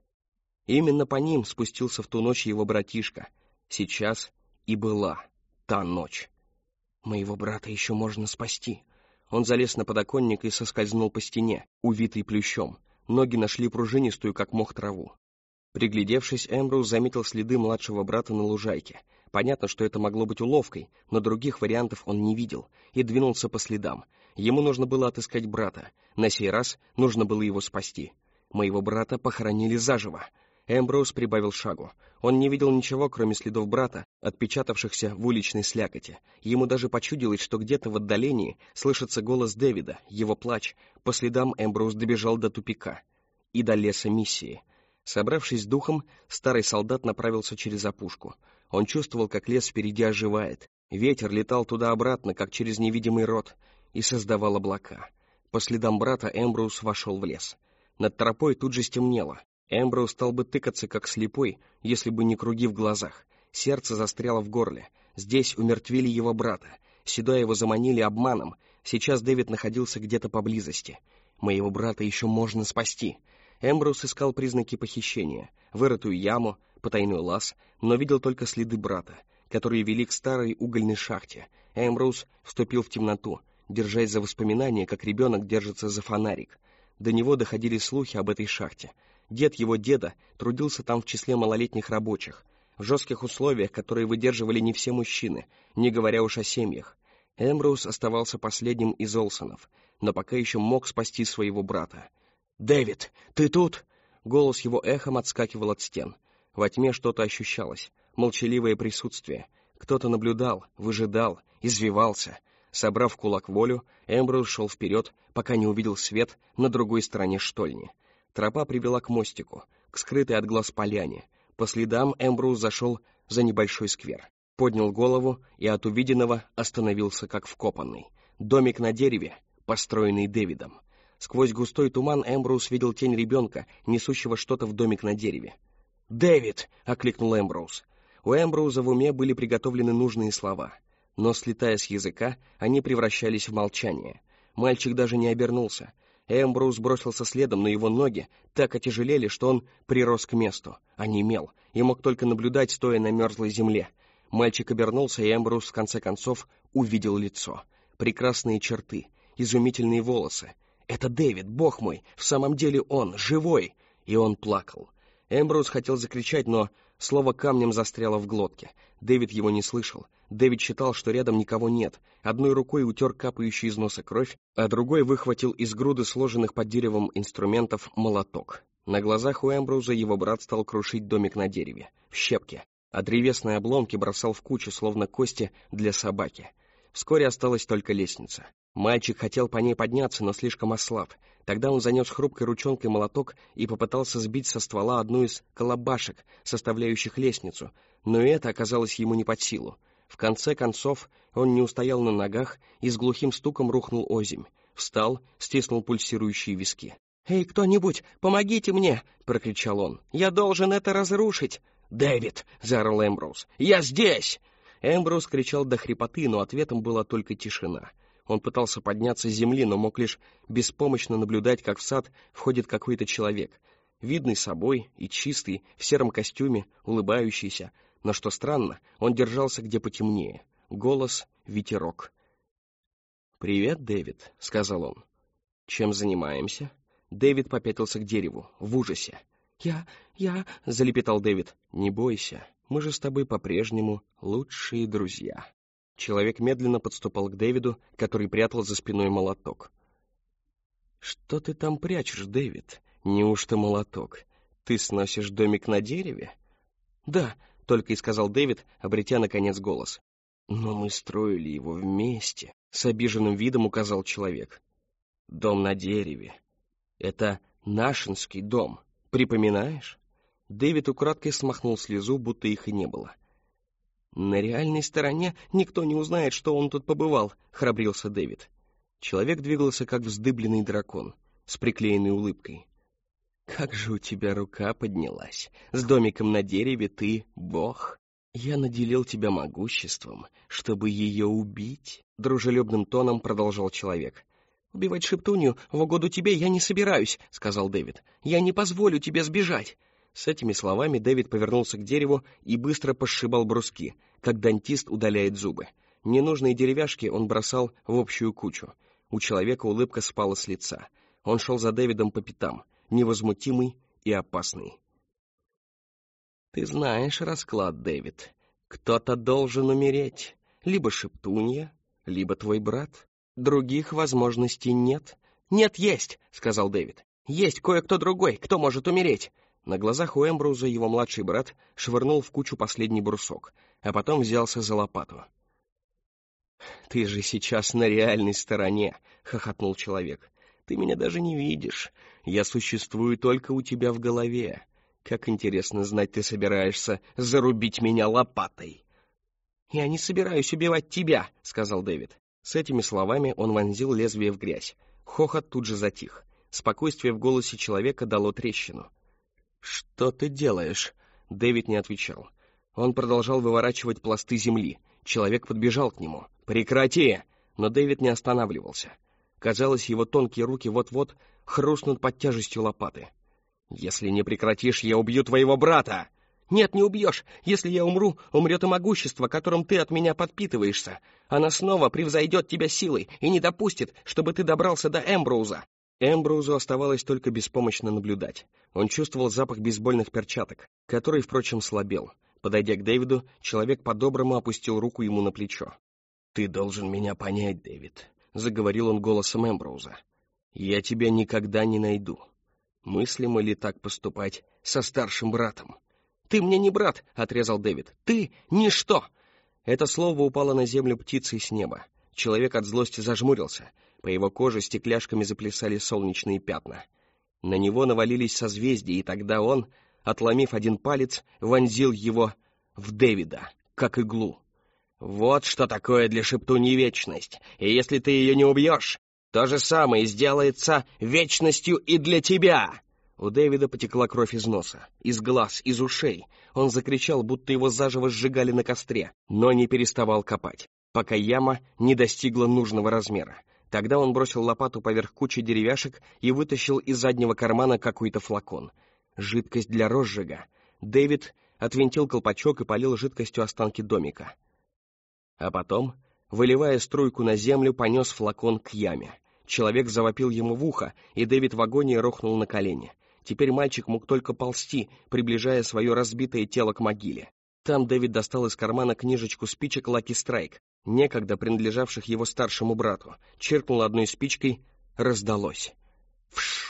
Именно по ним спустился в ту ночь его братишка. Сейчас и была та ночь. «Моего брата еще можно спасти». Он залез на подоконник и соскользнул по стене, увитый плющом. Ноги нашли пружинистую, как мох, траву. Приглядевшись, Эмброуз заметил следы младшего брата на лужайке. Понятно, что это могло быть уловкой, но других вариантов он не видел, и двинулся по следам. Ему нужно было отыскать брата. На сей раз нужно было его спасти. Моего брата похоронили заживо. Эмброуз прибавил шагу. Он не видел ничего, кроме следов брата, отпечатавшихся в уличной слякоти. Ему даже почудилось, что где-то в отдалении слышится голос Дэвида, его плач. По следам Эмброуз добежал до тупика и до леса миссии. Собравшись с духом, старый солдат направился через опушку. Он чувствовал, как лес впереди оживает. Ветер летал туда-обратно, как через невидимый рот, и создавал облака. По следам брата Эмброуз вошел в лес. Над тропой тут же стемнело. Эмброуз стал бы тыкаться, как слепой, если бы не круги в глазах. Сердце застряло в горле. Здесь умертвили его брата. Сюда его заманили обманом. Сейчас Дэвид находился где-то поблизости. Моего брата еще можно спасти. Эмброуз искал признаки похищения. Вырытую яму, потайной лаз, но видел только следы брата, которые вели к старой угольной шахте. Эмброуз вступил в темноту, держась за воспоминания, как ребенок держится за фонарик. До него доходили слухи об этой шахте. Дед его деда трудился там в числе малолетних рабочих, в жестких условиях, которые выдерживали не все мужчины, не говоря уж о семьях. Эмброуз оставался последним из Олсонов, но пока еще мог спасти своего брата. «Дэвид, ты тут?» Голос его эхом отскакивал от стен. Во тьме что-то ощущалось, молчаливое присутствие. Кто-то наблюдал, выжидал, извивался. Собрав в кулак волю, Эмброуз шел вперед, пока не увидел свет на другой стороне штольни. Тропа привела к мостику, к скрытой от глаз поляне. По следам Эмброуз зашел за небольшой сквер. Поднял голову и от увиденного остановился как вкопанный. Домик на дереве, построенный Дэвидом. Сквозь густой туман Эмброуз видел тень ребенка, несущего что-то в домик на дереве. «Дэвид!» — окликнул Эмброуз. У Эмброуза в уме были приготовлены нужные слова, но, слетая с языка, они превращались в молчание. Мальчик даже не обернулся. Эмброуз бросился следом, но его ноги так отяжелели, что он прирос к месту, онемел, и мог только наблюдать, стоя на мерзлой земле. Мальчик обернулся, и Эмброуз в конце концов увидел лицо. Прекрасные черты, изумительные волосы. Это Дэвид, бог мой, в самом деле он, живой! И он плакал. Эмброуз хотел закричать, но слово камнем застряло в глотке. Дэвид его не слышал. Дэвид считал, что рядом никого нет. Одной рукой утер капающую из носа кровь, а другой выхватил из груды сложенных под деревом инструментов молоток. На глазах у Эмброуза его брат стал крушить домик на дереве, в щепки, а древесные обломки бросал в кучу, словно кости для собаки. Вскоре осталась только лестница. Мальчик хотел по ней подняться, но слишком ослаб. Тогда он занес хрупкой ручонкой молоток и попытался сбить со ствола одну из колобашек, составляющих лестницу, но и это оказалось ему не под силу. В конце концов он не устоял на ногах и с глухим стуком рухнул озимь. Встал, стиснул пульсирующие виски. «Эй, кто-нибудь, помогите мне!» — прокричал он. «Я должен это разрушить!» «Дэвид!» — заорал Эмброуз. «Я здесь!» Эмброуз кричал до хрипоты, но ответом была только тишина. Он пытался подняться с земли, но мог лишь беспомощно наблюдать, как в сад входит какой-то человек, видный собой и чистый, в сером костюме, улыбающийся, но, что странно, он держался где потемнее. Голос — ветерок. «Привет, Дэвид», — сказал он. «Чем занимаемся?» Дэвид попятился к дереву, в ужасе. «Я...» — залепетал Дэвид. «Не бойся, мы же с тобой по-прежнему лучшие друзья». Человек медленно подступал к Дэвиду, который прятал за спиной молоток. «Что ты там прячешь, Дэвид? Неужто молоток? Ты сносишь домик на дереве?» «Да», — только и сказал Дэвид, обретя, наконец, голос. «Но мы строили его вместе», — с обиженным видом указал человек. «Дом на дереве. Это нашинский дом. Припоминаешь?» Дэвид украдкой смахнул слезу, будто их и не было. «На реальной стороне никто не узнает, что он тут побывал», — храбрился Дэвид. Человек двигался, как вздыбленный дракон, с приклеенной улыбкой. «Как же у тебя рука поднялась! С домиком на дереве ты бог! Я наделил тебя могуществом, чтобы ее убить», — дружелюбным тоном продолжал человек. «Убивать шептунью в угоду тебе я не собираюсь», — сказал Дэвид. «Я не позволю тебе сбежать». С этими словами Дэвид повернулся к дереву и быстро посшибал бруски, как дантист удаляет зубы. Ненужные деревяшки он бросал в общую кучу. У человека улыбка спала с лица. Он шел за Дэвидом по пятам, невозмутимый и опасный. «Ты знаешь расклад, Дэвид. Кто-то должен умереть. Либо шептунья, либо твой брат. Других возможностей нет». «Нет, есть», — сказал Дэвид. «Есть кое-кто другой, кто может умереть». На глазах у Эмброуза его младший брат швырнул в кучу последний брусок, а потом взялся за лопату. «Ты же сейчас на реальной стороне», — хохотнул человек. «Ты меня даже не видишь. Я существую только у тебя в голове. Как интересно знать, ты собираешься зарубить меня лопатой». «Я не собираюсь убивать тебя», — сказал Дэвид. С этими словами он вонзил лезвие в грязь. Хохот тут же затих. Спокойствие в голосе человека дало трещину. «Что ты делаешь?» Дэвид не отвечал. Он продолжал выворачивать пласты земли. Человек подбежал к нему. «Прекрати!» Но Дэвид не останавливался. Казалось, его тонкие руки вот-вот хрустнут под тяжестью лопаты. «Если не прекратишь, я убью твоего брата!» «Нет, не убьешь. Если я умру, умрет и могущество, которым ты от меня подпитываешься. Она снова превзойдет тебя силой и не допустит, чтобы ты добрался до Эмброуза». Эмброузу оставалось только беспомощно наблюдать. Он чувствовал запах бейсбольных перчаток, который, впрочем, слабел. Подойдя к Дэвиду, человек по-доброму опустил руку ему на плечо. «Ты должен меня понять, Дэвид», — заговорил он голосом Эмброуза. «Я тебя никогда не найду. Мыслимо ли так поступать со старшим братом?» «Ты мне не брат», — отрезал Дэвид. «Ты — ничто!» Это слово упало на землю птицей с неба. Человек от злости зажмурился. По его коже стекляшками заплясали солнечные пятна. На него навалились созвездия, и тогда он, отломив один палец, вонзил его в Дэвида, как иглу. «Вот что такое для шептуньи вечность, и если ты ее не убьешь, то же самое сделается вечностью и для тебя!» У Дэвида потекла кровь из носа, из глаз, из ушей. Он закричал, будто его заживо сжигали на костре, но не переставал копать, пока яма не достигла нужного размера. Тогда он бросил лопату поверх кучи деревяшек и вытащил из заднего кармана какой-то флакон. Жидкость для розжига. Дэвид отвинтил колпачок и полил жидкостью останки домика. А потом, выливая струйку на землю, понес флакон к яме. Человек завопил ему в ухо, и Дэвид в агонии рухнул на колени. Теперь мальчик мог только ползти, приближая свое разбитое тело к могиле. Там Дэвид достал из кармана книжечку спичек «Лаки Страйк», некогда принадлежавших его старшему брату. Чиркнул одной спичкой, раздалось. Вшш!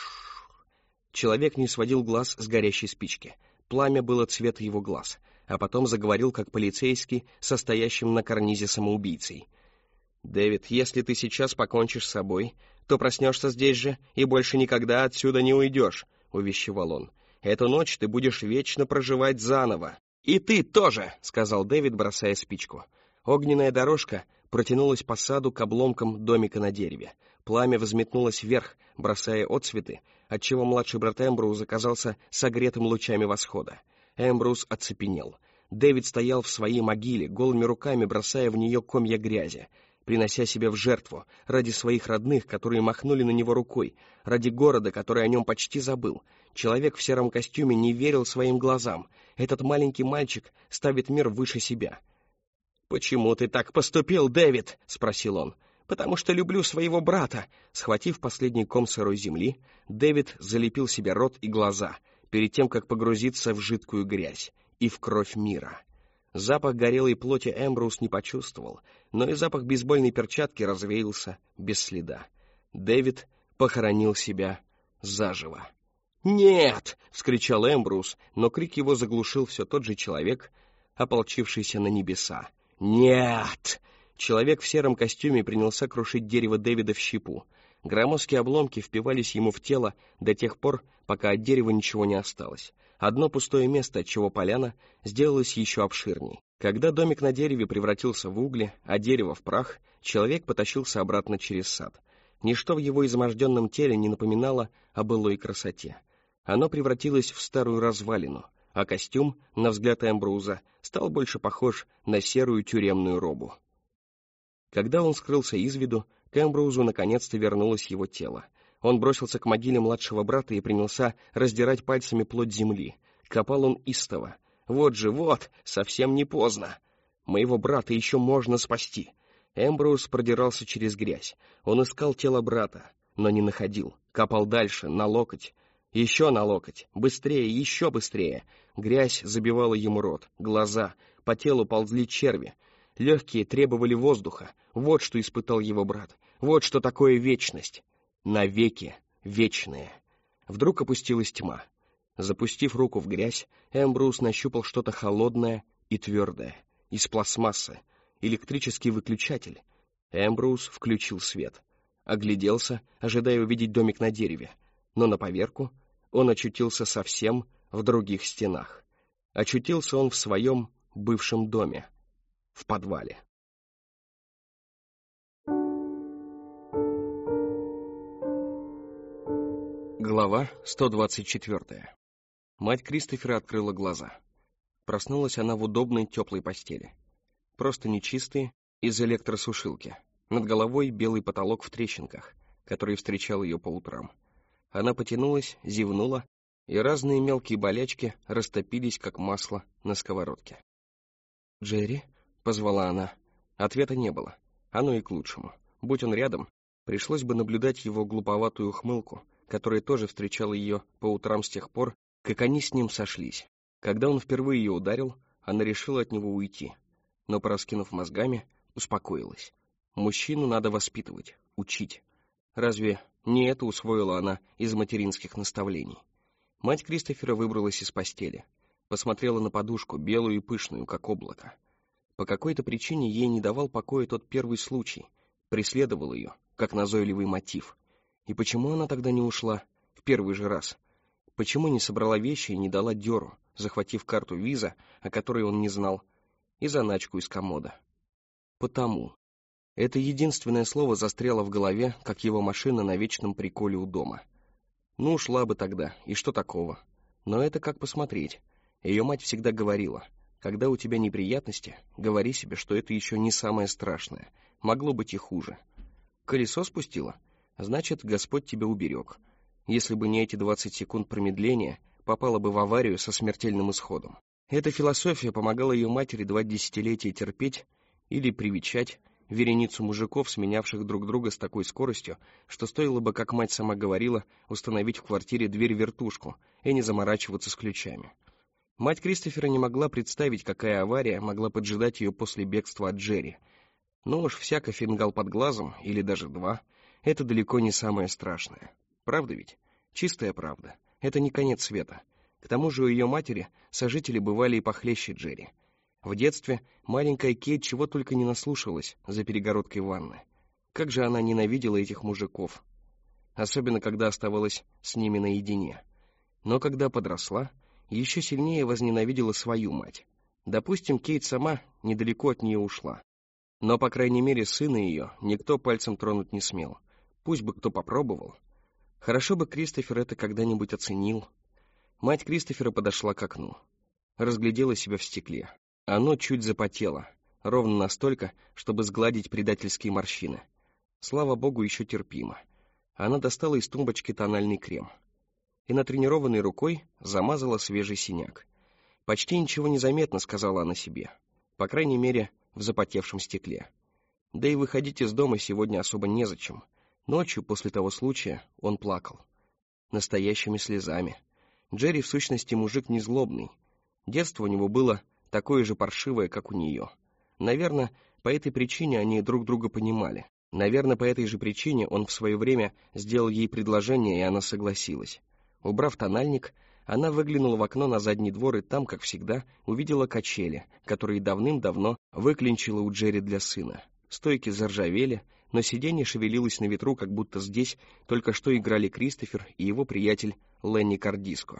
Человек не сводил глаз с горящей спички. Пламя было цвета его глаз, а потом заговорил как полицейский, состоящим на карнизе самоубийцей. «Дэвид, если ты сейчас покончишь с собой, то проснешься здесь же и больше никогда отсюда не уйдешь», — увещевал он. «Эту ночь ты будешь вечно проживать заново». «И ты тоже», — сказал Дэвид, бросая спичку. Огненная дорожка протянулась по саду к обломкам домика на дереве. Пламя взметнулось вверх, бросая отсветы, отчего младший брат Эмброуз оказался согретым лучами восхода. Эмброуз оцепенел. Дэвид стоял в своей могиле, голыми руками бросая в нее комья грязи, принося себя в жертву ради своих родных, которые махнули на него рукой, ради города, который о нем почти забыл. Человек в сером костюме не верил своим глазам. Этот маленький мальчик ставит мир выше себя. «Почему ты так поступил, Дэвид?» — спросил он. «Потому что люблю своего брата». Схватив последний ком сырой земли, Дэвид залепил себе рот и глаза, перед тем, как погрузиться в жидкую грязь и в кровь мира. Запах горелой плоти Эмброуз не почувствовал, но и запах бейсбольной перчатки развеялся без следа. Дэвид похоронил себя заживо. «Нет!» — вскричал Эмброуз, но крик его заглушил все тот же человек, ополчившийся на небеса. «Нет!» Человек в сером костюме принялся крушить дерево Дэвида в щепу. Громоздкие обломки впивались ему в тело до тех пор, пока от дерева ничего не осталось. Одно пустое место, отчего поляна сделалась еще обширней. Когда домик на дереве превратился в угли, а дерево в прах, человек потащился обратно через сад. Ничто в его изможденном теле не напоминало о былой красоте. Оно превратилось в старую развалину, а костюм, на взгляд Эмброуза, стал больше похож на серую тюремную робу. Когда он скрылся из виду, к Эмброузу наконец-то вернулось его тело. Он бросился к могиле младшего брата и принялся раздирать пальцами плоть земли. Копал он истово. «Вот же, вот, совсем не поздно. Моего брата еще можно спасти». Эмброуз продирался через грязь. Он искал тело брата, но не находил. Копал дальше, на локоть. Еще на локоть. Быстрее, еще быстрее. Грязь забивала ему рот, глаза. По телу ползли черви. Легкие требовали воздуха. Вот что испытал его брат. Вот что такое вечность. Навеки вечные. Вдруг опустилась тьма. Запустив руку в грязь, Эмброуз нащупал что-то холодное и твердое. Из пластмассы. Электрический выключатель. Эмброуз включил свет. Огляделся, ожидая увидеть домик на дереве. Но на поверку он очутился совсем в других стенах. Очутился он в своем бывшем доме. в подвале. Глава 124. Мать Кристофера открыла глаза. Проснулась она в удобной теплой постели. Просто нечистые, из электросушилки. Над головой белый потолок в трещинках, который встречал ее по утрам. Она потянулась, зевнула, и разные мелкие болячки растопились, как масло на сковородке. «Джерри?» — позвала она. Ответа не было. Оно и к лучшему. Будь он рядом, пришлось бы наблюдать его глуповатую ухмылку, которая тоже встречала ее по утрам с тех пор, как они с ним сошлись. Когда он впервые ее ударил, она решила от него уйти, но, пораскинув мозгами, успокоилась. Мужчину надо воспитывать, учить. Разве не это усвоила она из материнских наставлений? Мать Кристофера выбралась из постели, посмотрела на подушку, белую и пышную, как облако. По какой-то причине ей не давал покоя тот первый случай, преследовал ее, как назойливый мотив. И почему она тогда не ушла в первый же раз? Почему не собрала вещи и не дала дёру, захватив карту виза, о которой он не знал, и заначку из комода? Потому. Это единственное слово застряло в голове, как его машина на вечном приколе у дома. Ну, ушла бы тогда, и что такого? Но это как посмотреть. Ее мать всегда говорила, когда у тебя неприятности, говори себе, что это еще не самое страшное, могло быть и хуже. Колесо спустило? Значит, Господь тебя уберег. Если бы не эти 20 секунд промедления, попала бы в аварию со смертельным исходом. Эта философия помогала ее матери 2 десятилетия терпеть или привечать вереницу мужиков, сменявших друг друга с такой скоростью, что стоило бы, как мать сама говорила, установить в квартире дверь-вертушку и не заморачиваться с ключами. Мать Кристофера не могла представить, какая авария могла поджидать ее после бегства от Джерри. Но уж всяко фингал под глазом, или даже 2, это далеко не самое страшное. Правда ведь? Чистая правда. Это не конец света. К тому же у ее матери сожители бывали и похлеще Джерри. В детстве маленькая Кейт чего только не наслушалась за перегородкой ванны. Как же она ненавидела этих мужиков. Особенно, когда оставалась с ними наедине. Но когда подросла, еще сильнее возненавидела свою мать. Допустим, Кейт сама недалеко от нее ушла. Но, по крайней мере, сына ее никто пальцем тронуть не смел. Пусть бы кто попробовал. Хорошо бы Кристофер это когда-нибудь оценил. Мать Кристофера подошла к окну. Разглядела себя в стекле. Оно чуть запотело, ровно настолько, чтобы сгладить предательские морщины. Слава богу, еще терпимо. Она достала из тумбочки тональный крем. И натренированной рукой замазала свежий синяк. «Почти ничего не заметно», — сказала она себе. По крайней мере, в запотевшем стекле. Да и выходить из дома сегодня особо незачем. Ночью, после того случая, он плакал. Настоящими слезами. Джерри, в сущности, мужик не злобный. Детство у него было такое же паршивое, как у нее. Наверное, по этой причине они друг друга понимали. Наверное, по этой же причине он в свое время сделал ей предложение, и она согласилась. Убрав тональник, она выглянула в окно на задний двор и там, как всегда, увидела качели, которые давным-давно выклинчила у Джерри для сына. Стойки заржавели, но сиденье шевелилось на ветру, как будто здесь только что играли Кристофер и его приятель Ленни Кардиско.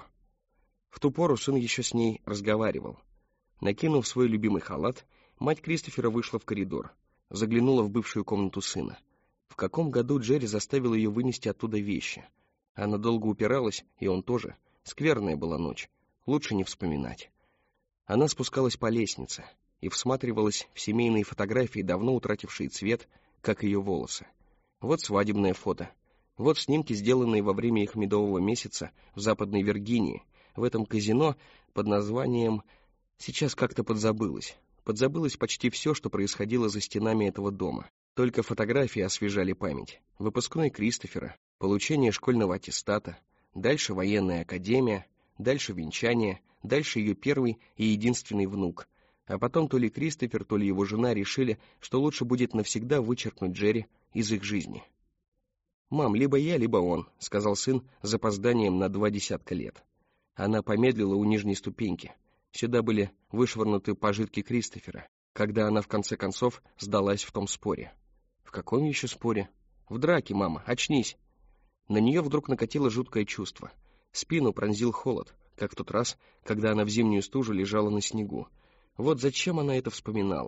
В ту пору сын еще с ней разговаривал. Накинув свой любимый халат, мать Кристофера вышла в коридор, заглянула в бывшую комнату сына. В каком году Джерри заставил ее вынести оттуда вещи? Она долго упиралась, и он тоже. Скверная была ночь, лучше не вспоминать. Она спускалась по лестнице и всматривалась в семейные фотографии, давно утратившие цвет, как ее волосы. Вот свадебное фото. Вот снимки, сделанные во время их медового месяца в Западной Виргинии, в этом казино под названием... Сейчас как-то подзабылось. Подзабылось почти все, что происходило за стенами этого дома. Только фотографии освежали память. Выпускной Кристофера, получение школьного аттестата, дальше военная академия, дальше венчание, дальше ее первый и единственный внук. А потом то ли Кристофер, то ли его жена решили, что лучше будет навсегда вычеркнуть Джерри из их жизни. «Мам, либо я, либо он», — сказал сын с запозданием на 20 лет. Она помедлила у нижней ступеньки. Сюда были вышвырнуты пожитки Кристофера, когда она в конце концов сдалась в том споре. В каком еще споре? В драке, мама, очнись. На нее вдруг накатило жуткое чувство. Спину пронзил холод, как в тот раз, когда она в зимнюю стужу лежала на снегу. Вот зачем она это вспоминала?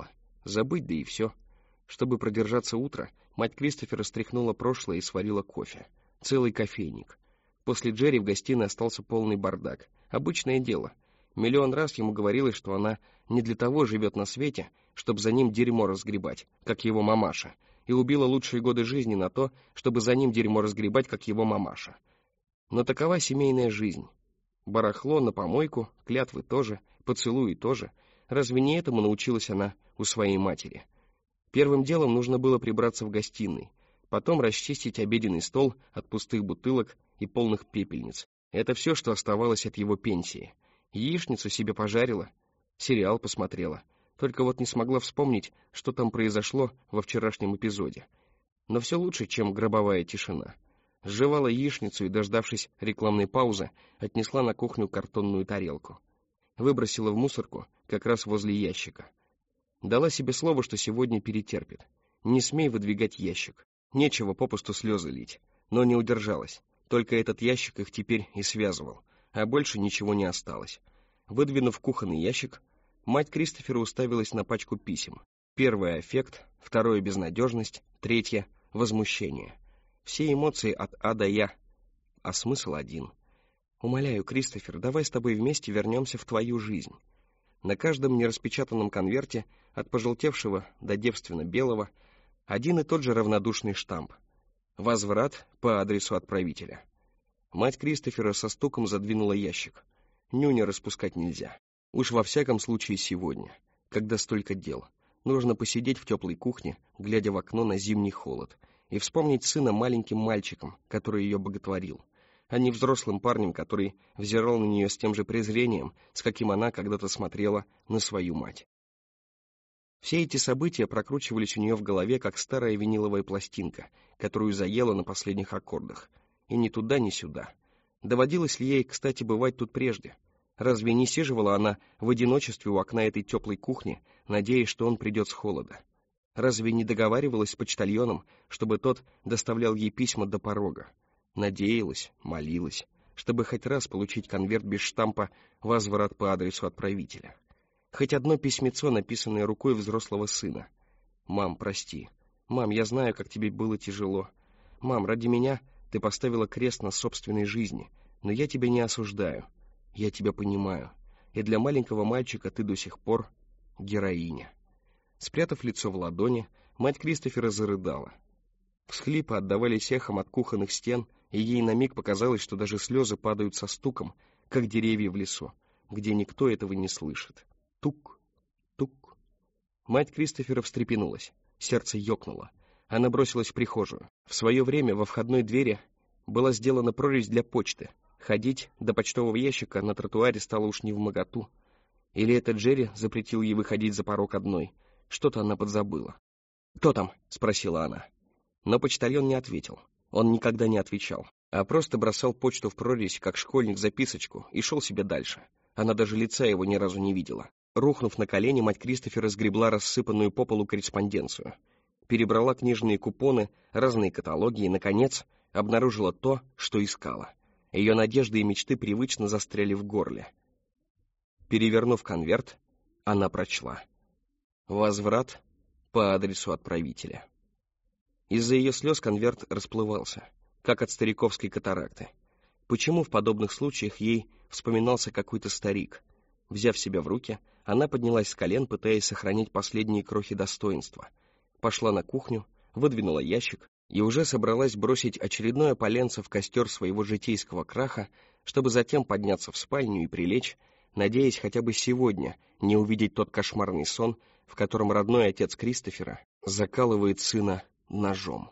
Забыть, да и все. Чтобы продержаться утро, мать Кристофера стряхнула прошлое и сварила кофе. Целый кофейник. После Джерри в гостиной остался полный бардак. Обычное дело. Миллион раз ему говорилось, что она не для того живет на свете, чтобы за ним дерьмо разгребать, как его мамаша, и убила лучшие годы жизни на то, чтобы за ним дерьмо разгребать, как его мамаша. Но такова семейная жизнь. Барахло на помойку, клятвы тоже, поцелуи тоже. Разве не этому научилась она у своей матери? Первым делом нужно было прибраться в гостиной, потом расчистить обеденный стол от пустых бутылок и полных пепельниц. Это все, что оставалось от его пенсии. Яичницу себе пожарила, сериал посмотрела. Только вот не смогла вспомнить, что там произошло во вчерашнем эпизоде. Но все лучше, чем гробовая тишина. Сживала яичницу и, дождавшись рекламной паузы, отнесла на кухню картонную тарелку. Выбросила в мусорку как раз возле ящика. Дала себе слово, что сегодня перетерпит. Не смей выдвигать ящик. Нечего попусту слезы лить. Но не удержалась. Только этот ящик их теперь и связывал. А больше ничего не осталось. Выдвинув кухонный ящик, мать Кристофера уставилась на пачку писем. Первое — аффект, второе — безнадежность, третье — возмущение. Все эмоции от А до Я, а смысл один. «Умоляю, Кристофер, давай с тобой вместе вернемся в твою жизнь». На каждом нераспечатанном конверте, от пожелтевшего до девственно-белого, один и тот же равнодушный штамп. Возврат по адресу отправителя. Мать Кристофера со стуком задвинула ящик. Нюни распускать нельзя. Уж во всяком случае сегодня, когда столько дел. Нужно посидеть в теплой кухне, глядя в окно на зимний холод, и вспомнить сына маленьким мальчиком, который ее боготворил, а не взрослым парнем, который взирал на нее с тем же презрением, с каким она когда-то смотрела на свою мать. Все эти события прокручивались у нее в голове, как старая виниловая пластинка, которую заела на последних аккордах. И ни туда, ни сюда. Доводилось ли ей, кстати, бывать тут прежде? Разве не сиживала она в одиночестве у окна этой теплой кухни, надеясь, что он придет с холода? Разве не договаривалась с почтальоном, чтобы тот доставлял ей письма до порога? Надеялась, молилась, чтобы хоть раз получить конверт без штампа «Возврат по адресу отправителя». Хоть одно письмецо, написанное рукой взрослого сына. «Мам, прости. Мам, я знаю, как тебе было тяжело. Мам, ради меня ты поставила крест на собственной жизни, но я тебя не осуждаю. Я тебя понимаю. И для маленького мальчика ты до сих пор героиня». Спрятав лицо в ладони, мать Кристофера зарыдала. Всхлипы отдавались эхом от кухонных стен, и ей на миг показалось, что даже слезы падают со стуком, как деревья в лесу, где никто этого не слышит. Тук, тук. Мать Кристофера встрепенулась, сердце ёкнуло. Она бросилась в прихожую. В свое время во входной двери была сделана прорезь для почты. Ходить до почтового ящика на тротуаре стало уж невмоготу. Или это Джерри запретил ей выходить за порог одной. Что-то она подзабыла. «Кто там?» — спросила она. Но почтальон не ответил. Он никогда не отвечал, а просто бросал почту в прорезь, как школьник записочку, и шел себе дальше. Она даже лица его ни разу не видела. Рухнув на колени, мать Кристофера сгребла рассыпанную по полу корреспонденцию. Перебрала книжные купоны, разные каталоги и, наконец, обнаружила то, что искала. Ее надежды и мечты привычно застряли в горле. Перевернув конверт, она прочла: «Возврат по адресу отправителя». Из-за ее слез конверт расплывался, как от стариковской катаракты. Почему в подобных случаях ей вспоминался какой-то старик? Взяв себя в руки, она поднялась с колен, пытаясь сохранить последние крохи достоинства. Пошла на кухню, выдвинула ящик и уже собралась бросить очередное поленце в костер своего житейского краха, чтобы затем подняться в спальню и прилечь, надеясь хотя бы сегодня не увидеть тот кошмарный сон, в котором родной отец Кристофера закалывает сына ножом.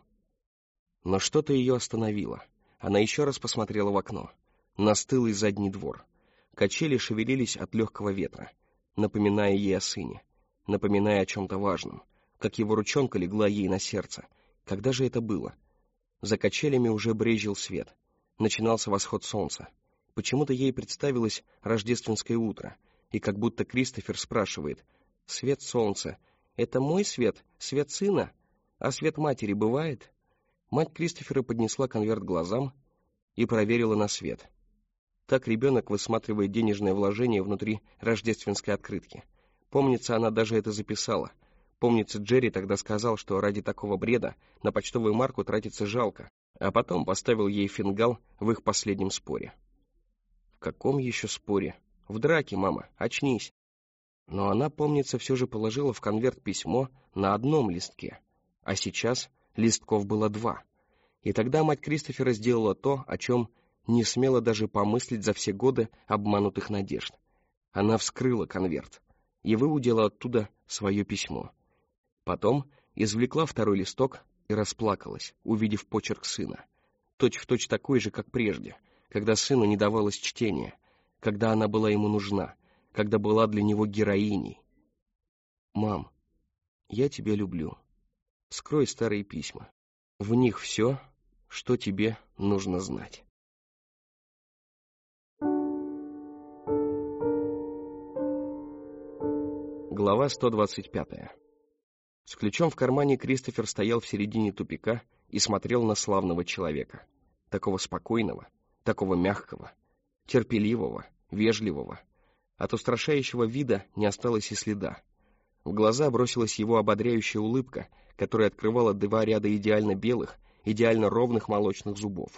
Но что-то ее остановило. Она еще раз посмотрела в окно. На стылый задний двор. Качели шевелились от легкого ветра, напоминая ей о сыне, напоминая о чем-то важном, как его ручонка легла ей на сердце. Когда же это было? За качелями уже брезжил свет. Начинался восход солнца. Почему-то ей представилось рождественское утро, и как будто Кристофер спрашивает: «Свет солнца — это мой свет, свет сына? А свет матери бывает?» Мать Кристофера поднесла конверт к глазам и проверила на свет. Так ребенок высматривает денежное вложение внутри рождественской открытки. Помнится, она даже это записала. Помнится, Джерри тогда сказал, что ради такого бреда на почтовую марку тратиться жалко, а потом поставил ей фингал в их последнем споре. В каком еще споре? В драке, мама, очнись. Но она, помнится, все же положила в конверт письмо на одном листке, а сейчас листков было 2. И тогда мать Кристофера сделала то, о чем не смела даже помыслить за все годы обманутых надежд. Она вскрыла конверт и выудила оттуда свое письмо. Потом извлекла 2-й листок и расплакалась, увидев почерк сына. Точь-в-точь такой же, как прежде, когда сыну не давалось чтения, когда она была ему нужна, когда была для него героиней. «Мам, я тебя люблю. Скрой старые письма. В них все, что тебе нужно знать». Глава 125. С ключом в кармане Кристофер стоял в середине тупика и смотрел на славного человека. Такого спокойного, такого мягкого, терпеливого, вежливого. От устрашающего вида не осталось и следа. В глаза бросилась его ободряющая улыбка, которая открывала 2 ряда идеально белых, идеально ровных молочных зубов.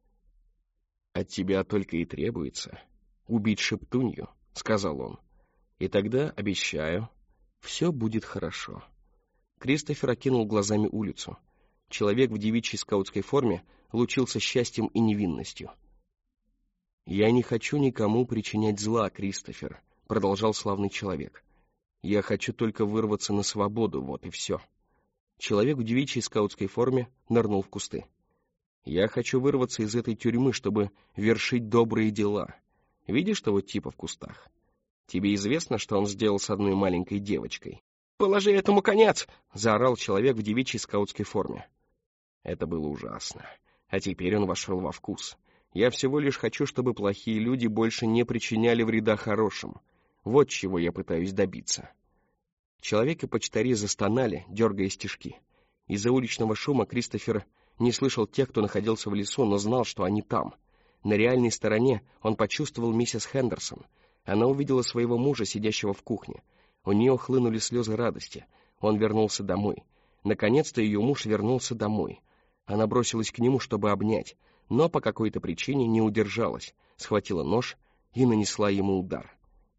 «От тебя только и требуется убить шептунью», — сказал он. «И тогда, обещаю, все будет хорошо». Кристофер окинул глазами улицу. Человек в девичьей скаутской форме лучился счастьем и невинностью. «Я не хочу никому причинять зла, Кристофер», — продолжал славный человек. «Я хочу только вырваться на свободу, вот и все». Человек в девичьей скаутской форме нырнул в кусты. «Я хочу вырваться из этой тюрьмы, чтобы вершить добрые дела. Видишь того типа в кустах? Тебе известно, что он сделал с одной маленькой девочкой?» «Положи этому конец!» — заорал человек в девичьей скаутской форме. Это было ужасно. А теперь он вошел во вкус. Я всего лишь хочу, чтобы плохие люди больше не причиняли вреда хорошим. Вот чего я пытаюсь добиться. Человек и почтари застонали, дергая стежки. Из-за уличного шума Кристофер не слышал тех, кто находился в лесу, но знал, что они там. На реальной стороне он почувствовал миссис Хендерсон. Она увидела своего мужа, сидящего в кухне. У нее хлынули слезы радости. Он вернулся домой. Наконец-то ее муж вернулся домой. Она бросилась к нему, чтобы обнять, но по какой-то причине не удержалась, схватила нож и нанесла ему удар.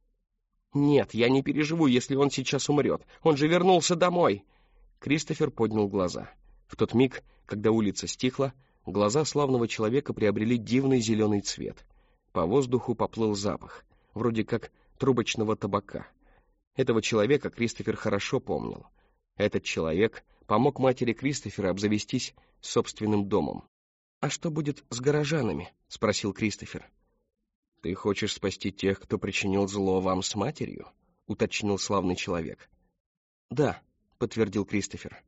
«Нет, я не переживу, если он сейчас умрет. Он же вернулся домой!» Кристофер поднял глаза. В тот миг, когда улица стихла, глаза славного человека приобрели дивный зеленый цвет. По воздуху поплыл запах, вроде как трубочного табака. Этого человека Кристофер хорошо помнил. Этот человек помог матери Кристофера обзавестись собственным домом. «А что будет с горожанами?» — спросил Кристофер. «Ты хочешь спасти тех, кто причинил зло вам с матерью?» — уточнил славный человек. «Да», — подтвердил Кристофер.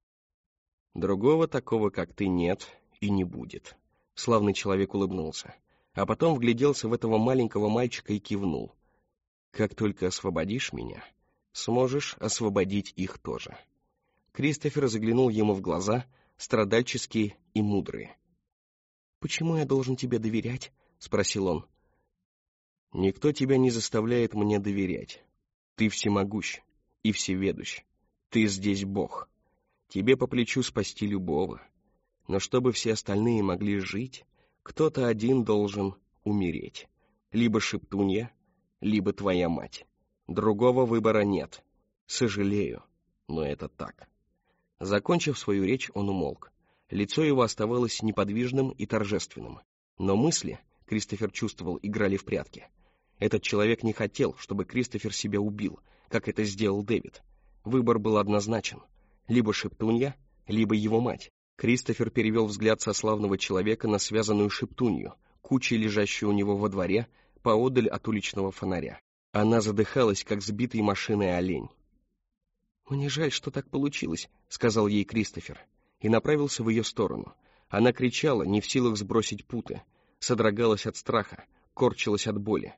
«Другого такого, как ты, нет и не будет». Славный человек улыбнулся, а потом вгляделся в этого маленького мальчика и кивнул. «Как только освободишь меня, сможешь освободить их тоже». Кристофер заглянул ему в глаза, страдальческие и мудрые. «Почему я должен тебе доверять?» — спросил он. «Никто тебя не заставляет мне доверять. Ты всемогущ и всеведущ. Ты здесь Бог. Тебе по плечу спасти любого. Но чтобы все остальные могли жить, кто-то один должен умереть. Либо шептунья, либо твоя мать. Другого выбора нет. Сожалею, но это так». Закончив свою речь, он умолк. Лицо его оставалось неподвижным и торжественным. Но мысли, Кристофер чувствовал, играли в прятки. Этот человек не хотел, чтобы Кристофер себя убил, как это сделал Дэвид. Выбор был однозначен. Либо шептунья, либо его мать. Кристофер перевел взгляд со славного человека на связанную шептунью, кучей, лежащую у него во дворе, поодаль от уличного фонаря. Она задыхалась, как сбитый машиной олень. «Мне жаль, что так получилось», — сказал ей Кристофер, и направился в ее сторону. Она кричала, не в силах сбросить путы, содрогалась от страха, корчилась от боли.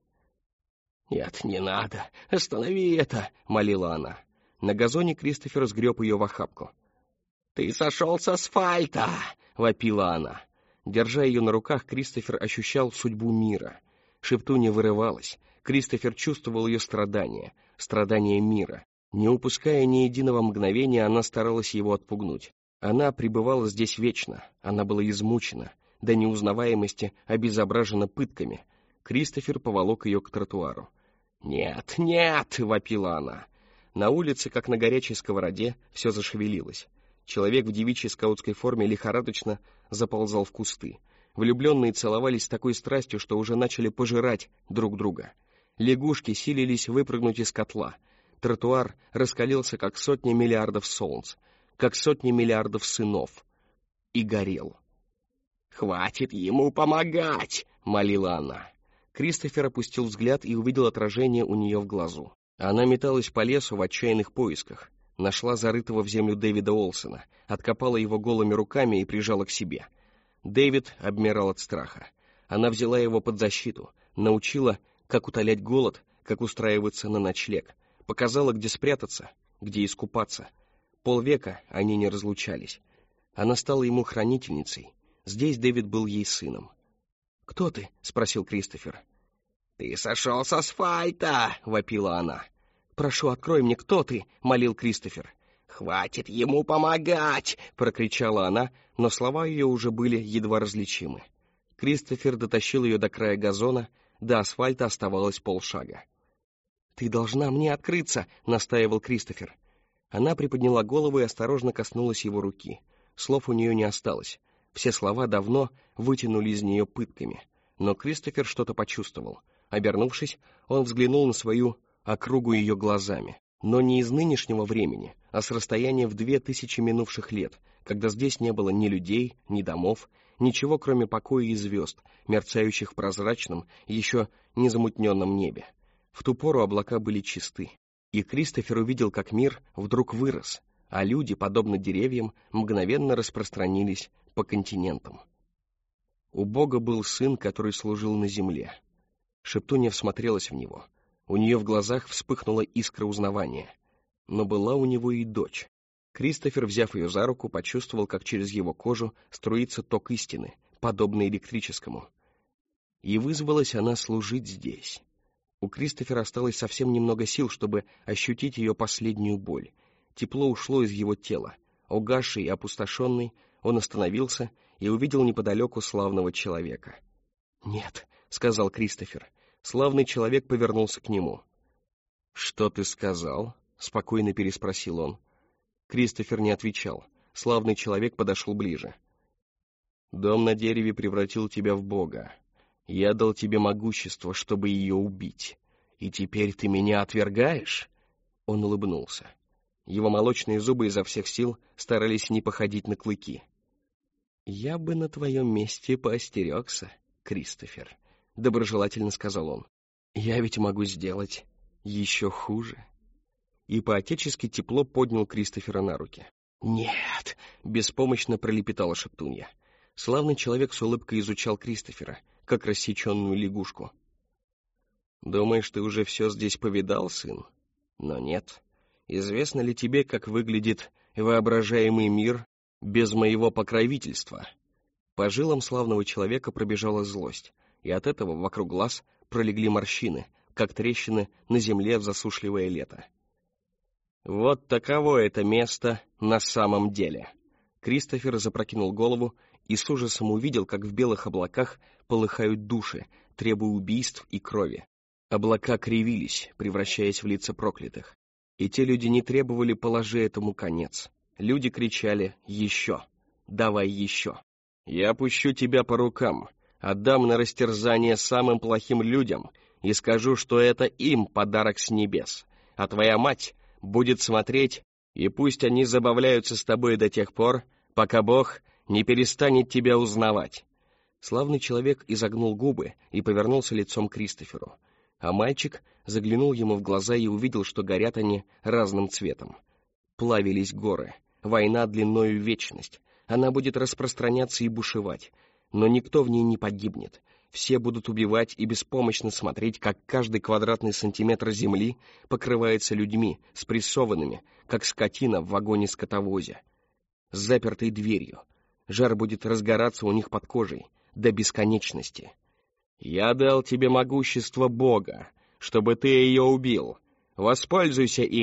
«Нет, не надо, останови это», — молила она. На газоне Кристофер сгреб ее в охапку. «Ты сошел с асфальта!» — вопила она. Держа ее на руках, Кристофер ощущал судьбу мира. Шептунья вырывалась. Кристофер чувствовал ее страдания, страдания мира. Не упуская ни единого мгновения, она старалась его отпугнуть. Она пребывала здесь вечно, она была измучена, до неузнаваемости обезображена пытками. Кристофер поволок ее к тротуару. «Нет, нет!» — вопила она. На улице, как на горячей сковороде, все зашевелилось. Человек в девичьей скаутской форме лихорадочно заползал в кусты. Влюбленные целовались с такой страстью, что уже начали пожирать друг друга. Лягушки силились выпрыгнуть из котла. Тротуар раскалился, как сотни миллиардов солнц, как сотни миллиардов сынов, и горел. «Хватит ему помогать!» — молила она. Кристофер опустил взгляд и увидел отражение у нее в глазу. Она металась по лесу в отчаянных поисках. Нашла зарытого в землю Дэвида Олсена, откопала его голыми руками и прижала к себе. Дэвид обмирал от страха. Она взяла его под защиту, научила, как утолять голод, как устраиваться на ночлег, показала, где спрятаться, где искупаться. Полвека они не разлучались. Она стала ему хранительницей. Здесь Дэвид был ей сыном. «Кто ты?» — спросил Кристофер. «Ты сошел с асфальта!» — вопила она. «Прошу, открой мне, кто ты?» — молил Кристофер. «Хватит ему помогать!» — прокричала она, но слова ее уже были едва различимы. Кристофер дотащил ее до края газона, до асфальта оставалось полшага. «Ты должна мне открыться!» — настаивал Кристофер. Она приподняла голову и осторожно коснулась его руки. Слов у нее не осталось. Все слова давно вытянули из нее пытками. Но Кристофер что-то почувствовал. Обернувшись, он взглянул на свою округу ее глазами. Но не из нынешнего времени, а с расстояния в 2000 минувших лет, когда здесь не было ни людей, ни домов, ничего, кроме покоя и звезд, мерцающих в прозрачном, еще не замутненном небе. В ту пору облака были чисты. И Кристофер увидел, как мир вдруг вырос, а люди, подобно деревьям, мгновенно распространились по континентам. У Бога был сын, который служил на земле. Шептунья всмотрелась в него. У нее в глазах вспыхнула искра узнавания. Но была у него и дочь. Кристофер, взяв ее за руку, почувствовал, как через его кожу струится ток истины, подобный электрическому. И вызвалась она служить здесь. У Кристофера осталось совсем немного сил, чтобы ощутить ее последнюю боль. Тепло ушло из его тела. Угасший и опустошенный, он остановился и увидел неподалеку славного человека. «Нет», — сказал Кристофер. Славный человек повернулся к нему. «Что ты сказал?» — спокойно переспросил он. Кристофер не отвечал. Славный человек подошел ближе. «Дом на дереве превратил тебя в Бога. Я дал тебе могущество, чтобы ее убить. И теперь ты меня отвергаешь?» Он улыбнулся. Его молочные зубы изо всех сил старались не походить на клыки. «Я бы на твоем месте поостерегся, Кристофер», — доброжелательно сказал он. «Я ведь могу сделать еще хуже». И по-отечески тепло поднял Кристофера на руки. «Нет», — беспомощно пролепетала шептунья. Славный человек с улыбкой изучал Кристофера, как рассеченную лягушку. «Думаешь, ты уже все здесь повидал, сын? Но нет. Известно ли тебе, как выглядит воображаемый мир без моего покровительства?» По жилам славного человека пробежала злость, и от этого вокруг глаз пролегли морщины, как трещины на земле в засушливое лето. «Вот таково это место на самом деле». Кристофер запрокинул голову и с ужасом увидел, как в белых облаках полыхают души, требуя убийств и крови. Облака кривились, превращаясь в лица проклятых. И те люди не требовали «положи этому конец». Люди кричали «Еще! Давай еще!» «Я пущу тебя по рукам, отдам на растерзание самым плохим людям и скажу, что это им подарок с небес, а твоя мать будет смотреть, и пусть они забавляются с тобой до тех пор, пока Бог не перестанет тебя узнавать». Славный человек изогнул губы и повернулся лицом к Кристоферу, а мальчик заглянул ему в глаза и увидел, что горят они разным цветом. Плавились горы, война длиною в вечность, она будет распространяться и бушевать, но никто в ней не погибнет. Все будут убивать и беспомощно смотреть, как каждый квадратный сантиметр земли покрывается людьми, спрессованными, как скотина в вагоне-скотовозе, с запертой дверью. Жар будет разгораться у них под кожей до бесконечности. «Я дал тебе могущество Бога, чтобы ты ее убил. Воспользуйся им,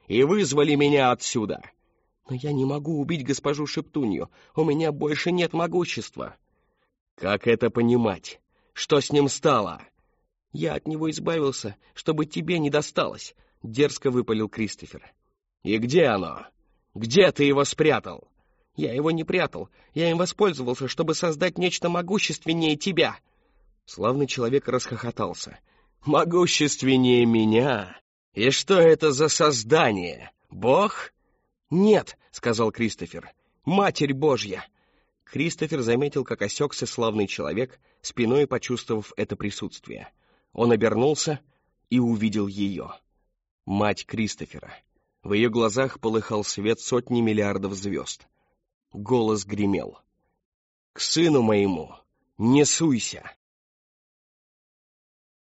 и вызвали меня отсюда. Но я не могу убить госпожу Шептунью, у меня больше нет могущества. Как это понимать? Что с ним стало? Я от него избавился, чтобы тебе не досталось, дерзко выпалил Кристофер. И где оно? Где ты его спрятал? Я его не прятал, я им воспользовался, чтобы создать нечто могущественнее тебя. Славный человек расхохотался. Могущественнее меня? И что это за создание? Бог? Нет, сказал Кристофер, Матерь Божья. Кристофер заметил, как осекся славный человек, спиной почувствовав это присутствие. Он обернулся и увидел ее. Мать Кристофера. В ее глазах полыхал свет сотни миллиардов звезд. Голос гремел. «К сыну моему не суйся!»